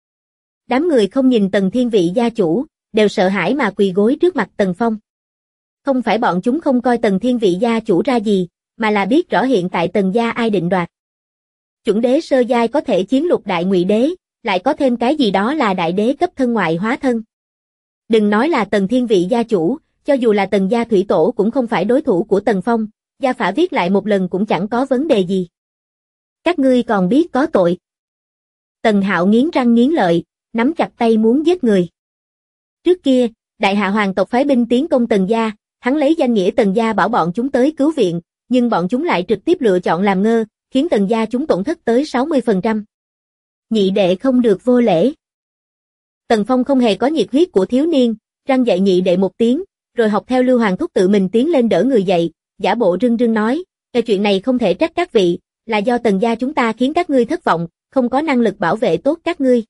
Đám người không nhìn Tần thiên vị gia chủ, đều sợ hãi mà quỳ gối trước mặt Tần Phong. Không phải bọn chúng không coi Tần thiên vị gia chủ ra gì, mà là biết rõ hiện tại Tần gia ai định đoạt. Chuẩn đế sơ giai có thể chiến lục đại ngụy đế, lại có thêm cái gì đó là đại đế cấp thân ngoại hóa thân. Đừng nói là Tần thiên vị gia chủ, cho dù là Tần gia thủy tổ cũng không phải đối thủ của Tần Phong, gia phả viết lại một lần cũng chẳng có vấn đề gì. Các ngươi còn biết có tội. Tần Hạo nghiến răng nghiến lợi, nắm chặt tay muốn giết người. Trước kia, đại hạ hoàng tộc phái binh tiến công Tần gia, hắn lấy danh nghĩa Tần gia bảo bọn chúng tới cứu viện, nhưng bọn chúng lại trực tiếp lựa chọn làm ngơ, khiến Tần gia chúng tổn thất tới 60%. Nhị đệ không được vô lễ. Tần Phong không hề có nhiệt huyết của thiếu niên, răng dạy nhị đệ một tiếng, rồi học theo Lưu Hoàng Thúc tự mình tiến lên đỡ người dậy, giả bộ rưng rưng nói, chuyện này không thể trách các vị, là do Tần gia chúng ta khiến các ngươi thất vọng, không có năng lực bảo vệ tốt các ngươi.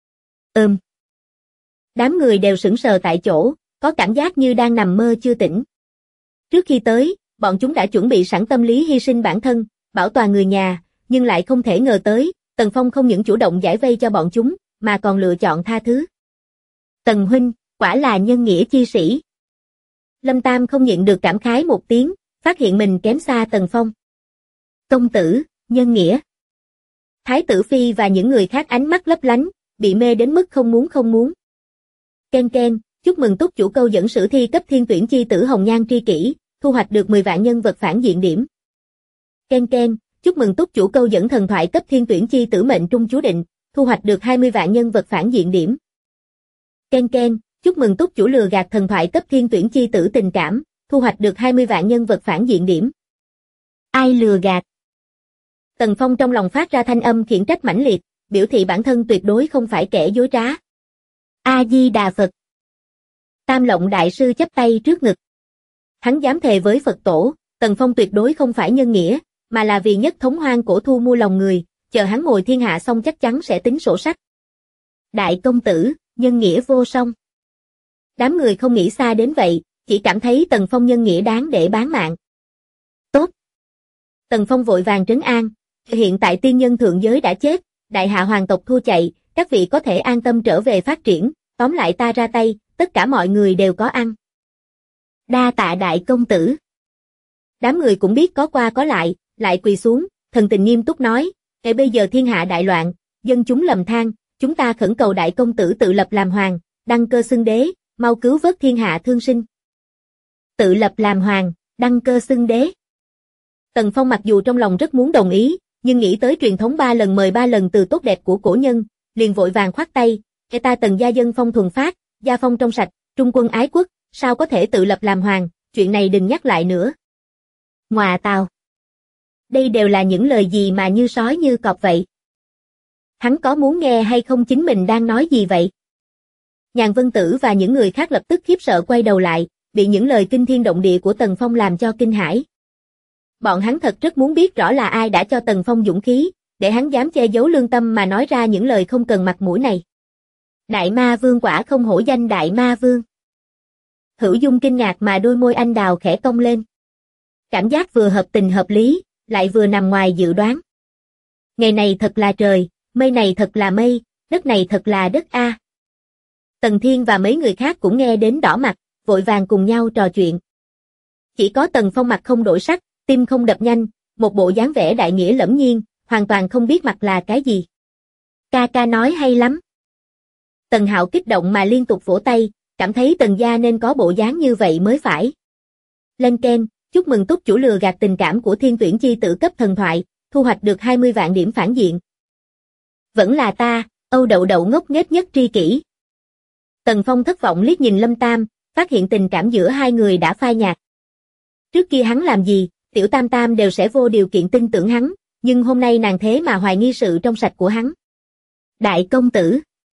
Đám người đều sững sờ tại chỗ, có cảm giác như đang nằm mơ chưa tỉnh. Trước khi tới, bọn chúng đã chuẩn bị sẵn tâm lý hy sinh bản thân, bảo toàn người nhà, nhưng lại không thể ngờ tới, Tần Phong không những chủ động giải vây cho bọn chúng, mà còn lựa chọn tha thứ. Tần huynh, quả là nhân nghĩa chi sĩ. Lâm Tam không nhịn được cảm khái một tiếng, phát hiện mình kém xa Tần Phong. Công tử, nhân nghĩa. Thái tử phi và những người khác ánh mắt lấp lánh, bị mê đến mức không muốn. Ken ken, chúc mừng túc chủ câu dẫn sử thi cấp thiên tuyển chi tử hồng nhan tri kỷ, thu hoạch được 10 vạn nhân vật phản diện điểm. Ken ken, chúc mừng túc chủ câu dẫn thần thoại cấp thiên tuyển chi tử mệnh trung chú định, thu hoạch được 20 vạn nhân vật phản diện điểm. Ken ken, chúc mừng túc chủ lừa gạt thần thoại cấp thiên tuyển chi tử tình cảm, thu hoạch được 20 vạn nhân vật phản diện điểm. Ai lừa gạt? Tần Phong trong lòng phát ra thanh âm khiển trách mãnh liệt, biểu thị bản thân tuyệt đối không phải kẻ dối trá. A Di Đà Phật. Tam Lộng đại sư chắp tay trước ngực. Hắn dám thề với Phật tổ, Tần Phong tuyệt đối không phải nhân nghĩa, mà là vì nhất thống hoang cổ thu mua lòng người, chờ hắn ngồi thiên hạ xong chắc chắn sẽ tính sổ sách. Đại công tử, nhân nghĩa vô song. Đám người không nghĩ xa đến vậy, chỉ cảm thấy Tần Phong nhân nghĩa đáng để bán mạng. Tốt. Tần Phong vội vàng trấn an, hiện tại tiên nhân thượng giới đã chết, đại hạ hoàng tộc thua chạy, các vị có thể an tâm trở về phát triển, tóm lại ta ra tay, tất cả mọi người đều có ăn. Đa tạ đại công tử. Đám người cũng biết có qua có lại quỳ xuống, thần tình nghiêm túc nói, bây giờ thiên hạ đại loạn, dân chúng lầm than, chúng ta khẩn cầu đại công tử tự lập làm hoàng, đăng cơ xưng đế, mau cứu vớt thiên hạ thương sinh. Tự lập làm hoàng, đăng cơ xưng đế. Tần Phong mặc dù trong lòng rất muốn đồng ý, nhưng nghĩ tới truyền thống 3 lần mời 3 lần từ tốt đẹp của cổ nhân, liền vội vàng khoát tay, ta Tần gia dân phong thuần phát, gia phong trong sạch, trung quân ái quốc, sao có thể tự lập làm hoàng, chuyện này đừng nhắc lại nữa. Ngoà tào. Đây đều là những lời gì mà như sói như cọp vậy? Hắn có muốn nghe hay không, chính mình đang nói gì vậy? Nhàn Vân Tử và những người khác lập tức khiếp sợ quay đầu lại, bị những lời kinh thiên động địa của Tần Phong làm cho kinh hãi. Bọn hắn thật rất muốn biết rõ là ai đã cho Tần Phong dũng khí, để hắn dám che giấu lương tâm mà nói ra những lời không cần mặt mũi này. Đại Ma Vương quả không hổ danh Đại Ma Vương. Hữu Dung kinh ngạc mà đôi môi anh đào khẽ cong lên. Cảm giác vừa hợp tình hợp lý, lại vừa nằm ngoài dự đoán. Ngày này thật là trời, mây này thật là mây, đất này thật là đất a. Tần Thiên và mấy người khác cũng nghe đến đỏ mặt, vội vàng cùng nhau trò chuyện. Chỉ có Tần Phong mặt không đổi sắc, tim không đập nhanh, một bộ dáng vẻ đại nghĩa lẫm nhiên, hoàn toàn không biết mặt là cái gì. Ca ca nói hay lắm. Tần Hạo kích động mà liên tục vỗ tay, cảm thấy Tần gia nên có bộ dáng như vậy mới phải. Lên Ken, chúc mừng túc chủ lừa gạt tình cảm của thiên tuyển chi tử cấp thần thoại, thu hoạch được 20 vạn điểm phản diện. Vẫn là ta, Âu Đậu Đậu ngốc nghếch nhất tri kỷ. Tần Phong thất vọng liếc nhìn Lâm Tam, phát hiện tình cảm giữa hai người đã phai nhạt. Trước kia hắn làm gì, Tiểu Tam Tam đều sẽ vô điều kiện tin tưởng hắn, nhưng hôm nay nàng thế mà hoài nghi sự trong sạch của hắn. Đại công tử.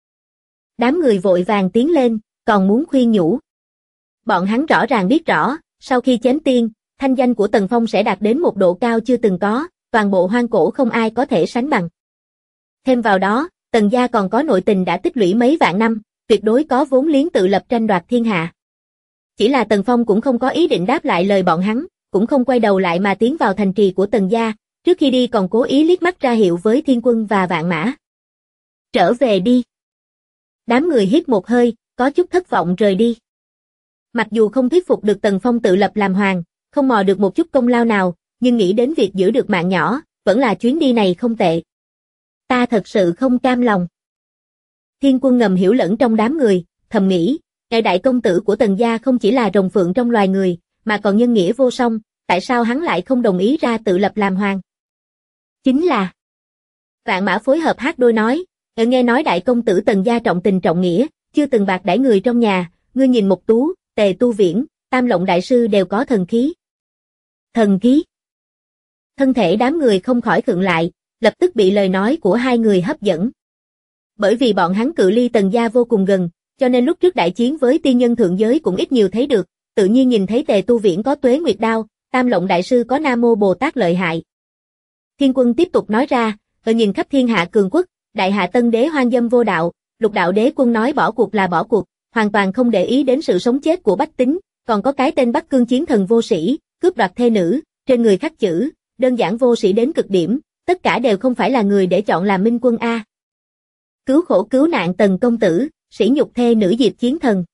Đám người vội vàng tiến lên, còn muốn khuyên nhủ. Bọn hắn rõ ràng biết rõ, sau khi chém tiên, thanh danh của Tần Phong sẽ đạt đến một độ cao chưa từng có, toàn bộ hoang cổ không ai có thể sánh bằng. Thêm vào đó, Tần gia còn có nội tình đã tích lũy mấy vạn năm, tuyệt đối có vốn liếng tự lập tranh đoạt thiên hạ. Chỉ là Tần Phong cũng không có ý định đáp lại lời bọn hắn, cũng không quay đầu lại mà tiến vào thành trì của Tần gia, trước khi đi còn cố ý liếc mắt ra hiệu với Thiên Quân và Vạn Mã. Trở về đi. Đám người hít một hơi, có chút thất vọng rời đi. Mặc dù không thuyết phục được Tần Phong tự lập làm hoàng, không mò được một chút công lao nào, nhưng nghĩ đến việc giữ được mạng nhỏ, vẫn là chuyến đi này không tệ. Ta thật sự không cam lòng. Thiên Quân ngầm hiểu lẫn trong đám người, thầm nghĩ, ngài đại công tử của Tần gia không chỉ là rồng phượng trong loài người, mà còn nhân nghĩa vô song, tại sao hắn lại không đồng ý ra tự lập làm hoàng? Chính là Vạn Mã phối hợp hát đôi nói, nghe nói đại công tử Tần gia trọng tình trọng nghĩa, chưa từng bạc đãi người trong nhà, ngươi nhìn Mục Tú, Tề Tu Viễn, Tam Lộng đại sư đều có thần khí. Thần khí? Thân thể đám người không khỏi khựng lại, lập tức bị lời nói của hai người hấp dẫn. Bởi vì bọn hắn cự ly Tần gia vô cùng gần, cho nên lúc trước đại chiến với tiên nhân thượng giới cũng ít nhiều thấy được, tự nhiên nhìn thấy Tề Tu Viễn có Tuế Nguyệt đao, Tam Lộng đại sư có Nam Mô Bồ Tát lợi hại. Thiên Quân tiếp tục nói ra, nhìn khắp thiên hạ cường quốc, đại hạ Tân đế hoang dâm vô đạo, Lục đạo đế quân nói bỏ cuộc là bỏ cuộc, hoàn toàn không để ý đến sự sống chết của bách tính, còn có cái tên Bắc Cương chiến thần vô sĩ, cướp đoạt thê nữ, trên người khắc chữ, đơn giản vô sĩ đến cực điểm, tất cả đều không phải là người để chọn làm minh quân a. Cứu khổ cứu nạn Tần công tử, sỉ nhục thê nữ Diệp chiến thần.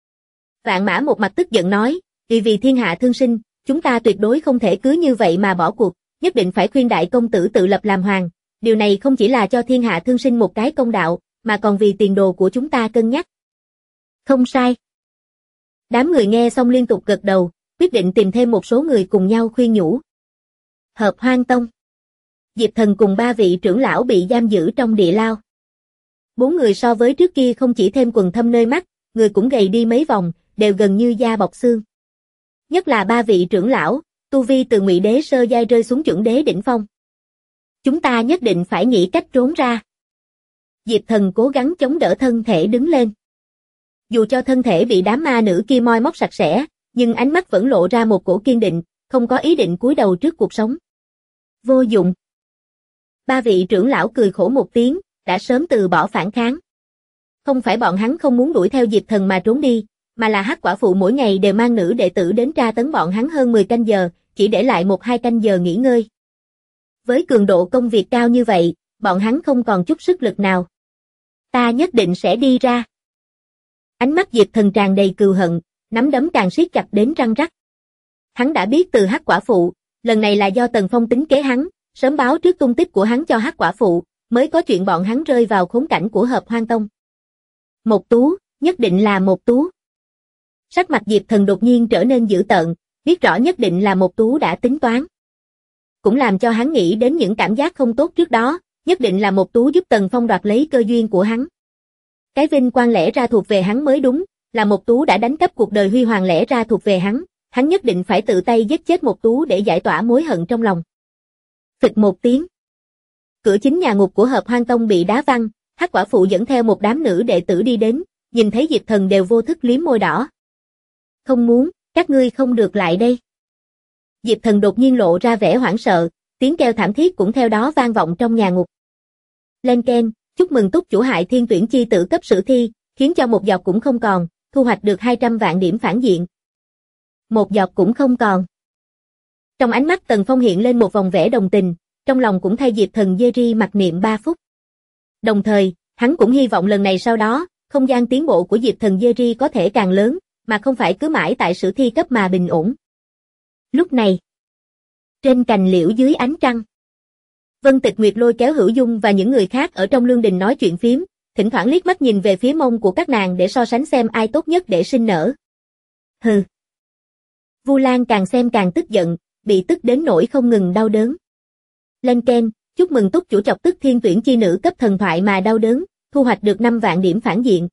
Vạn Mã một mặt tức giận nói, vì thiên hạ thương sinh, chúng ta tuyệt đối không thể cứ như vậy mà bỏ cuộc, nhất định phải khuyên đại công tử tự lập làm hoàng, điều này không chỉ là cho thiên hạ thương sinh một cái công đạo, mà còn vì tiền đồ của chúng ta cân nhắc. Không sai. Đám người nghe xong liên tục gật đầu, quyết định tìm thêm một số người cùng nhau khuyên nhủ. Hợp Hoang Tông. Diệp Thần cùng 3 vị trưởng lão bị giam giữ trong địa lao. 4 người so với trước kia không chỉ thêm quầng thâm nơi mắt, người cũng gầy đi mấy vòng, đều gần như da bọc xương. Nhất là 3 vị trưởng lão, tu vi từ Ngụy Đế sơ giai rơi xuống chuẩn đế đỉnh phong. Chúng ta nhất định phải nghĩ cách trốn ra. Diệp Thần cố gắng chống đỡ thân thể đứng lên. Dù cho thân thể bị đám ma nữ kia moi móc sạch sẽ, nhưng ánh mắt vẫn lộ ra một cổ kiên định, không có ý định cúi đầu trước cuộc sống. Vô dụng. 3 vị trưởng lão cười khổ một tiếng, đã sớm từ bỏ phản kháng. Không phải bọn hắn không muốn đuổi theo Diệp Thần mà trốn đi, mà là Hắc Quả Phụ mỗi ngày đều mang nữ đệ tử đến tra tấn bọn hắn hơn 10 canh giờ, chỉ để lại 1-2 canh giờ nghỉ ngơi. Với cường độ công việc cao như vậy, bọn hắn không còn chút sức lực nào. Ta nhất định sẽ đi ra. Ánh mắt Diệp Thần tràn đầy cừu hận, nắm đấm càng siết chặt đến răng rắc. Hắn đã biết từ Hắc Quả Phụ, lần này là do Tần Phong tính kế hắn, sớm báo trước tung tích của hắn cho Hắc Quả Phụ, mới có chuyện bọn hắn rơi vào khốn cảnh của Hợp Hoang Tông. Một Tú, nhất định là Một Tú. Sắc mặt Diệp Thần đột nhiên trở nên dữ tợn, biết rõ nhất định là Một Tú đã tính toán. Cũng làm cho hắn nghĩ đến những cảm giác không tốt trước đó, nhất định là Một Tú giúp Tần Phong đoạt lấy cơ duyên của hắn. Cái vinh quang lẽ ra thuộc về hắn mới đúng, là Một Tú đã đánh cắp cuộc đời huy hoàng lẽ ra thuộc về hắn nhất định phải tự tay giết chết Một Tú để giải tỏa mối hận trong lòng. Phịch một tiếng. Cửa chính nhà ngục của Hợp Hoang Tông bị đá văng, Hắc Quả Phụ dẫn theo một đám nữ đệ tử đi đến, nhìn thấy Diệp Thần đều vô thức liếm môi đỏ. Không muốn, các ngươi không được lại đây. Diệp Thần đột nhiên lộ ra vẻ hoảng sợ, tiếng kêu thảm thiết cũng theo đó vang vọng trong nhà ngục. Lên keng, chúc mừng túc chủ hại thiên tuyển chi tử cấp sử thi, khiến cho một giọt cũng không còn, thu hoạch được 200 vạn điểm phản diện. Một giọt cũng không còn. Trong ánh mắt Tần Phong hiện lên một vòng vẻ đồng tình, trong lòng cũng thay Diệp Thần Jerry mặc niệm 3 phút. Đồng thời, hắn cũng hy vọng lần này sau đó, không gian tiến bộ của Diệp Thần Jerry có thể càng lớn, mà không phải cứ mãi tại sử thi cấp mà bình ổn. Lúc này, trên cành liễu dưới ánh trăng, Vân Tịch Nguyệt lôi kéo Hữu Dung và những người khác ở trong lương đình nói chuyện phiếm, thỉnh thoảng liếc mắt nhìn về phía mông của các nàng để so sánh xem ai tốt nhất để sinh nở. Hừ. Vu Lan càng xem càng tức giận, bị tức đến nỗi không ngừng đau đớn. Lên keng, chúc mừng túc chủ chọc tức thiên tuyển chi nữ cấp thần thoại mà đau đớn, thu hoạch được 5 vạn điểm phản diện.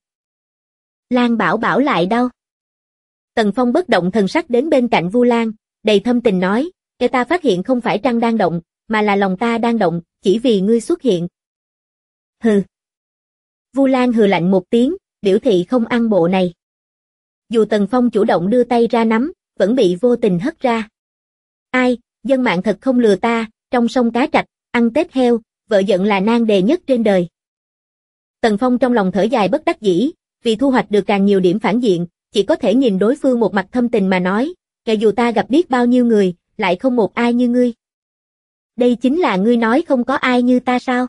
Lan Bảo Bảo lại đau. Tần Phong bất động thần sắc đến bên cạnh Vu Lan, đầy thâm tình nói, "Kẻ ta phát hiện không phải trăng đang động, mà là lòng ta đang động, chỉ vì ngươi xuất hiện." Hừ. Vu Lan hừ lạnh một tiếng, biểu thị không ăn bộ này. Dù Tần Phong chủ động đưa tay ra nắm, vẫn bị vô tình hất ra. Ai, dân mạng thật không lừa ta, trong sông cá trạch, ăn tết heo, vợ giận là nan đề nhất trên đời. Tần Phong trong lòng thở dài bất đắc dĩ, vì thu hoạch được càng nhiều điểm phản diện, chỉ có thể nhìn đối phương một mặt thâm tình mà nói, kể dù ta gặp biết bao nhiêu người, lại không một ai như ngươi. Đây chính là ngươi nói không có ai như ta sao?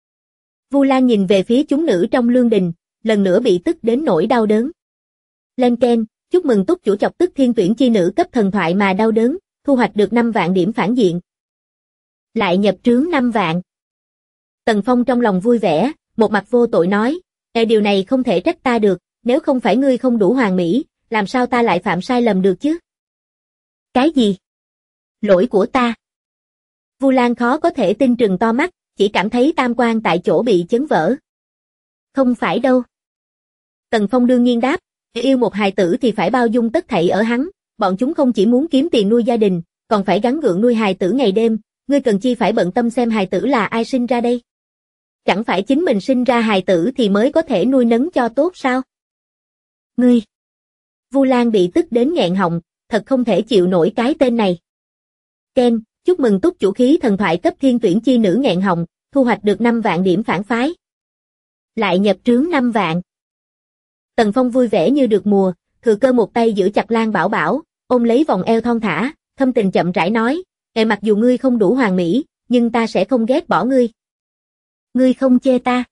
Vu Lan nhìn về phía chúng nữ trong lương đình, lần nữa bị tức đến nỗi đau đớn. Lên keng, chúc mừng túc chủ chọc tức thiên tuyển chi nữ cấp thần thoại mà đau đớn, thu hoạch được 5 vạn điểm phản diện. Lại nhập trướng 5 vạn. Tần Phong trong lòng vui vẻ, một mặt vô tội nói, điều này không thể trách ta được, nếu không phải ngươi không đủ hoàn mỹ, làm sao ta lại phạm sai lầm được chứ? Cái gì? Lỗi của ta. Vu Lan khó có thể tin trừng to mắt, chỉ cảm thấy tam quan tại chỗ bị chấn vỡ. Không phải đâu. Tần Phong đương nhiên đáp, yêu một hài tử thì phải bao dung tất thảy ở hắn, bọn chúng không chỉ muốn kiếm tiền nuôi gia đình, còn phải gắng gượng nuôi hài tử ngày đêm, ngươi cần chi phải bận tâm xem hài tử là ai sinh ra đây? Chẳng phải chính mình sinh ra hài tử thì mới có thể nuôi nấng cho tốt sao? Ngươi! Vu Lan bị tức đến nghẹn họng, thật không thể chịu nổi cái tên này. Ken, chúc mừng túc chủ khí thần thoại cấp thiên tuyển chi nữ nghẹn họng, thu hoạch được 5 vạn điểm phản phái. Lại nhập trướng 5 vạn. Tần Phong vui vẻ như được mùa, thừa cơ một tay giữ chặt Lan Bảo Bảo, ôm lấy vòng eo thon thả, thâm tình chậm rãi nói, mặc dù ngươi không đủ hoàn mỹ, nhưng ta sẽ không ghét bỏ ngươi. Ngươi không chê ta.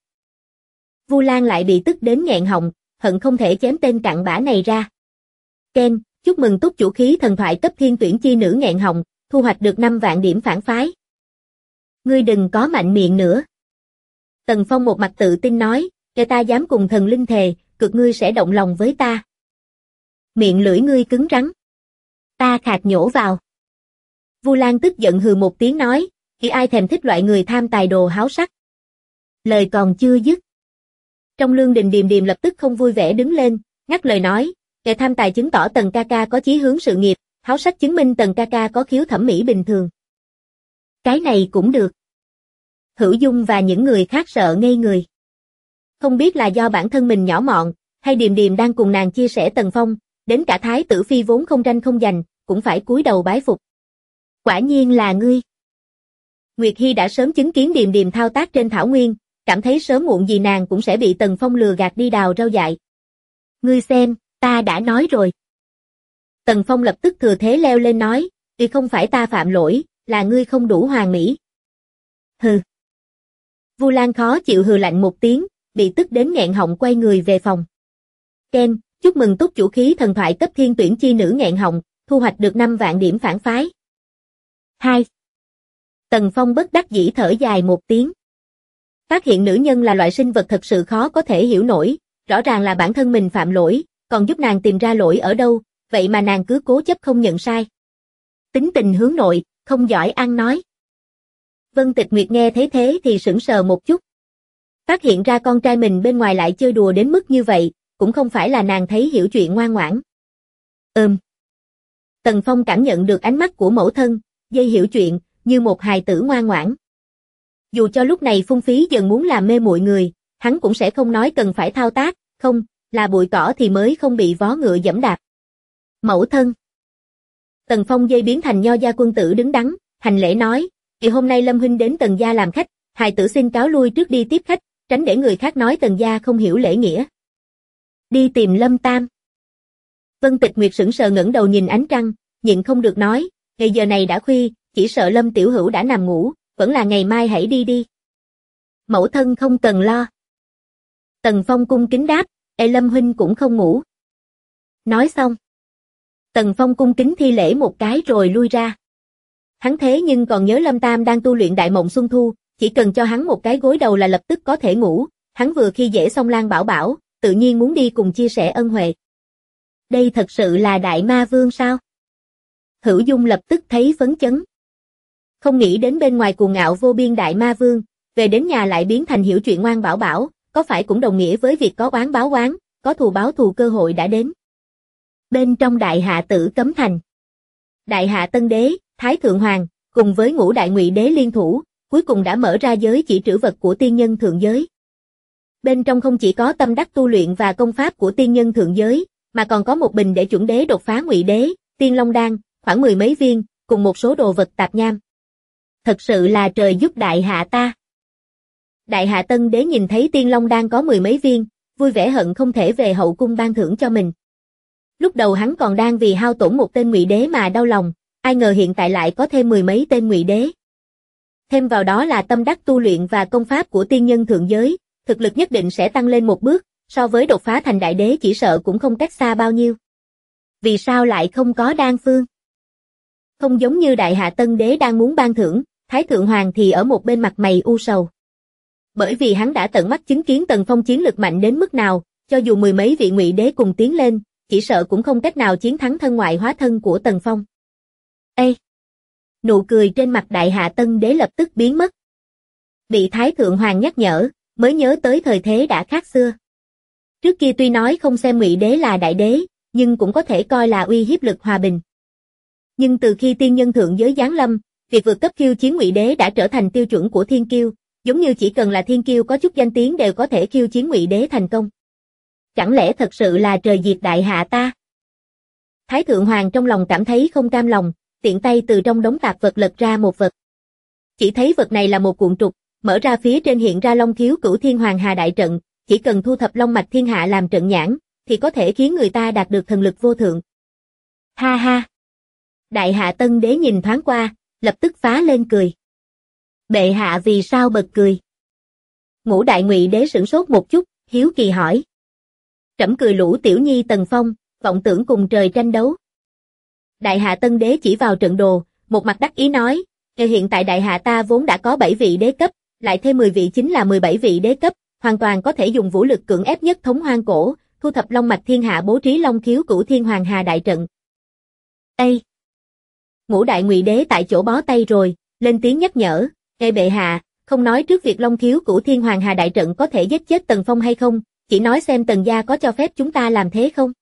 Vu Lan lại bị tức đến nghẹn họng, hận không thể chém tên cặn bã này ra. Ken, chúc mừng túc chủ khí thần thoại cấp thiên tuyển chi nữ nghẹn họng, thu hoạch được 5 vạn điểm phản phái. Ngươi đừng có mạnh miệng nữa. Tần Phong một mặt tự tin nói, kẻ ta dám cùng thần linh thề, cực ngươi sẽ động lòng với ta. Miệng lưỡi ngươi cứng rắn. Ta khạc nhổ vào. Vu Lan tức giận hừ một tiếng nói, khi ai thèm thích loại người tham tài đồ háo sắc. Lời còn chưa dứt. Trong lương đình Điềm Điềm lập tức không vui vẻ đứng lên, ngắt lời nói, kẻ tham tài chứng tỏ Tần ca ca có chí hướng sự nghiệp, háo sắc chứng minh Tần ca ca có khiếu thẩm mỹ bình thường. Cái này cũng được. Hữu Dung và những người khác sợ ngây người. Không biết là do bản thân mình nhỏ mọn, hay Điềm Điềm đang cùng nàng chia sẻ Tần Phong, đến cả Thái tử phi vốn không tranh không giành, cũng phải cúi đầu bái phục. Quả nhiên là ngươi. Nguyệt Hi đã sớm chứng kiến Điềm Điềm thao tác trên thảo nguyên, cảm thấy sớm muộn gì nàng cũng sẽ bị Tần Phong lừa gạt đi đào rau dại. Ngươi xem, ta đã nói rồi. Tần Phong lập tức thừa thế leo lên nói, vì không phải ta phạm lỗi, là ngươi không đủ hoàn mỹ. Hừ. Vu Lan khó chịu hừ lạnh một tiếng, bị tức đến nghẹn họng quay người về phòng. Ken, chúc mừng túc chủ khí thần thoại cấp thiên tuyển chi nữ nghẹn họng, thu hoạch được 5 vạn điểm phản phái. 2. Tần Phong bất đắc dĩ thở dài một tiếng. Phát hiện nữ nhân là loại sinh vật thật sự khó có thể hiểu nổi, rõ ràng là bản thân mình phạm lỗi, còn giúp nàng tìm ra lỗi ở đâu, vậy mà nàng cứ cố chấp không nhận sai. Tính tình hướng nội, không giỏi ăn nói. Vân Tịch Nguyệt nghe thấy thế thì sững sờ một chút. Phát hiện ra con trai mình bên ngoài lại chơi đùa đến mức như vậy, cũng không phải là nàng thấy hiểu chuyện ngoan ngoãn. Tần Phong cảm nhận được ánh mắt của mẫu thân, dây hiểu chuyện, như một hài tử ngoan ngoãn. Dù cho lúc này Phung Phí dần muốn làm mê muội người, hắn cũng sẽ không nói cần phải thao tác, không, là bụi cỏ thì mới không bị vó ngựa giẫm đạp. Mẫu thân. Tần Phong dây biến thành nho gia quân tử đứng đắn, hành lễ nói, thì hôm nay Lâm huynh đến Tần gia làm khách, hài tử xin cáo lui trước đi tiếp khách, tránh để người khác nói Tần gia không hiểu lễ nghĩa. Đi tìm Lâm Tam. Vân Tịch Nguyệt sững sờ ngẩng đầu nhìn ánh trăng, nhịn không được nói, ngày giờ này đã khuya, chỉ sợ Lâm tiểu hữu đã nằm ngủ, vẫn là ngày mai hãy đi đi. Mẫu thân không cần lo. Tần Phong cung kính đáp, Lâm huynh cũng không ngủ. Nói xong. Tần Phong cung kính thi lễ một cái rồi lui ra. Hắn thế nhưng còn nhớ Lâm Tam đang tu luyện Đại Mộng Xuân Thu, chỉ cần cho hắn một cái gối đầu là lập tức có thể ngủ, hắn vừa khi dễ xong Lan Bảo Bảo, tự nhiên muốn đi cùng chia sẻ ân huệ. Đây thật sự là Đại Ma Vương sao? Hữu Dung lập tức thấy phấn chấn. Không nghĩ đến bên ngoài cuồng ngạo vô biên Đại Ma Vương, về đến nhà lại biến thành hiểu chuyện ngoan bảo bảo, có phải cũng đồng nghĩa với việc có oán báo oán, có thù báo thù cơ hội đã đến. Bên trong Đại Hạ Tử Cấm Thành, Đại Hạ Tân Đế, Thái Thượng Hoàng, cùng với Ngũ Đại Ngụy Đế liên thủ, cuối cùng đã mở ra giới chỉ trữ vật của tiên nhân thượng giới. Bên trong không chỉ có tâm đắc tu luyện và công pháp của tiên nhân thượng giới, mà còn có một bình để chuẩn đế đột phá Ngụy Đế, Tiên Long Đan, khoảng 10 mấy viên, cùng một số đồ vật tạp nham. Thật sự là trời giúp Đại Hạ ta. Đại Hạ Tân Đế nhìn thấy Tiên Long Đan có 10 mấy viên, vui vẻ hận không thể về hậu cung ban thưởng cho mình. Lúc đầu hắn còn đang vì hao tổn một tên Ngụy Đế mà đau lòng, ai ngờ hiện tại lại có thêm 10 mấy tên Ngụy Đế. Thêm vào đó là tâm đắc tu luyện và công pháp của tiên nhân thượng giới, thực lực nhất định sẽ tăng lên một bước, so với đột phá thành đại đế chỉ sợ cũng không cách xa bao nhiêu. Vì sao lại không có đan phương? Không giống như Đại Hạ Tân Đế đang muốn ban thưởng, Thái Thượng Hoàng thì ở một bên mặt mày u sầu. Bởi vì hắn đã tận mắt chứng kiến Tần Phong chiến lực mạnh đến mức nào, cho dù 10 mấy vị Ngụy Đế cùng tiến lên, chỉ sợ cũng không cách nào chiến thắng thân ngoại hóa thân của Tần Phong. Ê! Nụ cười trên mặt Đại Hạ Tân Đế lập tức biến mất. Bị Thái Thượng Hoàng nhắc nhở, mới nhớ tới thời thế đã khác xưa. Trước kia tuy nói không xem Ngụy Đế là đại đế, nhưng cũng có thể coi là uy hiếp lực hòa bình. Nhưng từ khi tiên nhân thượng giới giáng lâm, việc vượt cấp khiêu chiến Ngụy Đế đã trở thành tiêu chuẩn của thiên kiêu, giống như chỉ cần là thiên kiêu có chút danh tiếng đều có thể khiêu chiến Ngụy Đế thành công. Chẳng lẽ thật sự là trời diệt Đại Hạ ta? Thái Thượng Hoàng trong lòng cảm thấy không cam lòng, tiện tay từ trong đống tạp vật lật ra một vật. Chỉ thấy vật này là một cuộn trục, mở ra phía trên hiện ra Long Khiếu Cửu Thiên Hoàng Hà đại trận, chỉ cần thu thập long mạch thiên hạ làm trận nhãn, thì có thể khiến người ta đạt được thần lực vô thượng. Ha ha! Đại Hạ Tân Đế nhìn thoáng qua, lập tức phá lên cười. Bệ hạ vì sao bật cười? Ngũ Đại Ngụy Đế sửng sốt một chút, hiếu kỳ hỏi. Trẫm cười lũ tiểu nhi Tần Phong, vọng tưởng cùng trời tranh đấu. Đại Hạ Tân Đế chỉ vào trận đồ, một mặt đắc ý nói, Hiện tại đại hạ ta vốn đã có 7 vị đế cấp, lại thêm 10 vị chính là 17 vị đế cấp, hoàn toàn có thể dùng vũ lực cưỡng ép nhất thống hoang cổ, thu thập long mạch thiên hạ bố trí long khiếu cửu thiên hoàng hà đại trận. Ê! Ngũ đại ngụy đế tại chỗ bó tay rồi, lên tiếng nhắc nhở, bệ hạ, không nói trước việc long khiếu cửu thiên hoàng hà đại trận có thể giết chết Tần Phong hay không, chỉ nói xem Tần gia có cho phép chúng ta làm thế không?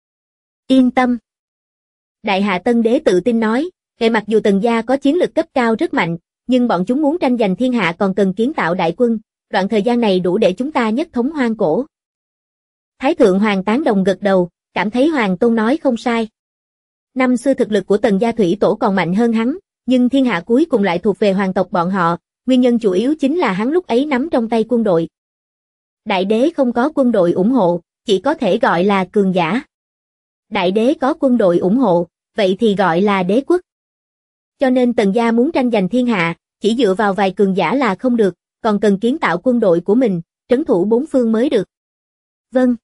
Yên tâm. Đại hạ Tân đế tự tin nói, mặc dù Tần gia có chiến lực cấp cao rất mạnh, nhưng bọn chúng muốn tranh giành thiên hạ còn cần kiến tạo đại quân, đoạn thời gian này đủ để chúng ta nhất thống hoang cổ. Thái thượng hoàng tán đồng gật đầu, cảm thấy hoàng tôn nói không sai. Năm xưa thực lực của Tần gia thủy tổ còn mạnh hơn hắn, nhưng thiên hạ cuối cùng lại thuộc về hoàng tộc bọn họ, nguyên nhân chủ yếu chính là hắn lúc ấy nắm trong tay quân đội. Đại đế không có quân đội ủng hộ, chỉ có thể gọi là cường giả. Đại đế có quân đội ủng hộ, vậy thì gọi là đế quốc. Cho nên Tần gia muốn tranh giành thiên hạ, chỉ dựa vào vài cường giả là không được, còn cần kiến tạo quân đội của mình, trấn thủ bốn phương mới được. Vâng.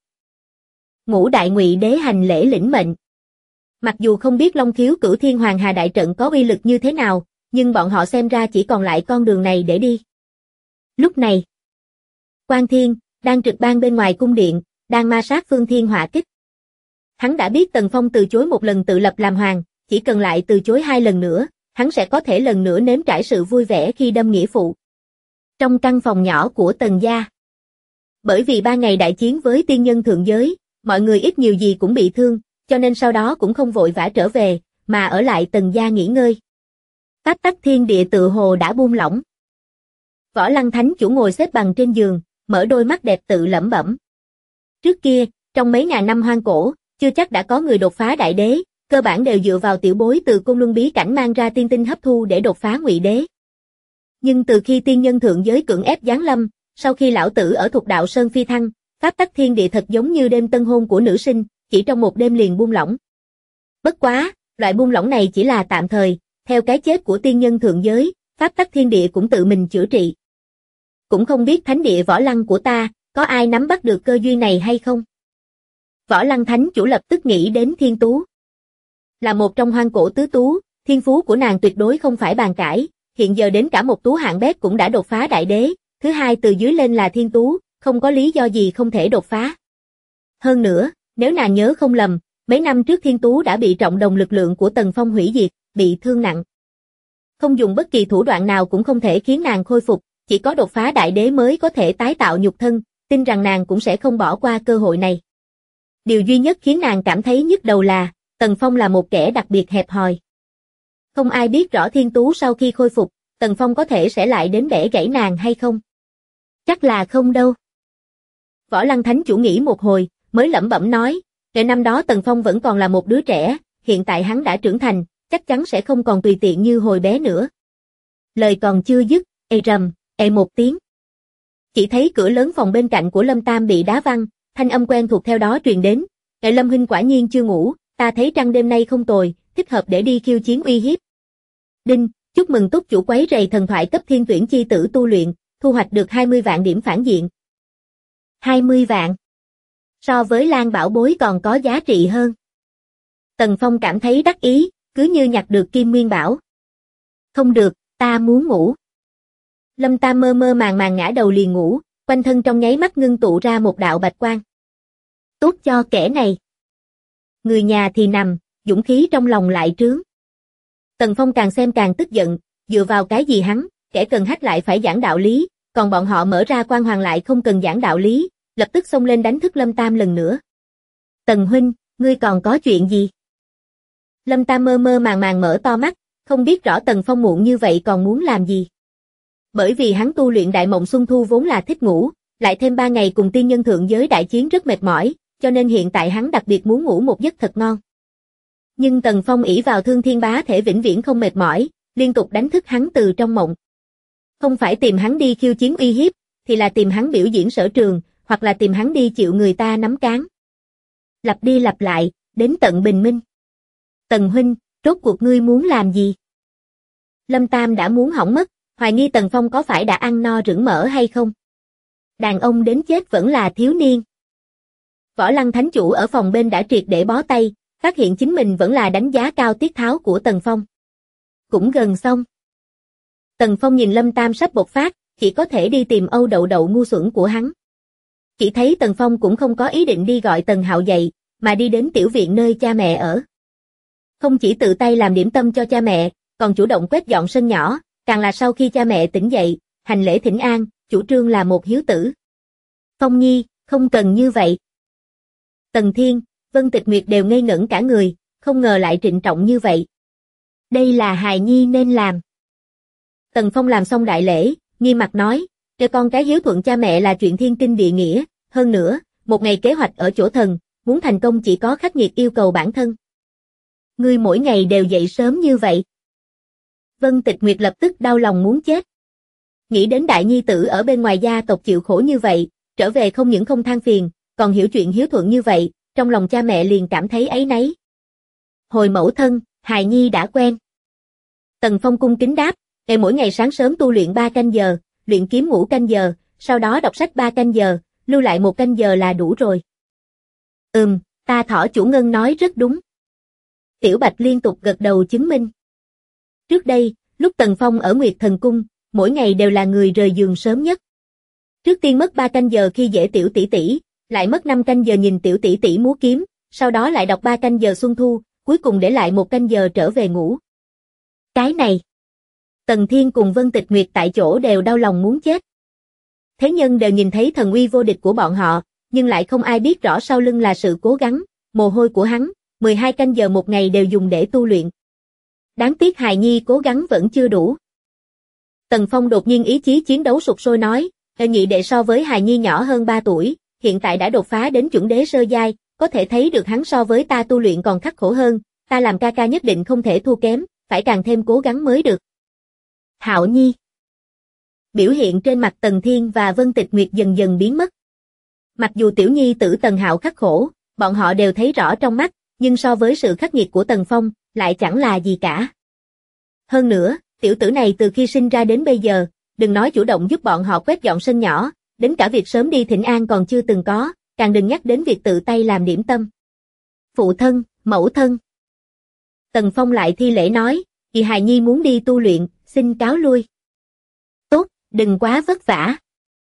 Ngũ đại ngụy đế hành lễ lĩnh mệnh. Mặc dù không biết long khiếu cửu thiên hoàng hà đại trận có uy lực như thế nào, nhưng bọn họ xem ra chỉ còn lại con đường này để đi. Lúc này, Quan Thiên đang trực ban bên ngoài cung điện, đang ma sát phương thiên hỏa kích. Hắn đã biết Tần Phong từ chối một lần tự lập làm hoàng, chỉ cần lại từ chối 2 lần nữa, hắn sẽ có thể lần nữa nếm trải sự vui vẻ khi đâm nghĩa phụ. Trong căn phòng nhỏ của Tần gia. Bởi vì 3 ngày đại chiến với tiên nhân thượng giới, mọi người ít nhiều gì cũng bị thương, cho nên sau đó cũng không vội vã trở về, mà ở lại Tần gia nghỉ ngơi. Pháp tắc thiên địa tự hồ đã buông lỏng. Võ Lăng Thánh chủ ngồi xếp bằng trên giường, mở đôi mắt đẹp tự lẩm bẩm. Trước kia, trong mấy ngàn năm hoang cổ, chưa chắc đã có người đột phá đại đế, cơ bản đều dựa vào tiểu bối từ Côn Luân bí cảnh mang ra tiên tinh hấp thu để đột phá ngụy đế. Nhưng từ khi tiên nhân thượng giới cưỡng ép giáng lâm, sau khi lão tử ở Thục Đạo Sơn phi thăng, pháp tắc thiên địa thật giống như đêm tân hôn của nữ sinh, chỉ trong một đêm liền buông lỏng. Bất quá, loại buông lỏng này chỉ là tạm thời, theo cái chết của tiên nhân thượng giới, pháp tắc thiên địa cũng tự mình chữa trị. Cũng không biết thánh địa Võ Lăng của ta, có ai nắm bắt được cơ duyên này hay không? Võ Lăng Thánh chủ lập tức nghĩ đến Thiên Tú. Là một trong hoang cổ tứ tú, thiên phú của nàng tuyệt đối không phải bàn cãi, hiện giờ đến cả một tú hạng bét cũng đã đột phá đại đế, thứ hai từ dưới lên là Thiên Tú, không có lý do gì không thể đột phá. Hơn nữa, nếu nàng nhớ không lầm, mấy năm trước Thiên Tú đã bị trọng đồng lực lượng của Tần Phong hủy diệt, bị thương nặng. Không dùng bất kỳ thủ đoạn nào cũng không thể khiến nàng khôi phục, chỉ có đột phá đại đế mới có thể tái tạo nhục thân, tin rằng nàng cũng sẽ không bỏ qua cơ hội này. Điều duy nhất khiến nàng cảm thấy nhức đầu là, Tần Phong là một kẻ đặc biệt hẹp hòi. Không ai biết rõ Thiên Tú sau khi khôi phục, Tần Phong có thể sẽ lại đến bẻ gãy nàng hay không? Chắc là không đâu. Võ Lăng Thánh chủ nghĩ một hồi, mới lẩm bẩm nói, ngày năm đó Tần Phong vẫn còn là một đứa trẻ, hiện tại hắn đã trưởng thành, chắc chắn sẽ không còn tùy tiện như hồi bé nữa. Lời còn chưa dứt, rầm, một tiếng. Chỉ thấy cửa lớn phòng bên cạnh của Lâm Tam bị đá văng, thanh âm quen thuộc theo đó truyền đến, Lâm huynh quả nhiên chưa ngủ, ta thấy trăng đêm nay không tồi, thích hợp để đi khiêu chiến uy hiếp. Đinh, chúc mừng túc chủ quấy rầy thần thoại cấp thiên tuyển chi tử tu luyện, thu hoạch được 20 vạn điểm phản diện. 20 vạn. So với Lan Bảo Bối còn có giá trị hơn. Tần Phong cảm thấy đắc ý, cứ như nhặt được kim nguyên bảo. Không được, ta muốn ngủ. Lâm Tam mơ mơ màng màng ngã đầu liền ngủ, quanh thân trong nháy mắt ngưng tụ ra một đạo bạch quang. Tốt cho kẻ này. Người nhà thì nằm, dũng khí trong lòng lại trướng. Tần Phong càng xem càng tức giận, dựa vào cái gì hắn, kẻ cần hách lại phải giảng đạo lý, còn bọn họ mở ra quan hoàng lại không cần giảng đạo lý, lập tức xông lên đánh thức Lâm Tam lần nữa. Tần huynh, ngươi còn có chuyện gì? Lâm Tam mơ mơ màng màng mở to mắt, không biết rõ Tần Phong muộn như vậy còn muốn làm gì. Bởi vì hắn tu luyện Đại Mộng Xuân Thu vốn là thích ngủ, lại thêm 3 ngày cùng tiên nhân thượng giới đại chiến rất mệt mỏi, cho nên hiện tại hắn đặc biệt muốn ngủ một giấc thật ngon. Nhưng Tần Phong ỷ vào Thương Thiên Bá thể vĩnh viễn không mệt mỏi, liên tục đánh thức hắn từ trong mộng. Không phải tìm hắn đi khiêu chiến uy hiếp, thì là tìm hắn biểu diễn sở trường, hoặc là tìm hắn đi chịu người ta nắm cán. Lặp đi lặp lại, đến tận bình minh. Tần huynh, rốt cuộc ngươi muốn làm gì? Lâm Tam đã muốn hỏng mất, hoài nghi Tần Phong có phải đã ăn no rửng mỡ hay không? Đàn ông đến chết vẫn là thiếu niên. Võ Lăng Thánh chủ ở phòng bên đã triệt để bó tay, phát hiện chính mình vẫn là đánh giá cao tiết tháo của Tần Phong. Cũng gần xong. Tần Phong nhìn Lâm Tam sắp bộc phát, chỉ có thể đi tìm Âu Đậu Đậu ngu xuẩn của hắn. Chỉ thấy Tần Phong cũng không có ý định đi gọi Tần Hạo dậy, mà đi đến tiểu viện nơi cha mẹ ở. Không chỉ tự tay làm điểm tâm cho cha mẹ, còn chủ động quét dọn sân nhỏ, càng là sau khi cha mẹ tỉnh dậy, hành lễ thỉnh an, chủ trương là một hiếu tử. Phong Nhi, không cần như vậy. Tần Thiên, Vân Tịch Nguyệt đều ngây ngẩn cả người, không ngờ lại trịnh trọng như vậy. Đây là hài nhi nên làm. Tần Phong làm xong đại lễ, nghiêm mặt nói, cho con cái hiếu thuận cha mẹ là chuyện thiên kinh địa nghĩa, hơn nữa, một ngày kế hoạch ở chỗ thần, muốn thành công chỉ có khắc nghiệt yêu cầu bản thân. Ngươi mỗi ngày đều dậy sớm như vậy. Vân Tịch Nguyệt lập tức đau lòng muốn chết. Nghĩ đến đại nhi tử ở bên ngoài gia tộc chịu khổ như vậy, trở về không những không than phiền, còn hiểu chuyện hiếu thuận như vậy, trong lòng cha mẹ liền cảm thấy áy náy. Hồi mẫu thân, hài nhi đã quen. Tần Phong cung kính đáp, mỗi ngày sáng sớm tu luyện 3 canh giờ, luyện kiếm ngũ canh giờ, sau đó đọc sách 3 canh giờ, lưu lại 1 canh giờ là đủ rồi. Ta thỏ chủ Ngân nói rất đúng. Tiểu Bạch liên tục gật đầu chứng minh. Trước đây, lúc Tần Phong ở Nguyệt Thần Cung, mỗi ngày đều là người rời giường sớm nhất. Trước tiên mất 3 canh giờ khi dễ tiểu tỷ tỷ, lại mất 5 canh giờ nhìn tiểu tỷ tỷ múa kiếm, sau đó lại đọc 3 canh giờ xuân thu, cuối cùng để lại 1 canh giờ trở về ngủ. Cái này, Tần Thiên cùng Vân Tịch Nguyệt tại chỗ đều đau lòng muốn chết. Thế nhân đều nhìn thấy thần uy vô địch của bọn họ, nhưng lại không ai biết rõ sau lưng là sự cố gắng, mồ hôi của hắn, 12 canh giờ một ngày đều dùng để tu luyện. Đáng tiếc hài nhi cố gắng vẫn chưa đủ. Tần Phong đột nhiên ý chí chiến đấu sục sôi nói, nhị đệ so với hài nhi nhỏ hơn 3 tuổi, hiện tại đã đột phá đến chuẩn đế sơ giai, có thể thấy được hắn so với ta tu luyện còn khắc khổ hơn, ta làm ca ca nhất định không thể thua kém, phải càng thêm cố gắng mới được. Hạo nhi. Biểu hiện trên mặt Tần Thiên và Vân Tịch Nguyệt dần dần biến mất. Mặc dù tiểu nhi tử Tần Hạo khắc khổ, bọn họ đều thấy rõ trong mắt, nhưng so với sự khắc nghiệt của Tần Phong, lại chẳng là gì cả. Hơn nữa, tiểu tử này từ khi sinh ra đến bây giờ, đừng nói chủ động giúp bọn họ quét dọn sân nhỏ, đến cả việc sớm đi thỉnh an còn chưa từng có, càng đừng nhắc đến việc tự tay làm điểm tâm. Phụ thân, mẫu thân. Tần Phong lại thi lễ nói, vì hài nhi muốn đi tu luyện, xin cáo lui. Tốt, đừng quá vất vả.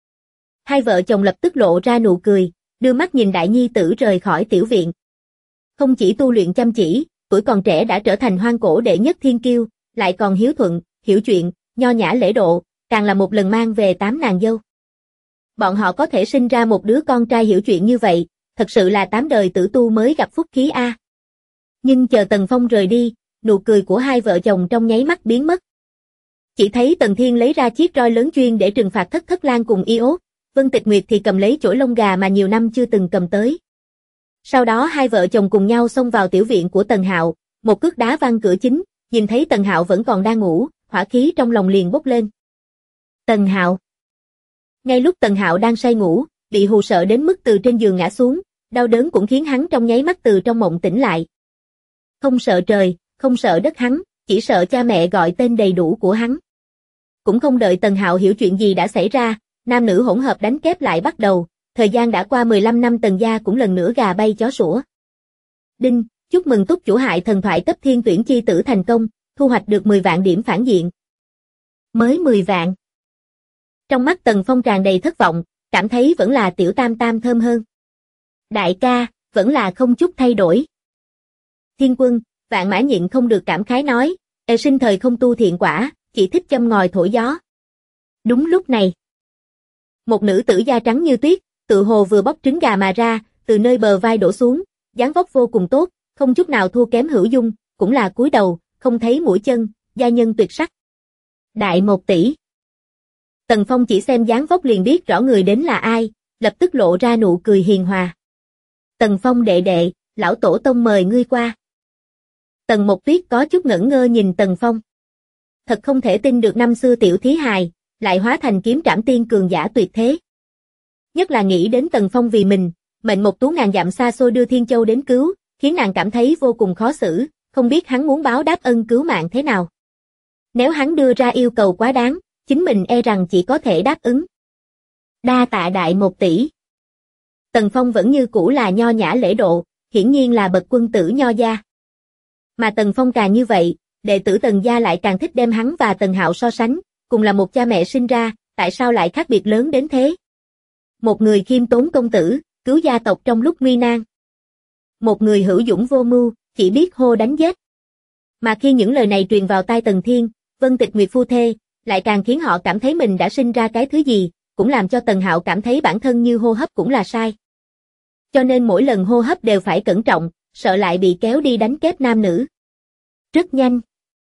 Hai vợ chồng lập tức lộ ra nụ cười, đưa mắt nhìn đại nhi tử rời khỏi tiểu viện. Không chỉ tu luyện chăm chỉ, tuổi còn trẻ đã trở thành hoang cổ đệ nhất thiên kiêu, lại còn hiếu thuận, hiểu chuyện, nho nhã lễ độ, càng là một lần mang về 8 nàng dâu. Bọn họ có thể sinh ra một đứa con trai hiểu chuyện như vậy, thật sự là 8 đời tử tu mới gặp phúc khí a. Nhưng chờ Tần Phong rời đi, nụ cười của hai vợ chồng trong nháy mắt biến mất. Chỉ thấy Tần Thiên lấy ra chiếc roi lớn chuyên để trừng phạt Thất Thất Lan cùng Iốt, Vân Tịch Nguyệt thì cầm lấy chổi lông gà mà nhiều năm chưa từng cầm tới. Sau đó hai vợ chồng cùng nhau xông vào tiểu viện của Tần Hạo, một cước đá văng cửa chính, nhìn thấy Tần Hạo vẫn còn đang ngủ, hỏa khí trong lòng liền bốc lên. Tần Hạo. Ngay lúc Tần Hạo đang say ngủ, bị hù sợ đến mức từ trên giường ngã xuống, đau đớn cũng khiến hắn trong nháy mắt từ trong mộng tỉnh lại. Không sợ trời, không sợ đất hắn, chỉ sợ cha mẹ gọi tên đầy đủ của hắn. Cũng không đợi Tần Hạo hiểu chuyện gì đã xảy ra, nam nữ hỗn hợp đánh kép lại bắt đầu, thời gian đã qua 15 năm Tần gia cũng lần nữa gà bay chó sủa. Đinh, chúc mừng túc chủ hại thần thoại cấp thiên tuyển chi tử thành công, thu hoạch được 10 vạn điểm phản diện. Mới 10 vạn. Trong mắt Tần Phong tràn đầy thất vọng, cảm thấy vẫn là tiểu tam tam thơm hơn. Đại ca, vẫn là không chút thay đổi. Thiên Quân, Vạn Mã nhịn không được cảm khái nói, sinh thời không tu thiện quả, chỉ thích châm ngòi thổi gió. Đúng lúc này, một nữ tử da trắng như tuyết, tự hồ vừa bóc trứng gà mà ra, từ nơi bờ vai đổ xuống, dáng vóc vô cùng tốt, không chút nào thua kém Hữu Dung, cũng là cúi đầu, không thấy mũi chân, gia nhân tuyệt sắc. Đại 1 tỷ. Tần Phong chỉ xem dáng vóc liền biết rõ người đến là ai, lập tức lộ ra nụ cười hiền hòa. Tần Phong đệ đệ, lão tổ tông mời ngươi qua. Tần Mộc Tuyết có chút ngẩn ngơ nhìn Tần Phong. Thật không thể tin được năm xưa tiểu thí hài, lại hóa thành kiếm trảm tiên cường giả tuyệt thế. Nhất là nghĩ đến Tần Phong vì mình, mệnh một tú ngàn dặm xa xôi đưa Thiên Châu đến cứu, khiến nàng cảm thấy vô cùng khó xử, không biết hắn muốn báo đáp ân cứu mạng thế nào. Nếu hắn đưa ra yêu cầu quá đáng, chính mình e rằng chỉ có thể đáp ứng. Đa tạ đại 1 tỷ. Tần Phong vẫn như cũ là nho nhã lễ độ, hiển nhiên là bậc quân tử nho gia. Mà Tần Phong càng như vậy, đệ tử Tần gia lại càng thích đem hắn và Tần Hạo so sánh, cùng là một cha mẹ sinh ra, tại sao lại khác biệt lớn đến thế? Một người khiêm tốn công tử, cứu gia tộc trong lúc nguy nan. Một người hữu dũng vô mưu, chỉ biết hô đánh giết. Mà khi những lời này truyền vào tai Tần Thiên, Vân Tịch Nguyệt phu thê, lại càng khiến họ cảm thấy mình đã sinh ra cái thứ gì, cũng làm cho Tần Hạo cảm thấy bản thân như hô hấp cũng là sai. Cho nên mỗi lần hô hấp đều phải cẩn trọng, sợ lại bị kéo đi đánh kép nam nữ. Rất nhanh.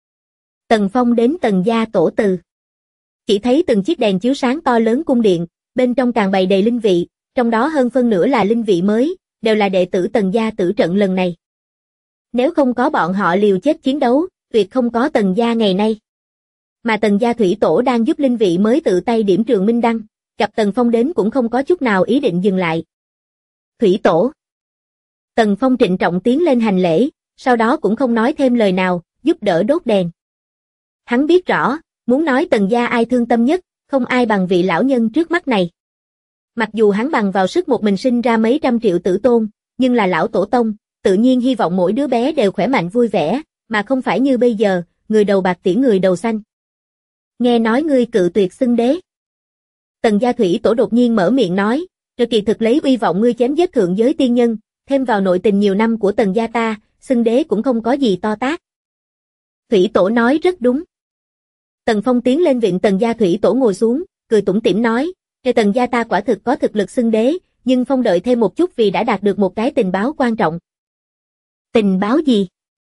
Tần Phong đến Tần gia tổ từ. Chỉ thấy từng chiếc đèn chiếu sáng to lớn cung điện, bên trong càng bày đầy linh vị, trong đó hơn phân nửa là linh vị mới, đều là đệ tử Tần gia tử trận lần này. Nếu không có bọn họ liều chết chiến đấu, tuyệt không có Tần gia ngày nay. Mà Tần gia thủy tổ đang giúp linh vị mới tự tay điểm trường minh đăng, gặp Tần Phong đến cũng không có chút nào ý định dừng lại. Thủy tổ. Tần Phong trịnh trọng tiến lên hành lễ, sau đó cũng không nói thêm lời nào, giúp đỡ đốt đèn. Hắn biết rõ, muốn nói Tần gia ai thương tâm nhất, không ai bằng vị lão nhân trước mắt này. Mặc dù hắn bằng vào sức một mình sinh ra mấy trăm triệu tử tôn, nhưng là lão tổ tông, tự nhiên hy vọng mỗi đứa bé đều khỏe mạnh vui vẻ, mà không phải như bây giờ, người đầu bạc tiễn người đầu xanh. Nghe nói ngươi cự tuyệt xưng đế. Tần gia thủy tổ đột nhiên mở miệng nói, rồi kỳ thực lấy uy vọng ngươi chém giết thượng giới tiên nhân, thêm vào nội tình nhiều năm của Tần gia ta, xưng đế cũng không có gì to tát. Thủy tổ nói rất đúng. Tần Phong tiến lên viện Tần gia thủy tổ ngồi xuống, cười tủm tỉm nói, Tần gia ta quả thực có thực lực xưng đế, nhưng Phong đợi thêm một chút vì đã đạt được một cái tình báo quan trọng. Tình báo gì?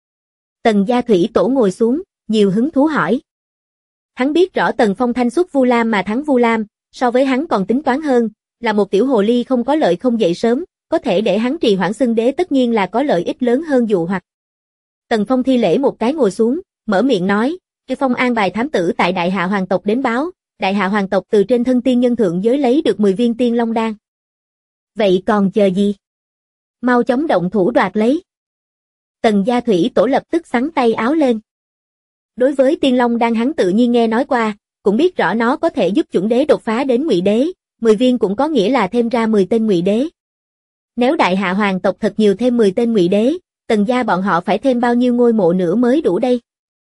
Tần gia thủy tổ ngồi xuống, nhiều hứng thú hỏi. Hắn biết rõ Tần Phong thanh xuất Vu Lam mà thắng Vu Lam, so với hắn còn tính toán hơn, là một tiểu hồ ly không có lợi không dậy sớm, có thể để hắn trì hoãn xưng đế tất nhiên là có lợi ích lớn hơn dụ hoặc. Tần Phong thi lễ một cái ngồi xuống, mở miệng nói, Phong an bài thám tử tại Đại Hạ hoàng tộc đến báo, Đại Hạ hoàng tộc từ trên thân tiên nhân thượng giới lấy được 10 viên tiên long đan. Vậy còn chờ gì? Mau chóng động thủ đoạt lấy. Tần gia thủy tổ lập tức xắn tay áo lên. Đối với tiên long đan hắn tự nhiên nghe nói qua, cũng biết rõ nó có thể giúp chuẩn đế đột phá đến ngụy đế, 10 viên cũng có nghĩa là thêm ra 10 tên ngụy đế. Nếu Đại Hạ hoàng tộc thật nhiều thêm 10 tên ngụy đế, Tần gia bọn họ phải thêm bao nhiêu ngôi mộ nữa mới đủ đây?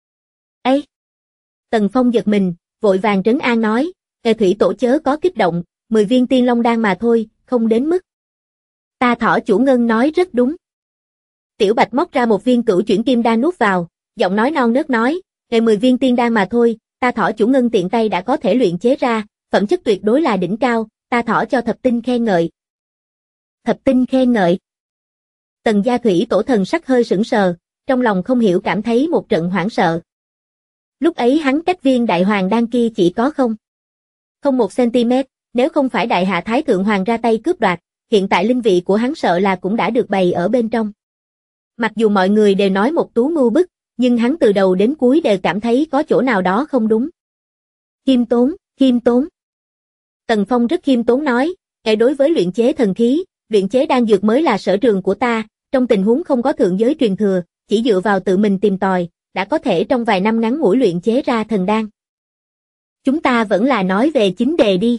Ê! Tần Phong giật mình, vội vàng trấn an nói, thủy tổ chớ có kích động, 10 viên tiên long đan mà thôi, không đến mức. Ta thỏ chủ ngân nói rất đúng. Tiểu Bạch móc ra một viên cửu chuyển kim đan nuốt vào, giọng nói non nớt nói, 10 viên tiên đan mà thôi, ta thỏ chủ ngân tiện tay đã có thể luyện chế ra, phẩm chất tuyệt đối là đỉnh cao, ta thỏ cho thập tinh khen ngợi. Thập tinh khen ngợi. Tần gia thủy tổ thần sắc hơi sững sờ, trong lòng không hiểu cảm thấy một trận hoảng sợ. Lúc ấy hắn cách viên đại hoàng đan kia chỉ có không 1 cm, nếu không phải Đại Hạ Thái Thượng Hoàng ra tay cướp đoạt, hiện tại linh vị của hắn sợ là cũng đã được bày ở bên trong. Mặc dù mọi người đều nói một tú ngu bức, nhưng hắn từ đầu đến cuối đều cảm thấy có chỗ nào đó không đúng. Khiêm tốn, khiêm tốn. Tần Phong rất khiêm tốn nói, đối với luyện chế thần khí, luyện chế đan dược mới là sở trường của ta, trong tình huống không có thượng giới truyền thừa, chỉ dựa vào tự mình tìm tòi, đã có thể trong vài năm ngắn ngủi luyện chế ra thần đan. Chúng ta vẫn là nói về chính đề đi.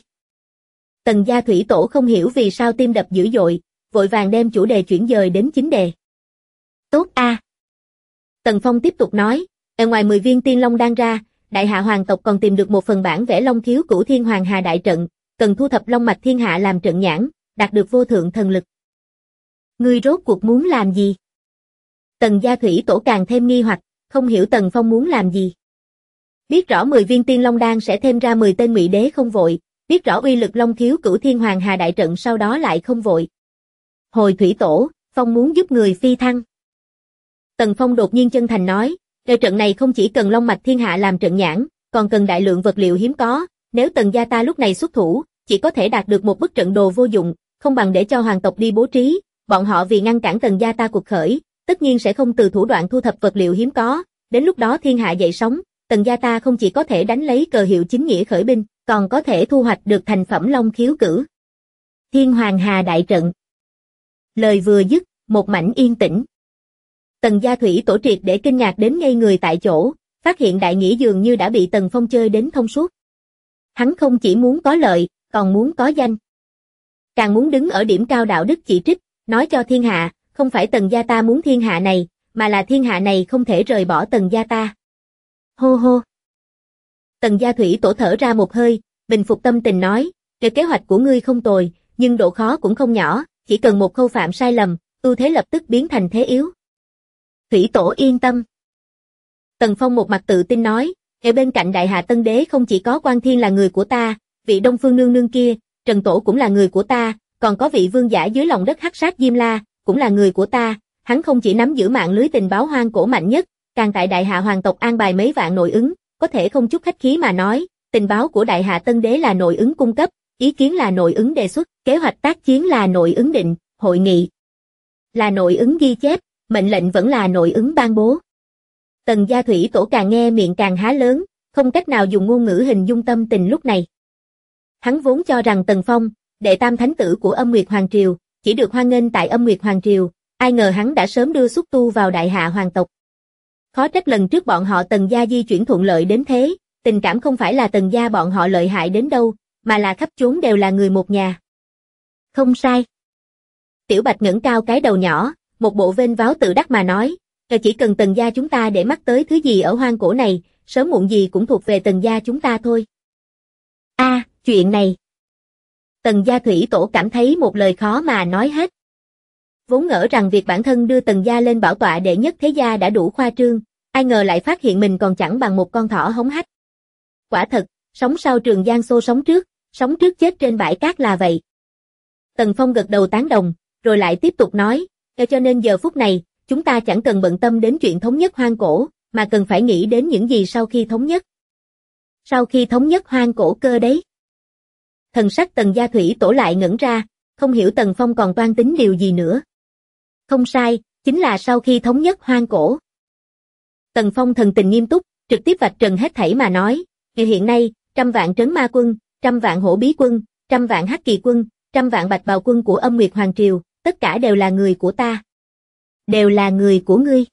Tần gia thủy tổ không hiểu vì sao tim đập dữ dội, vội vàng đem chủ đề chuyển dời đến chính đề. Tốt a. Tần Phong tiếp tục nói, ở ngoài 10 viên tiên long đan ra, Đại Hạ hoàng tộc còn tìm được một phần bản vẽ long khiếu cửu thiên hoàng hà đại trận, cần thu thập long mạch thiên hạ làm trận nhãn, đạt được vô thượng thần lực. Ngươi rốt cuộc muốn làm gì? Tần gia thủy tổ càng thêm nghi hoặc, không hiểu Tần Phong muốn làm gì. Biết rõ 10 viên tiên long đan sẽ thêm ra 10 tên ngụy đế không vội, biết rõ uy lực long khiếu cửu thiên hoàng hà đại trận sau đó lại không vội. Hồi thủy tổ, Phong muốn giúp người phi thăng. Tần Phong đột nhiên chân thành nói, trận này không chỉ cần long mạch thiên hạ làm trận nhãn, còn cần đại lượng vật liệu hiếm có, nếu Tần gia ta lúc này xuất thủ, chỉ có thể đạt được một bức trận đồ vô dụng, không bằng để cho hoàng tộc đi bố trí, bọn họ vì ngăn cản Tần gia ta cuộc khởi, tất nhiên sẽ không từ thủ đoạn thu thập vật liệu hiếm có, đến lúc đó thiên hạ dậy sóng, Tần gia ta không chỉ có thể đánh lấy cờ hiệu chính nghĩa khởi binh, còn có thể thu hoạch được thành phẩm long khiếu cửu thiên hoàng hà đại trận. Lời vừa dứt, một mảnh yên tĩnh. Tần gia thủy tổ triệt để kinh ngạc đến ngây người tại chỗ, phát hiện đại nghĩa dường như đã bị Tần Phong chơi đến thông suốt. Hắn không chỉ muốn có lợi, còn muốn có danh. Càng muốn đứng ở điểm cao đạo đức chỉ trích, nói cho thiên hạ, không phải Tần gia ta muốn thiên hạ này, mà là thiên hạ này không thể rời bỏ Tần gia ta. Hô hô. Tần Gia Thủy Tổ thở ra một hơi, bình phục tâm tình nói, kế hoạch của ngươi không tồi, nhưng độ khó cũng không nhỏ, chỉ cần một khâu phạm sai lầm, ưu thế lập tức biến thành thế yếu. Thủy Tổ yên tâm. Tần Phong một mặt tự tin nói, ở bên cạnh Đại Hạ Tân Đế không chỉ có Quan Thiên là người của ta, vị Đông Phương nương nương kia, Trần Tổ cũng là người của ta, còn có vị vương giả dưới lòng đất hắc sát Diêm La, cũng là người của ta, hắn không chỉ nắm giữ mạng lưới tình báo hoang cổ mạnh nhất, càng tại Đại Hạ hoàng tộc an bài mấy vạn nội ứng, có thể không chút khách khí mà nói, tình báo của Đại Hạ Tân Đế là nội ứng cung cấp, ý kiến là nội ứng đề xuất, kế hoạch tác chiến là nội ứng định, hội nghị là nội ứng ghi chép, mệnh lệnh vẫn là nội ứng ban bố. Tần Gia Thủy Tổ càng nghe miệng càng há lớn, không cách nào dùng ngôn ngữ hình dung tâm tình lúc này. Hắn vốn cho rằng Tần Phong, đệ tam thánh tử của Âm Nguyệt Hoàng Triều, chỉ được hoan nghênh tại Âm Nguyệt Hoàng Triều, ai ngờ hắn đã sớm đưa xúc tu vào Đại Hạ hoàng tộc. Khó trách lần trước bọn họ Tần Gia di chuyển thuận lợi đến thế, tình cảm không phải là Tần Gia bọn họ lợi hại đến đâu, mà là khắp chốn đều là người một nhà. Không sai. Tiểu Bạch ngẩng cao cái đầu nhỏ, một bộ vênh váo tự đắc mà nói, chỉ cần Tần Gia chúng ta để mắt tới thứ gì ở hoang cổ này, sớm muộn gì cũng thuộc về Tần Gia chúng ta thôi. Chuyện này. Tần Gia Thủy Tổ cảm thấy một lời khó mà nói hết. Vốn ngỡ rằng việc bản thân đưa Tần Gia lên bảo tọa đệ nhất thế gia đã đủ khoa trương, ai ngờ lại phát hiện mình còn chẳng bằng một con thỏ hống hách. Quả thật, sống sau Trường Giang xô sống trước chết trên bãi cát là vậy. Tần Phong gật đầu tán đồng, rồi lại tiếp tục nói, cho nên giờ phút này, chúng ta chẳng cần bận tâm đến chuyện thống nhất hoang cổ, mà cần phải nghĩ đến những gì sau khi thống nhất. Sau khi thống nhất hoang cổ cơ đấy. Thần sắc Tần Gia Thủy Tổ lại ngẩn ra, không hiểu Tần Phong còn toan tính điều gì nữa. Không sai, chính là sau khi thống nhất hoang cổ. Tần Phong thần tình nghiêm túc, trực tiếp vạch trần hết thảy mà nói, hiện nay, 100 vạn trấn ma quân, 100 vạn hổ bí quân, 100 vạn hắc kỳ quân, 100 vạn bạch bào quân của Âm Nguyệt Hoàng Triều, tất cả đều là người của ta. Đều là người của ngươi.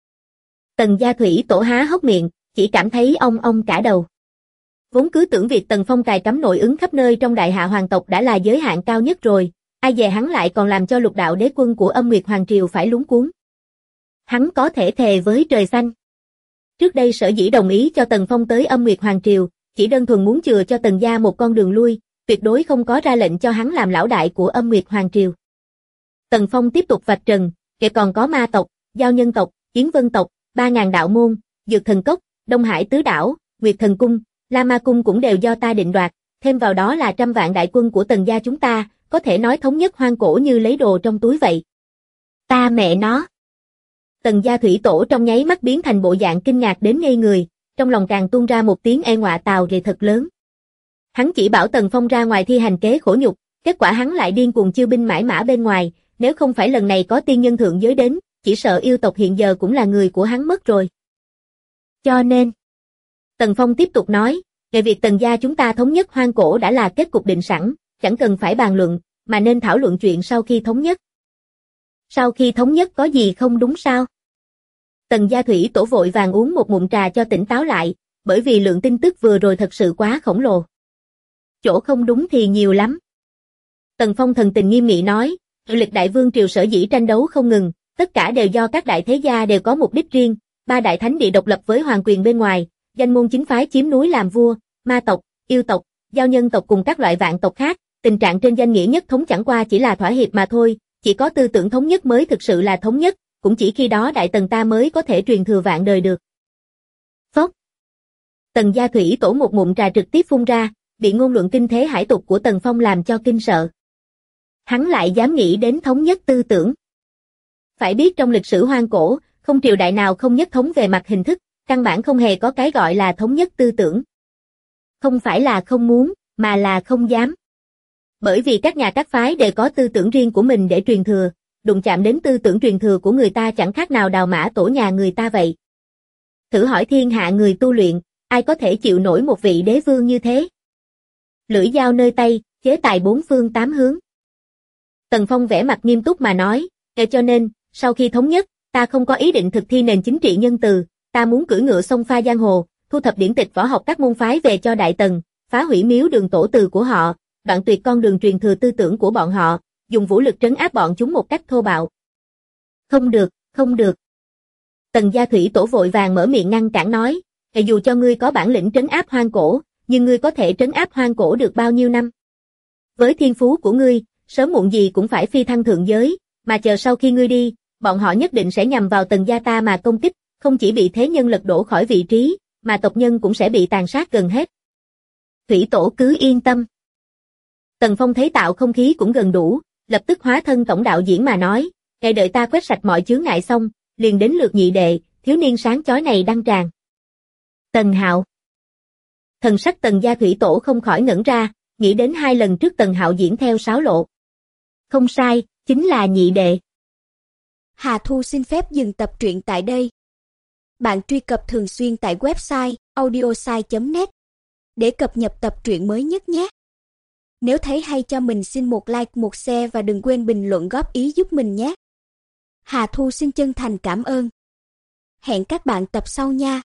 Tần Gia Thủy Tổ há hốc miệng, chỉ cảm thấy ong cả đầu. Vốn cứ tưởng việc Tần Phong cài cắm nội ứng khắp nơi trong Đại Hạ hoàng tộc đã là giới hạn cao nhất rồi, ai dè hắn lại còn làm cho lục đạo đế quân của Âm Nguyệt Hoàng Triều phải luống cuống. Hắn có thể thề với trời xanh. Trước đây sở dĩ đồng ý cho Tần Phong tới Âm Nguyệt Hoàng Triều, chỉ đơn thuần muốn chừa cho Tần Gia một con đường lui, tuyệt đối không có ra lệnh cho hắn làm lão đại của Âm Nguyệt Hoàng Triều. Tần Phong tiếp tục vạch trần, kể còn có ma tộc, giao nhân tộc, Yến Vân tộc, 3000 đạo môn, Dược Thần Cốc, Đông Hải Tứ Đảo, Nguyệt Thần Cung, La Ma Cung cũng đều do ta định đoạt, thêm vào đó là 100 vạn đại quân của Tần Gia chúng ta, có thể nói thống nhất hoang cổ như lấy đồ trong túi vậy. Ta mẹ nó! Tần Gia Thủy Tổ trong nháy mắt biến thành bộ dạng kinh ngạc đến ngây người, trong lòng càng tuôn ra một tiếng e ngọa tào rề thật lớn. Hắn chỉ bảo Tần Phong ra ngoài thi hành kế khổ nhục, kết quả hắn lại điên cuồng chiêu binh mãi mã bên ngoài, nếu không phải lần này có tiên nhân thượng giới đến, chỉ sợ yêu tộc hiện giờ cũng là người của hắn mất rồi. Cho nên, Tần Phong tiếp tục nói, về việc Tần Gia chúng ta thống nhất hoang cổ đã là kết cục định sẵn, chẳng cần phải bàn luận, mà nên thảo luận chuyện sau khi thống nhất. Sau khi thống nhất có gì không đúng sao? Tần Gia Thủy Tổ vội vàng uống một ngụm trà cho tỉnh táo lại, bởi vì lượng tin tức vừa rồi thật sự quá khổng lồ. Chỗ không đúng thì nhiều lắm. Tần Phong thần tình nghiêm nghị nói, lịch đại vương triều sở dĩ tranh đấu không ngừng, tất cả đều do các đại thế gia đều có mục đích riêng, 3 đại thánh địa độc lập với hoàng quyền bên ngoài, danh môn chính phái chiếm núi làm vua, ma tộc, yêu tộc, giao nhân tộc cùng các loại vạn tộc khác, tình trạng trên danh nghĩa nhất thống chẳng qua chỉ là thỏa hiệp mà thôi, chỉ có tư tưởng thống nhất mới thực sự là thống nhất, cũng chỉ khi đó đại tần ta mới có thể truyền thừa vạn đời được. Phốc. Tần Gia Thủy Tổ một ngụm trà trực tiếp phun ra, bị ngôn luận kinh thế hải tục của Tần Phong làm cho kinh sợ. Hắn lại dám nghĩ đến thống nhất tư tưởng. Phải biết trong lịch sử hoang cổ, không triều đại nào không nhất thống về mặt hình thức, căn bản không hề có cái gọi là thống nhất tư tưởng. Không phải là không muốn, mà là không dám. Bởi vì các nhà các phái đều có tư tưởng riêng của mình để truyền thừa, đụng chạm đến tư tưởng truyền thừa của người ta chẳng khác nào đào mã tổ nhà người ta vậy. Thử hỏi thiên hạ người tu luyện, ai có thể chịu nổi một vị đế vương như thế? Lưỡi dao nơi tay, chế tài 4 phương 8 hướng. Tần Phong vẻ mặt nghiêm túc mà nói, cho nên, sau khi thống nhất, ta không có ý định thực thi nền chính trị nhân từ, ta muốn cưỡi ngựa xông pha giang hồ, thu thập điển tịch võ học các môn phái về cho Đại Tần, phá hủy miếu đường tổ từ của họ, đoạn tuyệt con đường truyền thừa tư tưởng của bọn họ, dùng vũ lực trấn áp bọn chúng một cách thô bạo. Không được, không được. Tần Gia Thủy Tổ vội vàng mở miệng ngăn cản nói, dù cho ngươi có bản lĩnh trấn áp hoang cổ, nhưng ngươi có thể trấn áp hoang cổ được bao nhiêu năm? Với thiên phú của ngươi, sớm muộn gì cũng phải phi thăng thượng giới, mà chờ sau khi ngươi đi, bọn họ nhất định sẽ nhằm vào Tần gia ta mà công kích, không chỉ bị thế nhân lật đổ khỏi vị trí, mà tộc nhân cũng sẽ bị tàn sát gần hết. Thủy tổ cứ yên tâm. Tần Phong thấy tạo không khí cũng gần đủ, lập tức hóa thân tổng đạo diễn mà nói, ngài đợi ta quét sạch mọi chướng ngại xong, liền đến lượt nhị đệ, thiếu niên sáng chói này đăng tràng. Tần Hạo. Thần sắc Tần gia thủy tổ không khỏi ngẩn ra, nghĩ đến 2 lần trước Tần Hạo diễn theo sáo lộ. Không sai, chính là nhị đệ. Hà Thu xin phép dừng tập truyện tại đây. Bạn truy cập thường xuyên tại website audiosai.net để cập nhật tập truyện mới nhất nhé. Nếu thấy hay cho mình xin một like, một share và đừng quên bình luận góp ý giúp mình nhé. Hà Thu xin chân thành cảm ơn. Hẹn các bạn tập sau nha.